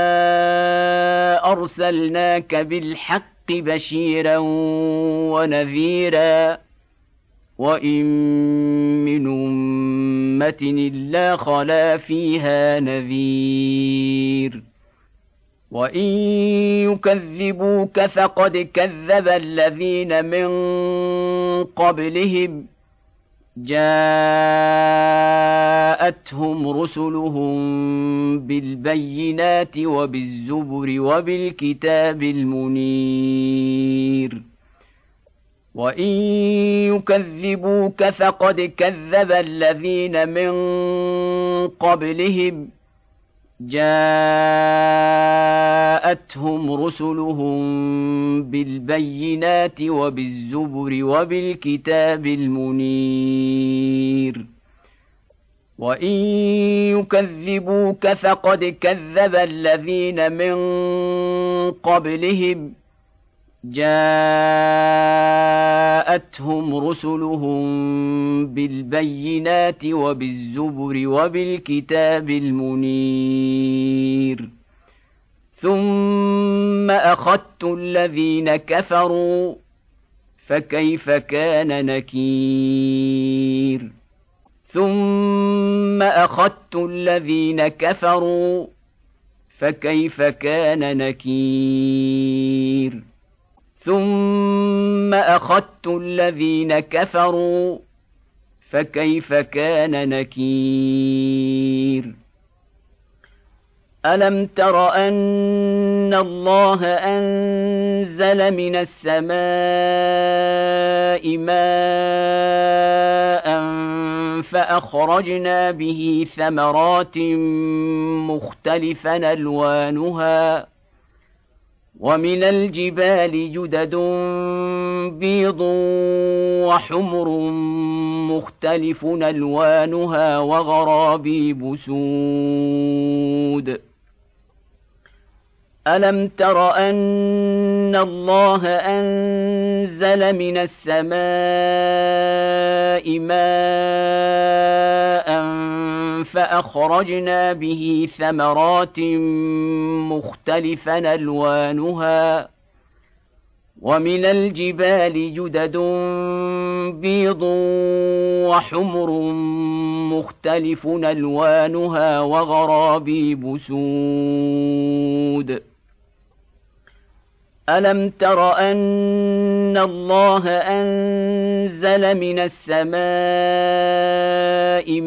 أرسلناك بالحق بشيرا ونذيرا وإن من أمة إلا خلا فيها نذير وإن يكذبوك فقد كذب الذين من قبلهم جاءتهم رسلهم بالبينات وبالزبر وبالكتاب المنير وإن يكذبوك فقد كذب الذين من قبلهم جاءتهم رسلهم بالبينات وبالزبر وبالكتاب المنير وإن يكذبوك فقد كذب الذين من قبلهم جاءتهم رسلهم بالبينات وبالزبر وبالكتاب المنير ثم أخذت الذين كفروا فكيف كان نكير ثم أخذت الذين كفروا فكيف كان نكير ثم أخذت الذين كفروا فكيف كان نكير ألم تر أن الله أنزل من السماء ماء فأخرجنا به ثمرات مختلفا ألوانها ومن الجبال جدد بيض وحمر مختلف ألوانها وغرابيب سود ألم تر أن الله أنزل من السماء ماء فأخرجنا به ثمرات مختلفا ألوانها ومن الجبال جدد بيض وحمر مختلف ألوانها وغرابيب سود ألم تر أن الله أنزل من السماء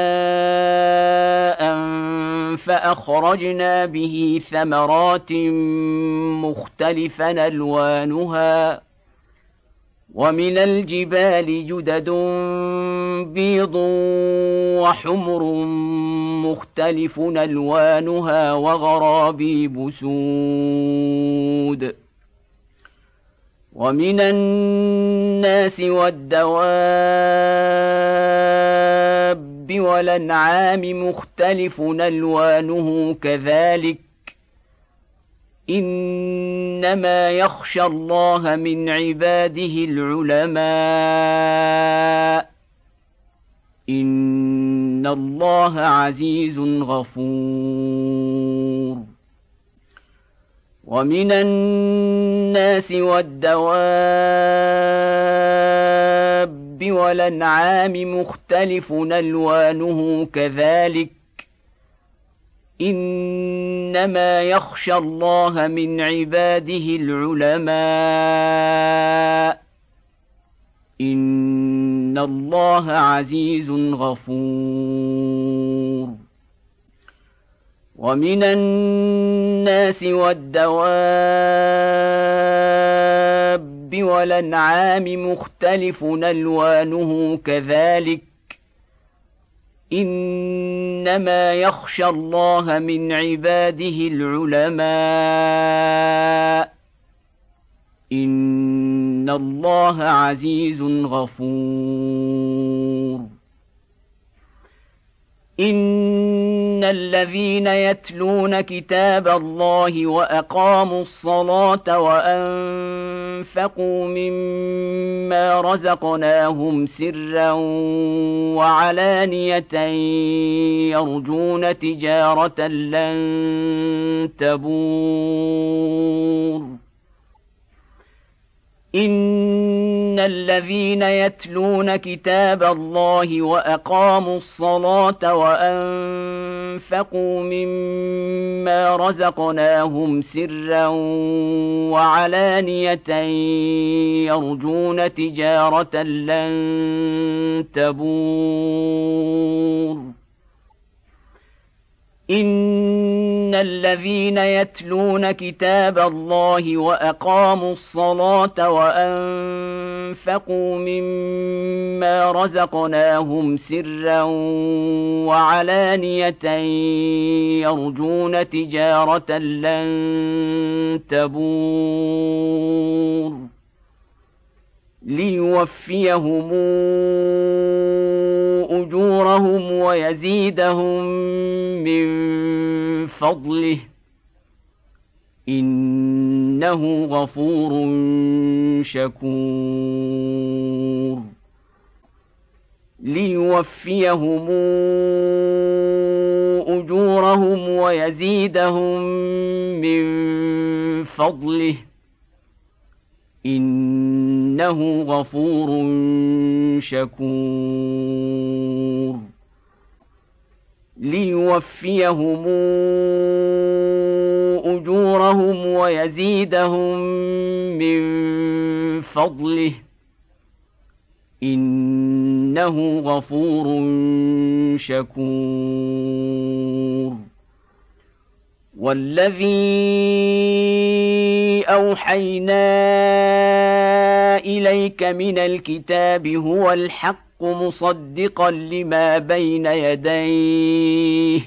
ماء فأخرجنا به ثمرات مختلفا ألوانها ومن الجبال جدد بيض وحمر مختلف ألوانها وغرابيب سود ومن الناس والدواب والأنعام مختلف ألوانه كذلك إنما يخشى الله من عباده العلماء إن الله عزيز غفور ومن الناس والدواب والأنعام مختلف ألوانه كذلك إنما يخشى الله من عباده العلماء إن الله عزيز غفور ومن الناس والدواب والأنعام مختلف ألوانه كذلك إنما يخشى الله من عباده العلماء إن الله عزيز غفور إن الذين يتلون كتاب الله وأقاموا الصلاة وأنفقوا مما رزقناهم سرا وعلانية يرجون تجارة لن تبور إن الذين يتلون كتاب الله وأقاموا الصلاة وأنفقوا مما رزقناهم سرا وعلانية يرجون تجارة لن تبور إن الذين يتلون كتاب الله وأقاموا الصلاة وأنفقوا مما رزقناهم سرا وعلانية يرجون تجارة لن تبور ليوفيهم أجورهم ويزيدهم من فضله إنه غفور شكور ليوفيهم أجورهم ويزيدهم من فضله إنه غفور شكور ليوفيهم أجورهم ويزيدهم من فضله إنه غفور شكور والذي أوحينا إليك من الكتاب هو الحق مصدقا لما بين يديه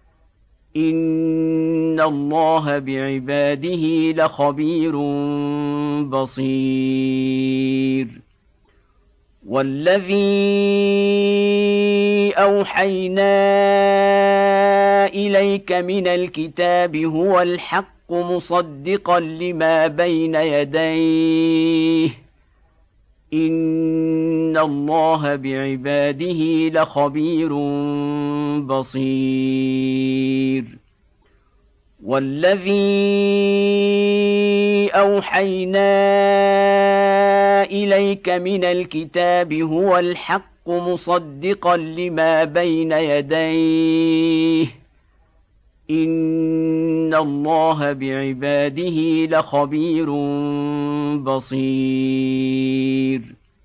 إن الله بعباده لخبير بصير والذي أوحينا إليك من الكتاب هو الحق مصدقا لما بين يديه إن الله بعباده لخبير بصير والذي أوحينا إليك من الكتاب هو الحق مصدقا لما بين يديه إن الله بعباده لخبير بصير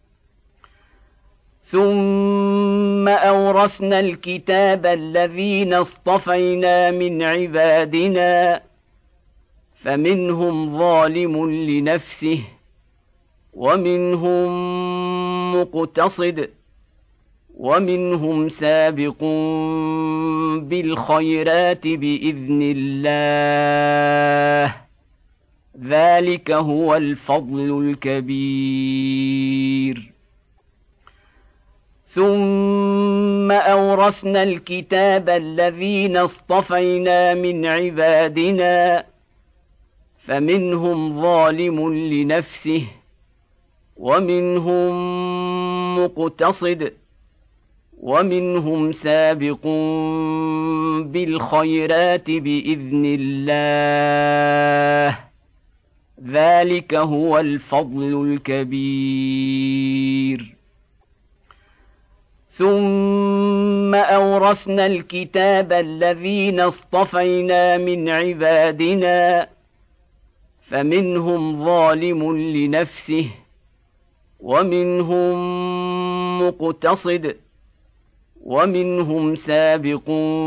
ثم أورثنا الكتاب الذين اصطفينا من عبادنا فمنهم ظالم لنفسه ومنهم مقتصد ومنهم سابق بالخيرات بإذن الله ذلك هو الفضل الكبير ثم أورثنا الكتاب الذين اصطفينا من عبادنا فمنهم ظالم لنفسه ومنهم مقتصد ومنهم سابق بالخيرات بإذن الله ذلك هو الفضل الكبير ثم أورثنا الكتاب الذين اصطفينا من عبادنا فمنهم ظالم لنفسه ومنهم مقتصد ومنهم سابق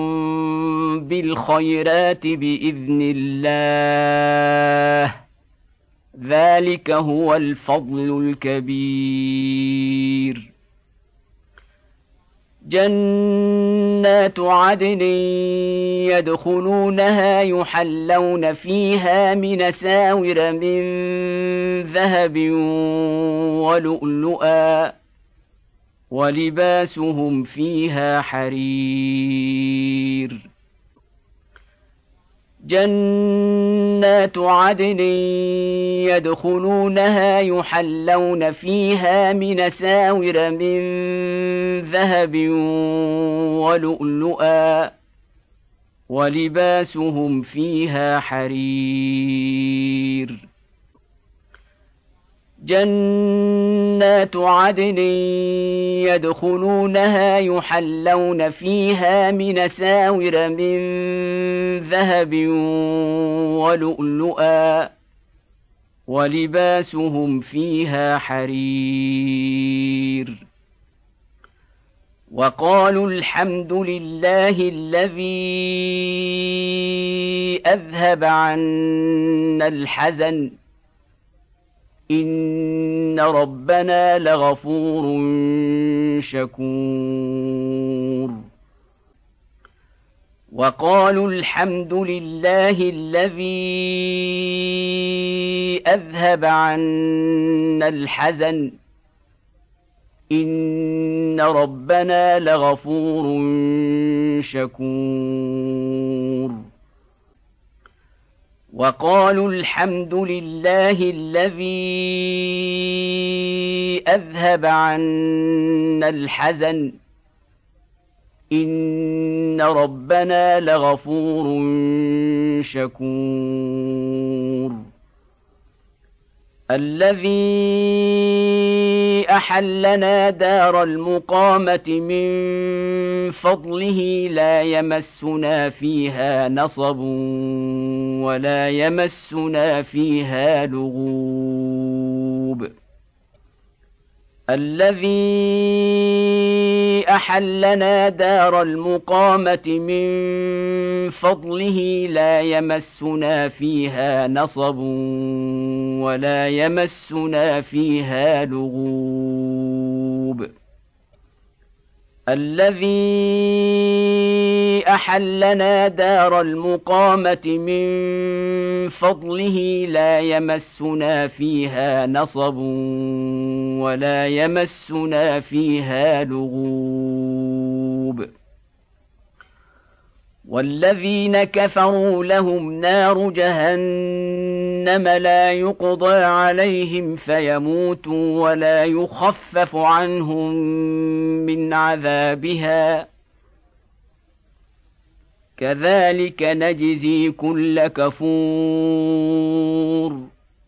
بالخيرات بإذن الله ذلك هو الفضل الكبير جنات عدن يدخلونها يحلون فيها من ساور من ذهب ولؤلؤا ولباسهم فيها حرير جنات عدن يدخلونها يحلون فيها من ساور من ذهب ولؤلؤا ولباسهم فيها حرير جنات عدن يدخلونها يحلون فيها من ساور من ذهب ولؤلؤا ولباسهم فيها حرير وقالوا الحمد لله الذي أذهب عنا الحزن إن ربنا لغفور شكور وقالوا الحمد لله الذي أذهب عنا الحزن إن ربنا لغفور شكور وقالوا الحمد لله الذي أذهب عنا الحزن إن ربنا لغفور شكور الذي أحلنا دار المقامة من فضله لا يمسنا فيها نصب ولا يمسنا فيها لغوب الذي أحلنا دار المقامة من فضله لا يمسنا فيها نصب ولا يمسنا فيها لغوب الذي أحلنا دار المقامة من فضله لا يمسنا فيها نصب ولا يمسنا فيها لغوب والذين كفروا لهم نار جهنم لا يقضى عليهم فيموتوا ولا يخفف عنهم من عذابها كذلك نجزي كل كفور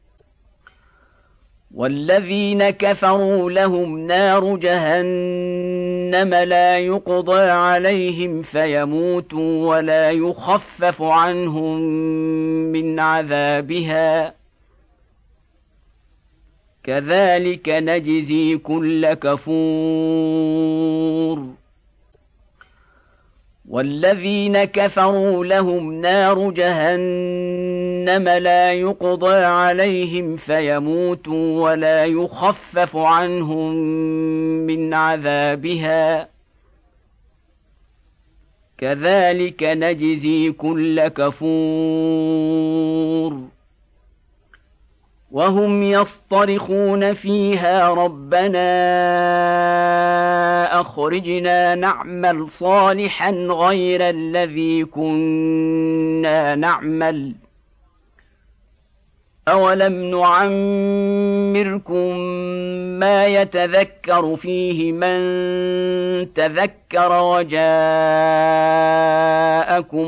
والذين كفروا لهم نار جهنم لا يقضى عليهم فيموتوا ولا يخفف عنهم من عذابها كذلك نجزي كل كفور والذين كفروا لهم نار جهنم لا يقضى عليهم فيموتوا ولا يخفف عنهم من عذابها كذلك نجزي كل كفور وهم يصطرخون فيها ربنا أخرجنا نعمل صالحا غير الذي كنا نعمل أولم نعمركم ما يتذكر فيه من تذكر وجاءكم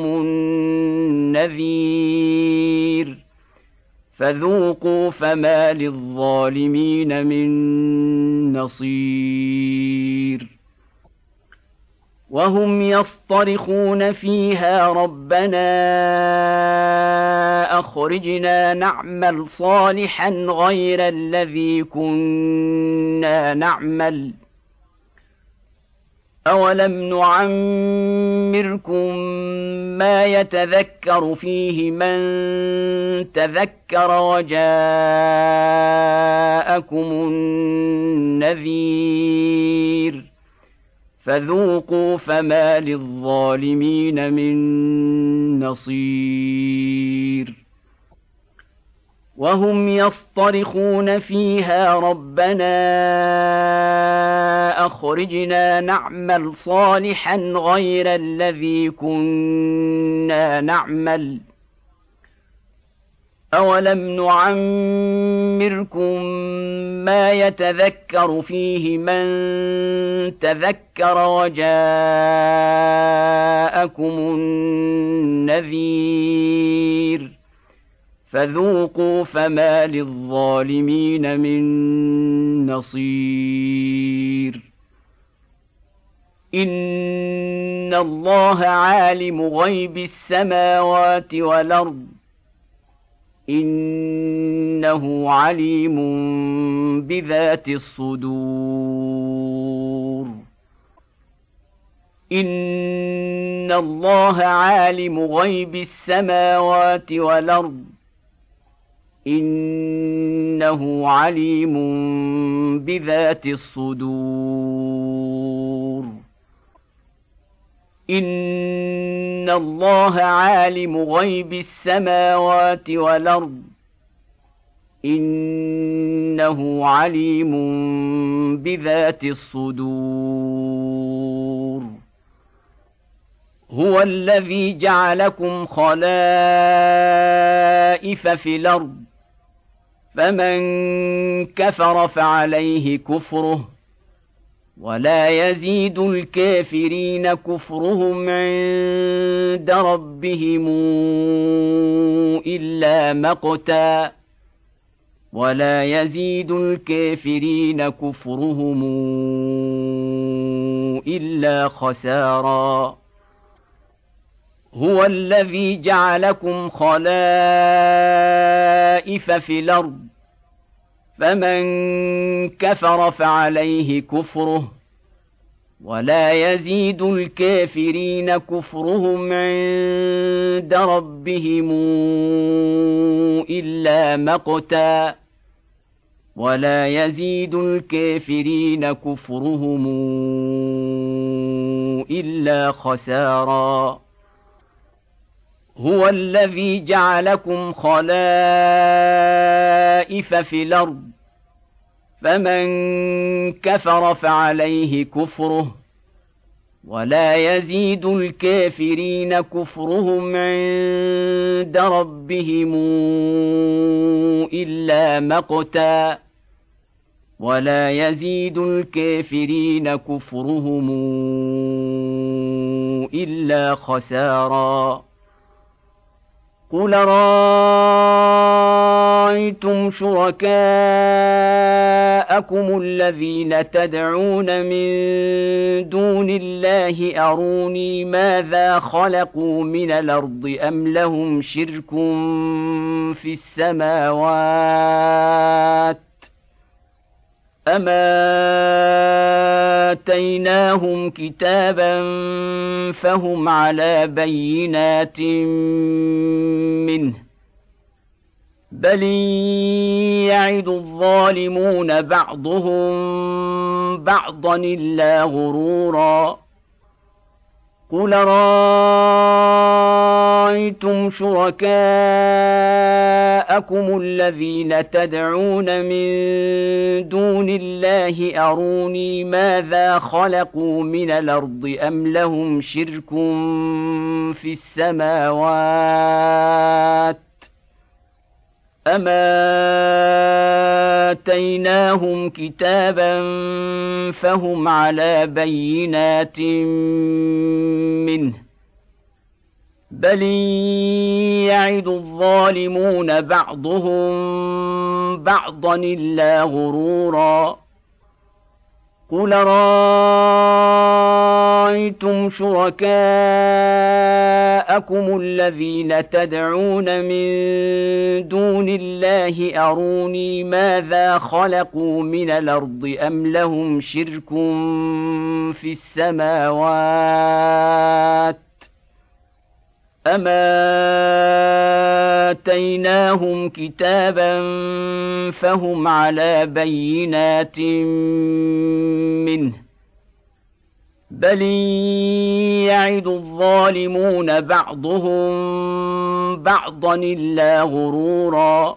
النذير فذوقوا فما للظالمين من نصير وهم يصطرخون فيها ربنا أخرجنا نعمل صالحا غير الذي كنا نعمل أولم نعمركم ما يتذكر فيه من تذكر وجاءكم النذير فذوقوا فما للظالمين من نصير وهم يصطرخون فيها ربنا أخرجنا نعمل صالحا غير الذي كنا نعمل أولم نعمركم ما يتذكر فيه من تذكر وجاءكم النذير فذوقوا فما للظالمين من نصير إن الله عالم غيب السماوات والأرض إنه عليم بذات الصدور إن الله عالم غيب السماوات والأرض إنه عليم بذات الصدور إن الله عالم غيب السماوات والأرض إنه عليم بذات الصدور هو الذي جعلكم خلائف في الأرض فمن كفر فعليه كفره ولا يزيد الكافرين كفرهم عند ربهم إلا مقتا ولا يزيد الكافرين كفرهم إلا خسارا هو الذي جعلكم خلائف في الأرض فمن كفر فعليه كفره ولا يزيد الكافرين كفرهم عند ربهم إلا مقتا ولا يزيد الكافرين كفرهم إلا خسارا هو الذي جعلكم خلائف في الأرض فمن كفر فعليه كفره ولا يزيد الكافرين كفرهم عند ربهم إلا مقتا ولا يزيد الكافرين كفرهم إلا إلا خسارا قل رأيتم شركاءكم الذين تدعون من دون الله أروني ماذا خلقوا من الأرض أم لهم شرك في السماوات أم آتيناهم كتابا فهم على بينات منه بل يعد الظالمون بعضهم بعضا إلا غرورا قل رأيتم شركاءكم الذين تدعون من دون الله أروني ماذا خلقوا من الأرض أم لهم شرك في السماوات أم آتيناهم كتابا فهم على بينات منه بل يعد الظالمون بعضهم بعضا إلا غرورا قل رأيتم شركاءكم الذين تدعون من دون الله أروني ماذا خلقوا من الأرض أم لهم شرك في السماوات أم آتيناهم كتابا فهم على بينات منه بل يعد الظالمون بعضهم بعضا إلا غرورا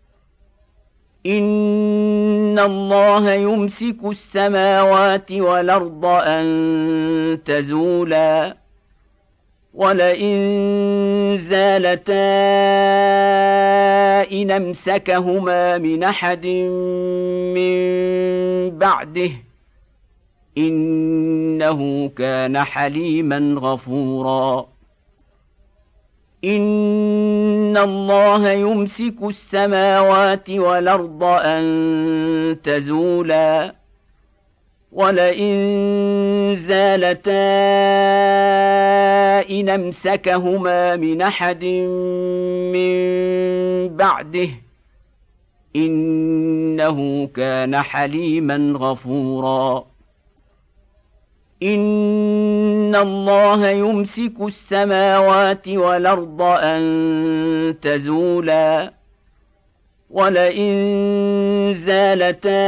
إن الله يمسك السماوات والأرض أن تزولا ولئن زالتا إن أمسكهما من أحد من بعده إنه كان حليما غفورا إن الله يمسك السماوات والأرض أن تزولا ولئن زالتا إن أمسكهما من أحد من بعده إنه كان حليما غفورا إن الله يمسك السماوات والأرض أن تزولا ولئن زالتا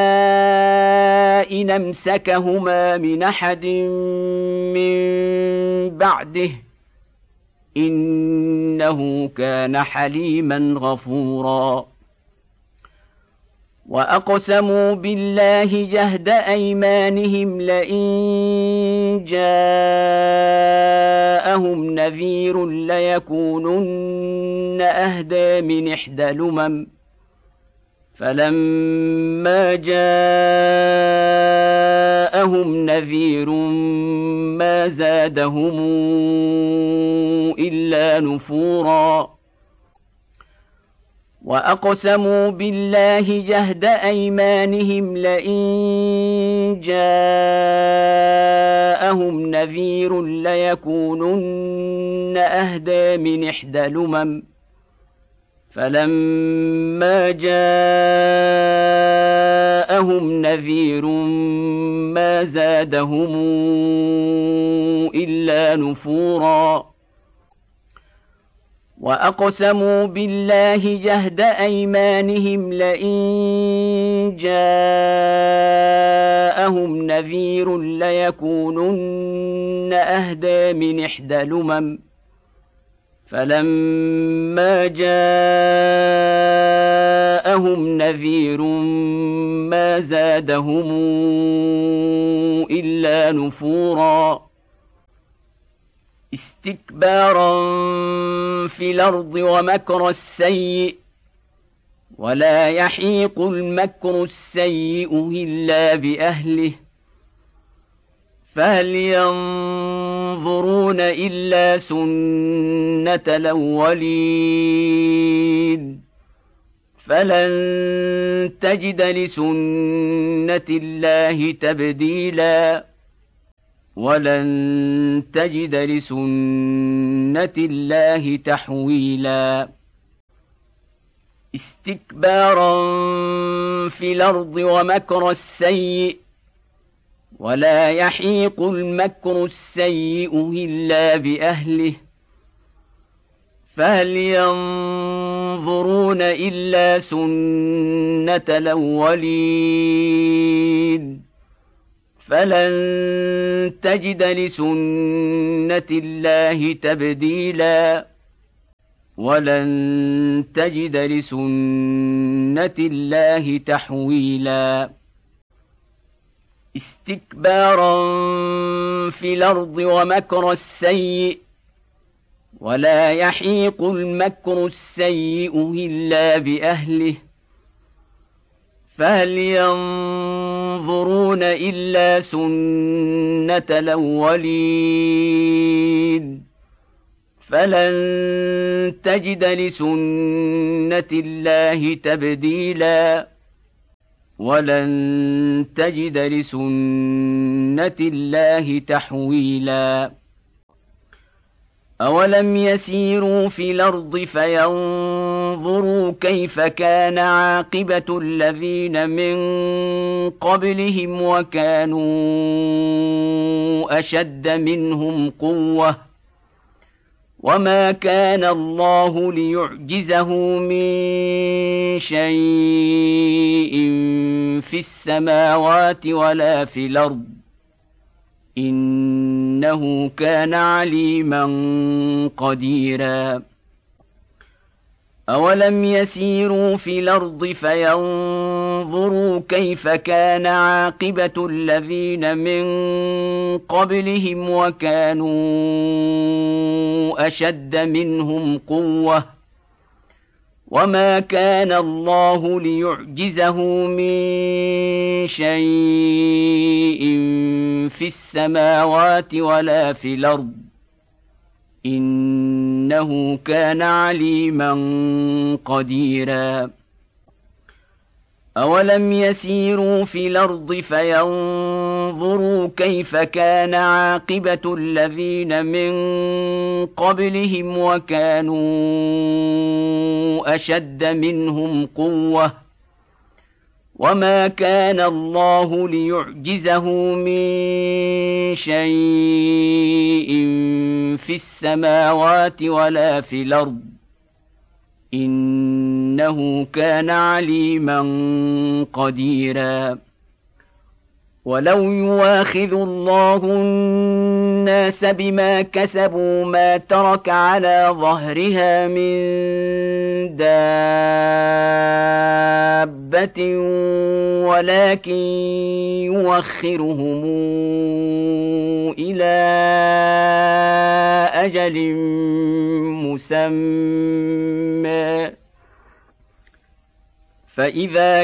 إن أمسكهما من أحد من بعده إنه كان حليما غفورا وأقسموا بالله جهد أيمانهم لئن جاءهم نذير ليكونن أهدى من إحدى الأمم فلما جاءهم نذير ما زادهم إلا نفورا وأقسموا بالله جهد أيمانهم لئن جاءهم نذير ليكونن أهدى من إحدى الأمم فلما جاءهم نذير ما زادهم إلا نفورا وأقسموا بالله جهد أيمانهم لئن جاءهم نذير ليكونن أهدى من إحدى الأمم فلما جاءهم نذير ما زادهم إلا نفورا استكبارا في الأرض ومكر السيء ولا يحيق المكر السيء إلا بأهله فهل ينظرون إلا سنة الأولين فلن تجد لسنة الله تبديلا ولن تجد لسنة الله تحويلا استكبارا في الأرض ومكر السيء ولا يحيق المكر السيء إلا بأهله فهل ينظرون إلا سنة الأولين فلن تجد لسنة الله تبديلا ولن تجد لسنة الله تحويلا استكبارا في الأرض ومكر السيء ولا يحيق المكر السيء إلا بأهله فهل ينظرون إلا سنة الأولين فلن تجد لسنة الله تبديلا ولن تجد لسنة الله تحويلا أولم يسيروا في الأرض فينظروا كيف كان عاقبة الذين من قبلهم وكانوا أشد منهم قوة وما كان الله ليعجزه من شيء في السماوات ولا في الأرض إنه كان عليما قديرا أولم يسيروا في الأرض فينظروا كيف كان عاقبة الذين من قبلهم وكانوا أشد منهم قوة وما كان الله ليعجزه من شيء في السماوات ولا في الأرض إنه كان عليما قديرا أولم يسيروا في الأرض فينظروا كيف كان عاقبة الذين من قبلهم وكانوا أشد منهم قوة وما كان الله ليعجزه من شيء في السماوات ولا في الأرض إنه كان عليما قديرا ولو يواخذ الله الناس بما كسبوا ما ترك على ظهرها من دابة ولكن يوخرهم إلى أجل مسمى فإذا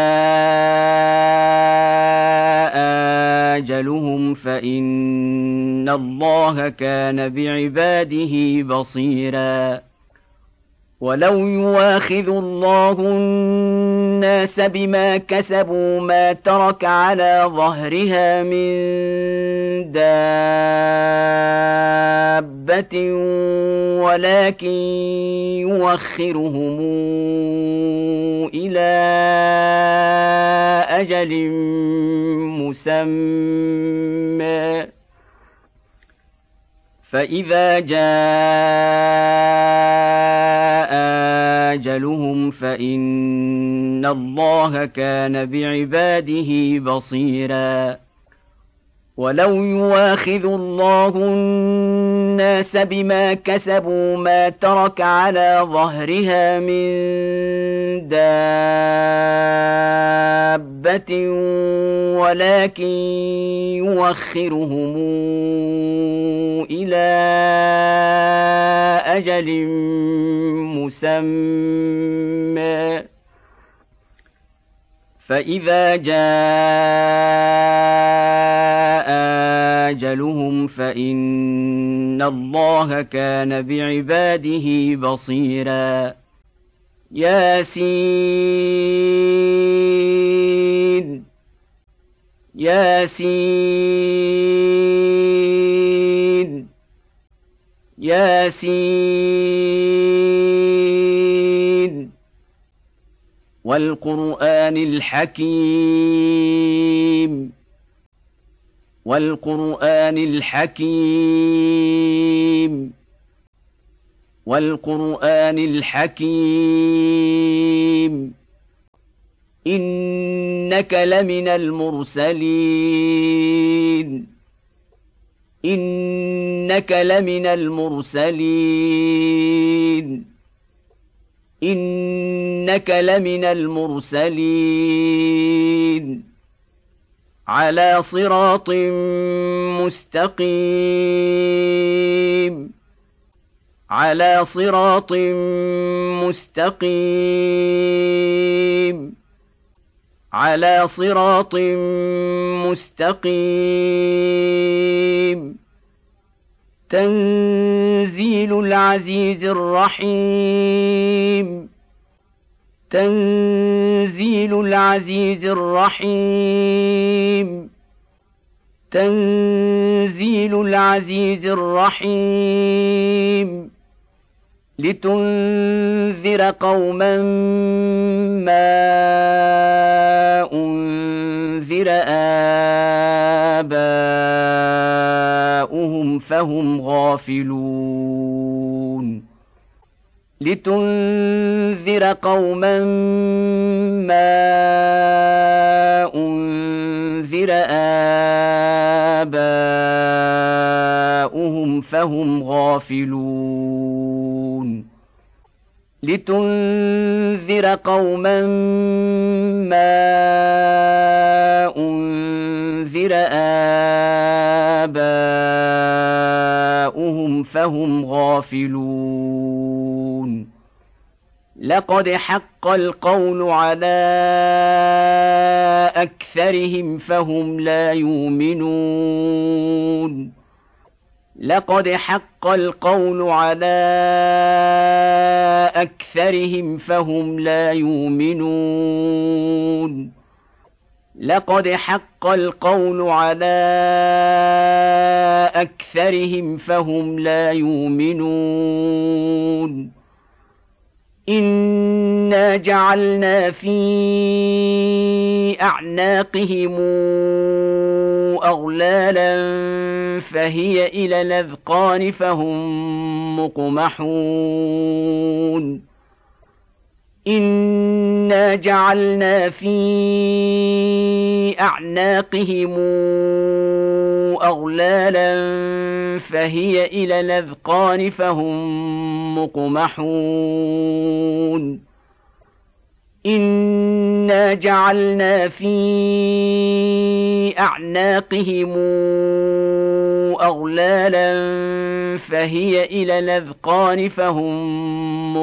جاء أجلهم فإن الله كان بعباده بصيرا ولو يواخذ الله الناس بما كسبوا ما ترك على ظهرها من دابة ولكن يوخرهم إلى أجل مسمى فإذا جاء أجلهم فإن الله كان بعباده بصيرا ولو يواخذ الله الناس بما كسبوا ما ترك على ظهرها من دابة ولكن يوخرهم إلى أجل مسمى فإذا جاء أجلهم فإن الله كان بعباده بصيرا ياسين ياسين ياسين والقرآن الحكيم والقرآن الحكيم والقرآن الحكيم إنك لمن المرسلين إنك لمن المرسلين إنك لمن المرسلين على صراط مستقيم على صراط مستقيم على صراط مستقيم تنزيل العزيز الرحيم تنزيل العزيز الرحيم تنزيل العزيز الرحيم لتنذر قوما ما أنذر آباؤهم فهم غافلون لتنذر قوما ما أنذر آباؤهم فهم غافلون لتنذر قوما ما أنذر آباؤهم فهم غافلون لقد حق القول على أكثرهم فهم لا يؤمنون لقد حق القول على أكثرهم فهم لا يؤمنون لقد حق القول على أكثرهم فهم لا يؤمنون إنا جعلنا في أعناقهم أغلالا فهي إلى الأذقان فهم مقمحون إنا جعلنا في أعناقهم أغلالا فهي إلى الأذقان فهم مقمحون إنا جعلنا في أعناقهم أغلالا فهي إلى الأذقان فهم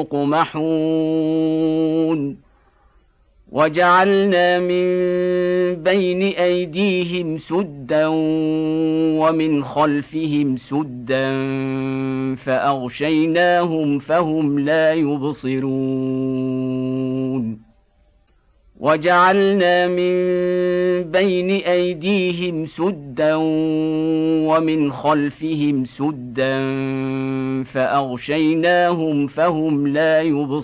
مقمحون وجعلنا من بين أيديهم سدا ومن خلفهم سدا فأغشيناهم فهم لا يبصرون وجعلنا من بين أيديهم سدا ومن خلفهم سدا فأغشيناهم فهم لا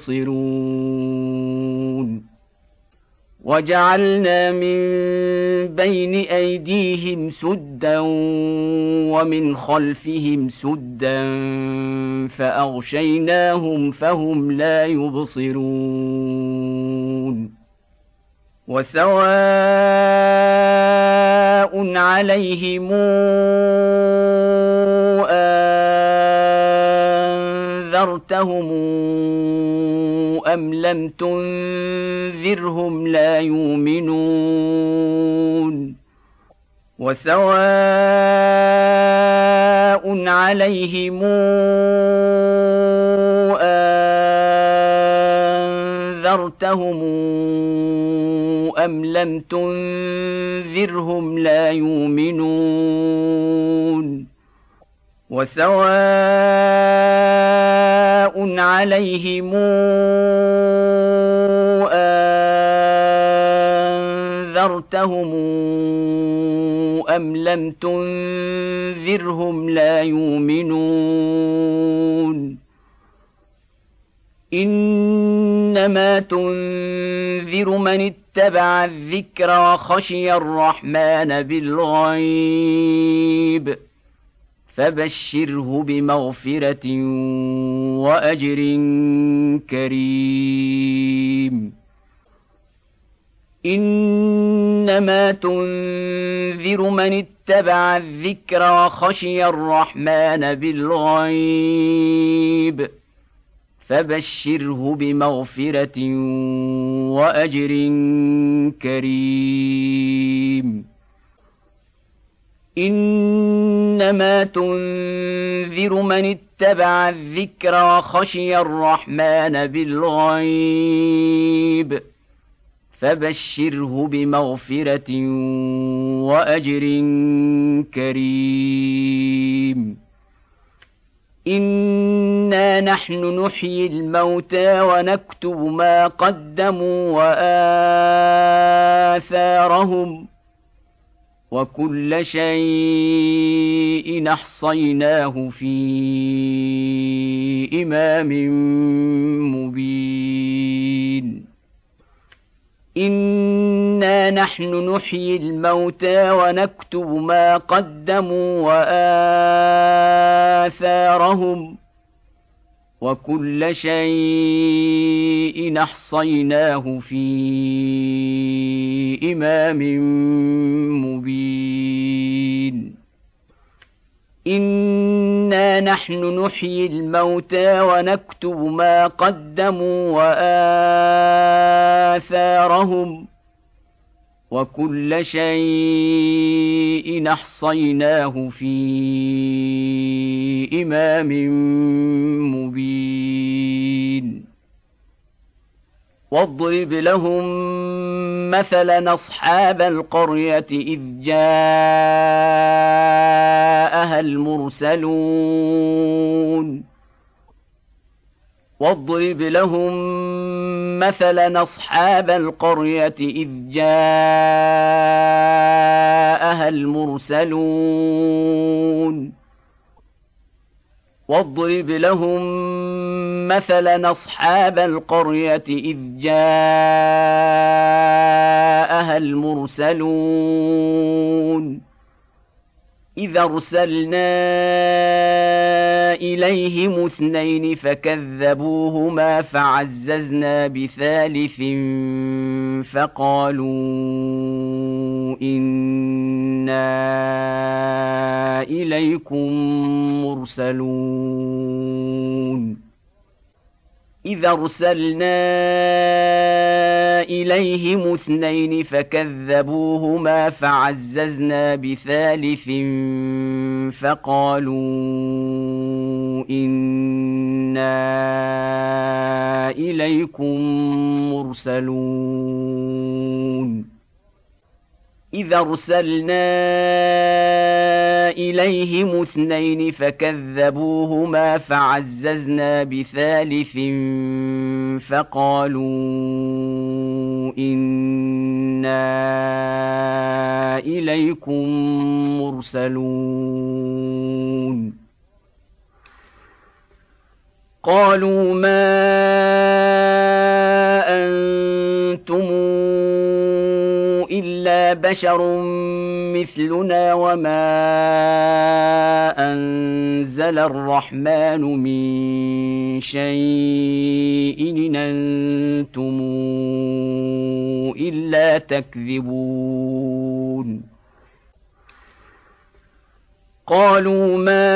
يبصرون وجعلنا من بين أيديهم سدا ومن خلفهم سدا فأغشيناهم فهم لا يبصرون وسواء عليهم أنذرتهم أم لم تنذرهم لا يؤمنون وسواء عليهم أنذرتهم أم لم تنذرهم لا يؤمنون وسواء عليهم أنذرتهم أم لم تنذرهم لا يؤمنون إنما تنذر من اتبع الذكر وخشي الرحمن بالغيب فبشره بمغفرة وأجر كريم إنما تنذر من اتبع الذكر وخشي الرحمن بالغيب فبشره بمغفرة وأجر كريم إنما تنذر من اتبع الذكر وخشي الرحمن بالغيب فبشره بمغفرة وأجر كريم إنا نحن نحيي الموتى ونكتب ما قدموا وآثارهم وكل شيء أحصيناه في إمام مبين إنا نحن نحيي الموتى ونكتب ما قدموا وآثارهم وكل شيء أحصيناه في إمام مبين إنا نحن نحيي الموتى ونكتب ما قدموا وآثارهم وكل شيء أحصيناه في إمام مبين واضرب لهم مثلا أصحاب القرية إذ جاءها المرسلون واضرب لهم مثلا أصحاب القرية إذ جاءها المرسلون واضرب لهم مثلا أصحاب القرية إذ جاءها المرسلون إذ أرسلنا إليهم اثنين فكذبوهما فعززنا بثالث فقالوا إنا إليكم مرسلون إذ أرسلنا إليهم اثنين فكذبوهما فعززنا بثالث فقالوا إنا إليكم مرسلون إذ أرسلنا إليهم اثنين فكذبوهما فعززنا بثالث فقالوا إنا إليكم مرسلون قالوا ما أنتم إلا بشر مثلنا وما أنزل الرحمن من شيء إن أنتم إلا تكذبون قالوا ما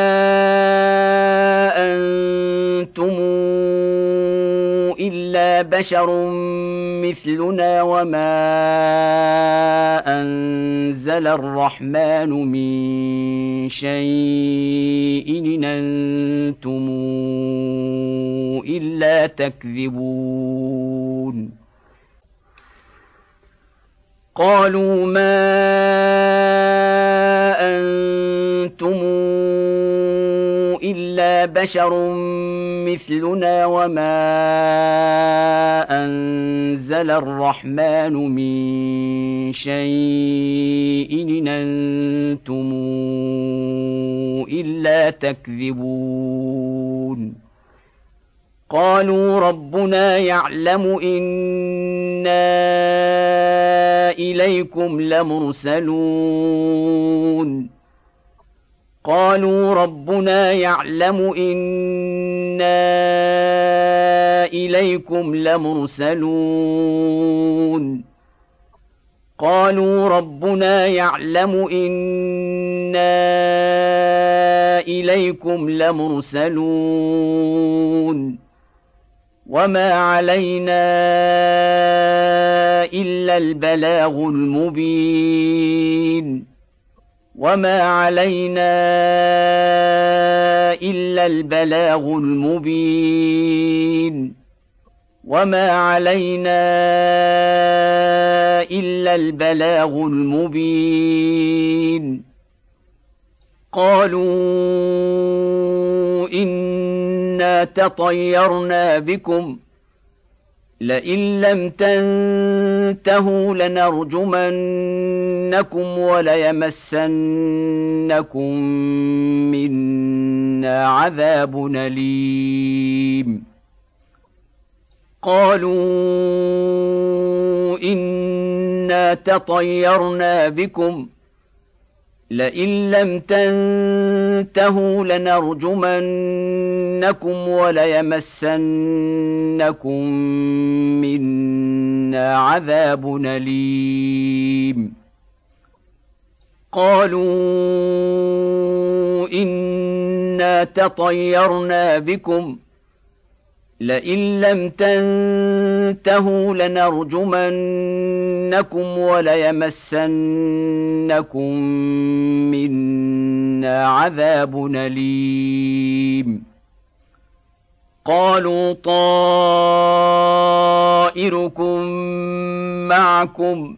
أنتم إلا بشر مثلنا وما أنزل الرحمن من شيء إن أنتم إلا تكذبون قالوا ما أنتم إلا بشر مثلنا وما أنزل الرحمن من شيء إن أنتم إلا تكذبون قالوا ربنا يعلم إنا إليكم لمرسلون قالوا ربنا يعلم إنا إليكم لمرسلون قالوا ربنا يعلم إنا إليكم لمرسلون وما علينا إلا البلاغ المبين وما علينا إلا البلاغ المبين وما علينا إلا البلاغ المبين قالوا إنا تطيرنا بكم لئن لم تنتهوا لنرجمنكم وليمسنكم منا عذاب أليم قالوا إنا تطيرنا بكم لئن لم تنتهوا لنرجمنكم وليمسنكم منا عذاب أليم قالوا إنا تطيرنا بكم لئن لم تنتهوا لنرجمنكم وليمسنكم منا عذاب أليم قالوا طائركم معكم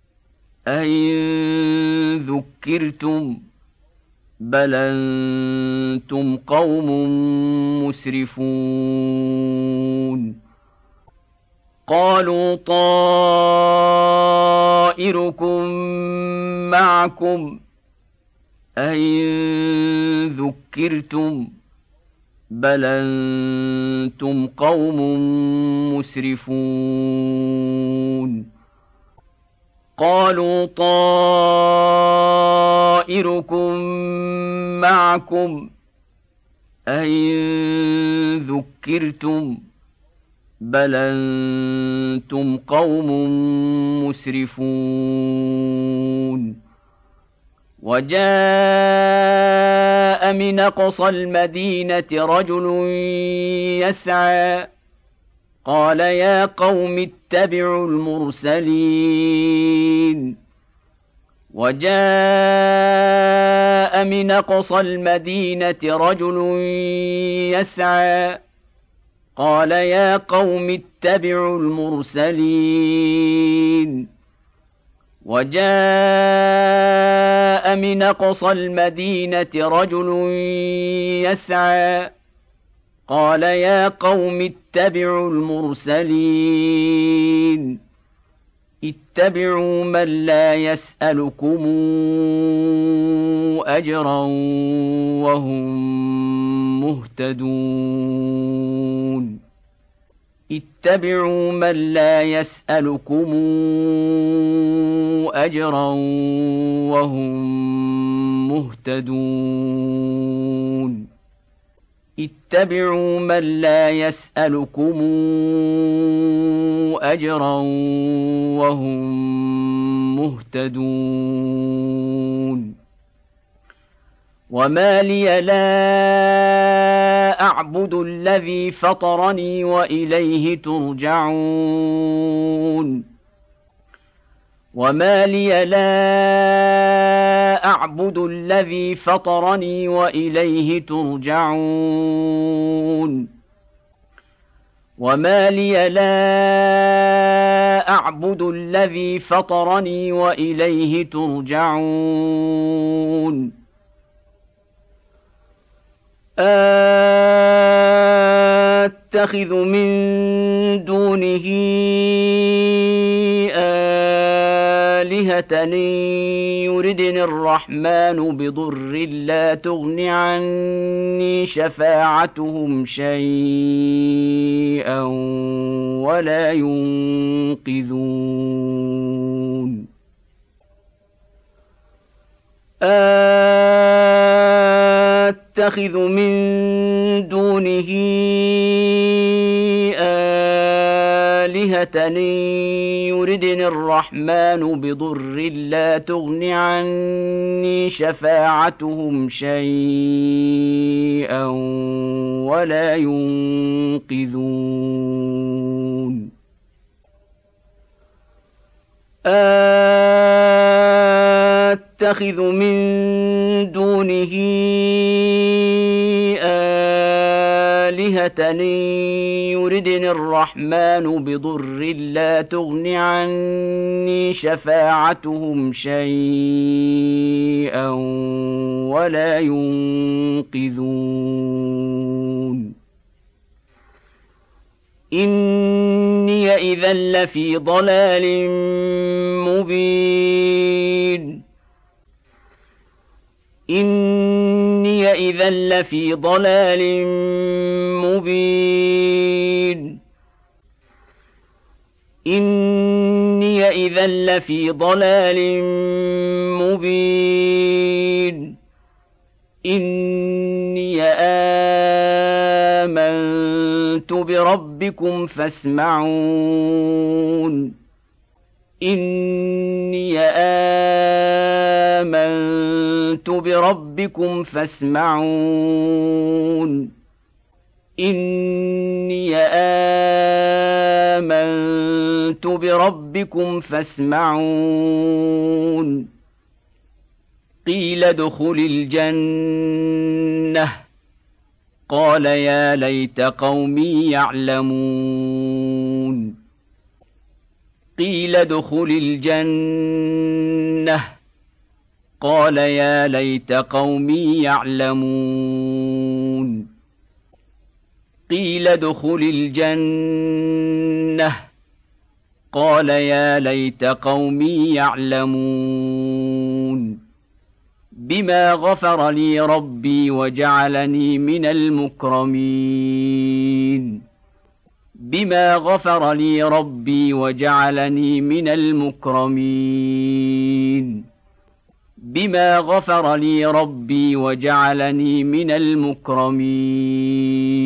أئن ذكرتم بل أنتم قوم مسرفون قالوا طائركم معكم أئن ذكرتم بل أنتم قوم مسرفون قالوا طائركم معكم أئن ذكرتم بل أنتم قوم مسرفون وجاء من أقصى المدينة رجل يسعى قال يا قوم اتبعوا المرسلين وجاء من أقصى المدينة رجل يسعى قال يا قوم اتبعوا المرسلين وجاء من أقصى المدينة رجل يسعى قال يا قوم اتبعوا المرسلين اتبعوا من لا يسألكم أجرا وهم مهتدون اتبعوا من لا يسألكم أجرا وهم مهتدون اتبعوا من لا يسألكم أجرا وهم مهتدون وما لي لا أعبد الذي فطرني وإليه ترجعون وما لي لا أعبد الذي فطرني وإليه ترجعون وما لي لا أعبد الذي فطرني وإليه ترجعون أتخذ من دونه آلهة يردني الرحمن بضر لا تغن عني شفاعتهم شيئا ولا ينقذون أتخذ من دونه آلهة يردني الرحمن بضر لا تغن عني شفاعتهم شيئا ولا ينقذون أتخذ من دونه آلهة يردني الرحمن بضر لا تغن عني شفاعتهم شيئا ولا ينقذون إني إذا لفي ضلال مبين إني إذا لفي ضلال مبين إني إذا لفي ضلال مبين إني آمنت بربكم فاسمعون إني آمنت بربكم فاسمعون إني آمنت بربكم فاسمعون قيل ادخل الجنة قال يا ليت قومي يعلمون قيل ادخل الجنة قال يا ليت قومي يعلمون قيل ادخل الجنة قال يا ليت قومي يعلمون بما غفر لي ربي وجعلني من المكرمين بما غفر لي ربي وجعلني من المكرمين بما غفر لي ربي وجعلني من المكرمين